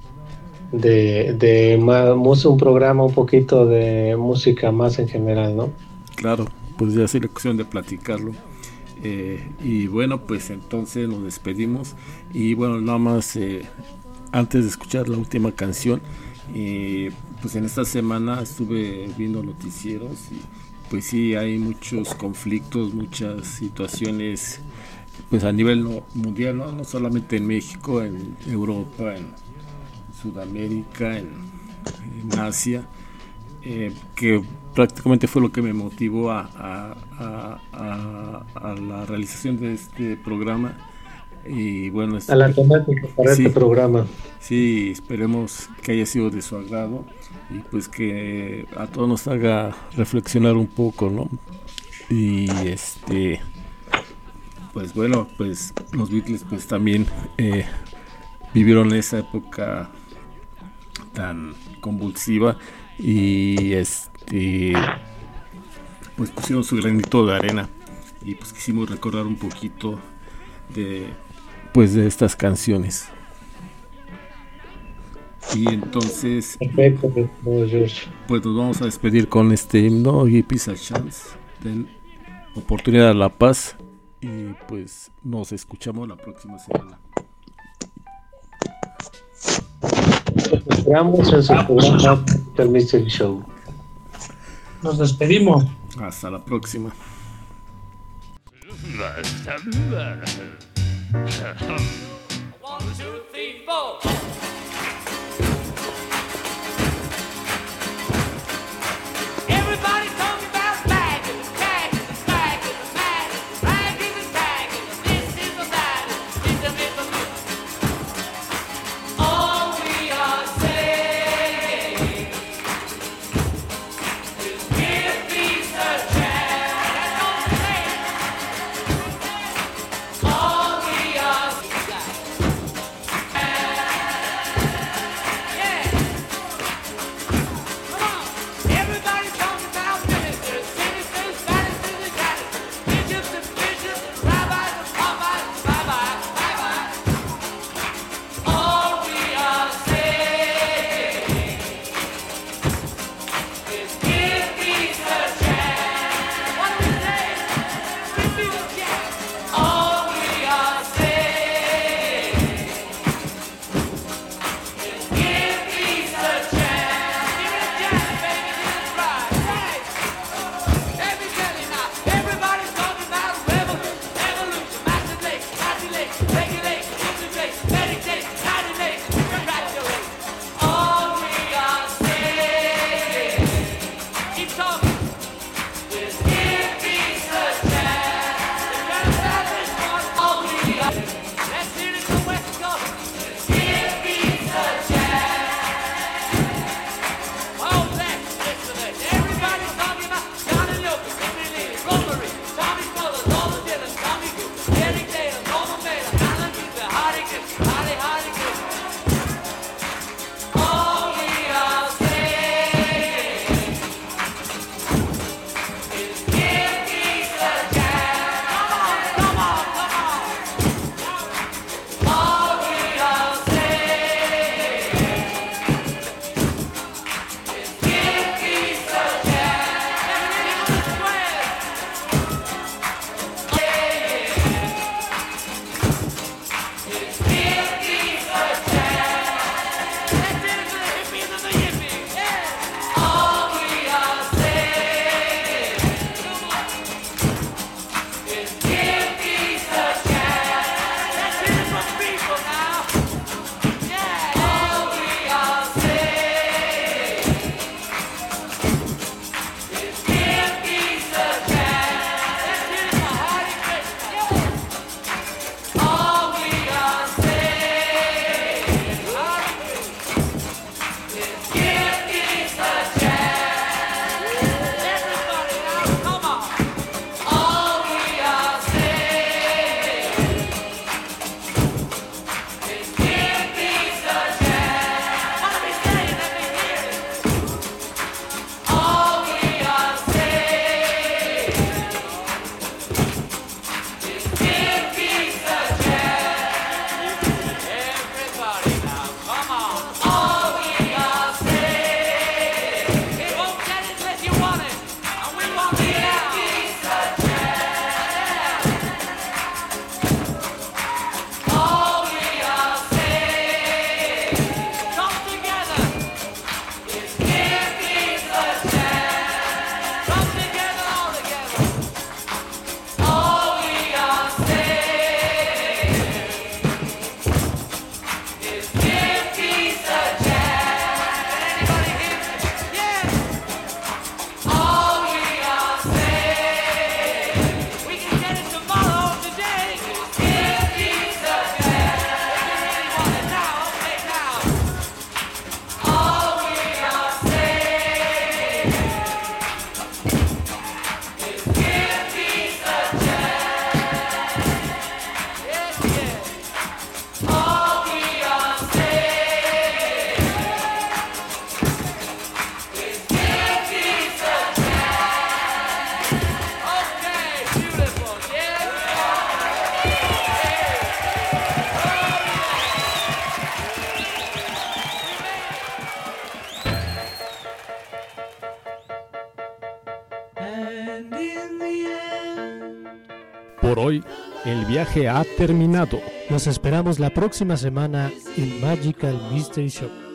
G: de un programa un poquito de música más en general, ¿no?
F: Claro, pues ya sería cuestión de platicarlo. Y bueno, pues entonces nos despedimos. Y bueno, nada más antes de escuchar la última canción, pues en esta semana estuve viendo noticieros y pues sí, hay muchos conflictos, muchas situaciones pues a nivel mundial, no solamente en México, en Europa, en Sudamérica, en Asia, que prácticamente fue lo que me motivó a la realización de este programa. Y bueno,
G: a la temática para este programa.
F: Sí, esperemos que haya sido de su agrado y pues que a todos nos haga reflexionar un poco, ¿no? Y pues bueno, pues los Beatles pues también vivieron esa época tan convulsiva y pues pusieron su granito de arena y pues quisimos recordar un poquito de estas canciones. Y entonces
G: perfecto,
F: pues nos vamos a despedir con este himno, Give Peace a Chance, den oportunidad a la paz, y pues nos escuchamos la próxima semana.
G: Nos esperamos en su programa del Mystery Show.
J: Nos despedimos.
F: Hasta la próxima.
L: 1, 2, 3, 4. Everybody talking about bagging, tagging, bagging, tagging, bagging and tagging. This is a that, this is a all we are saying is give peace a chance. All we are
F: Por hoy, el viaje ha terminado.
R: Los esperamos la próxima semana en Magical Mystery Show.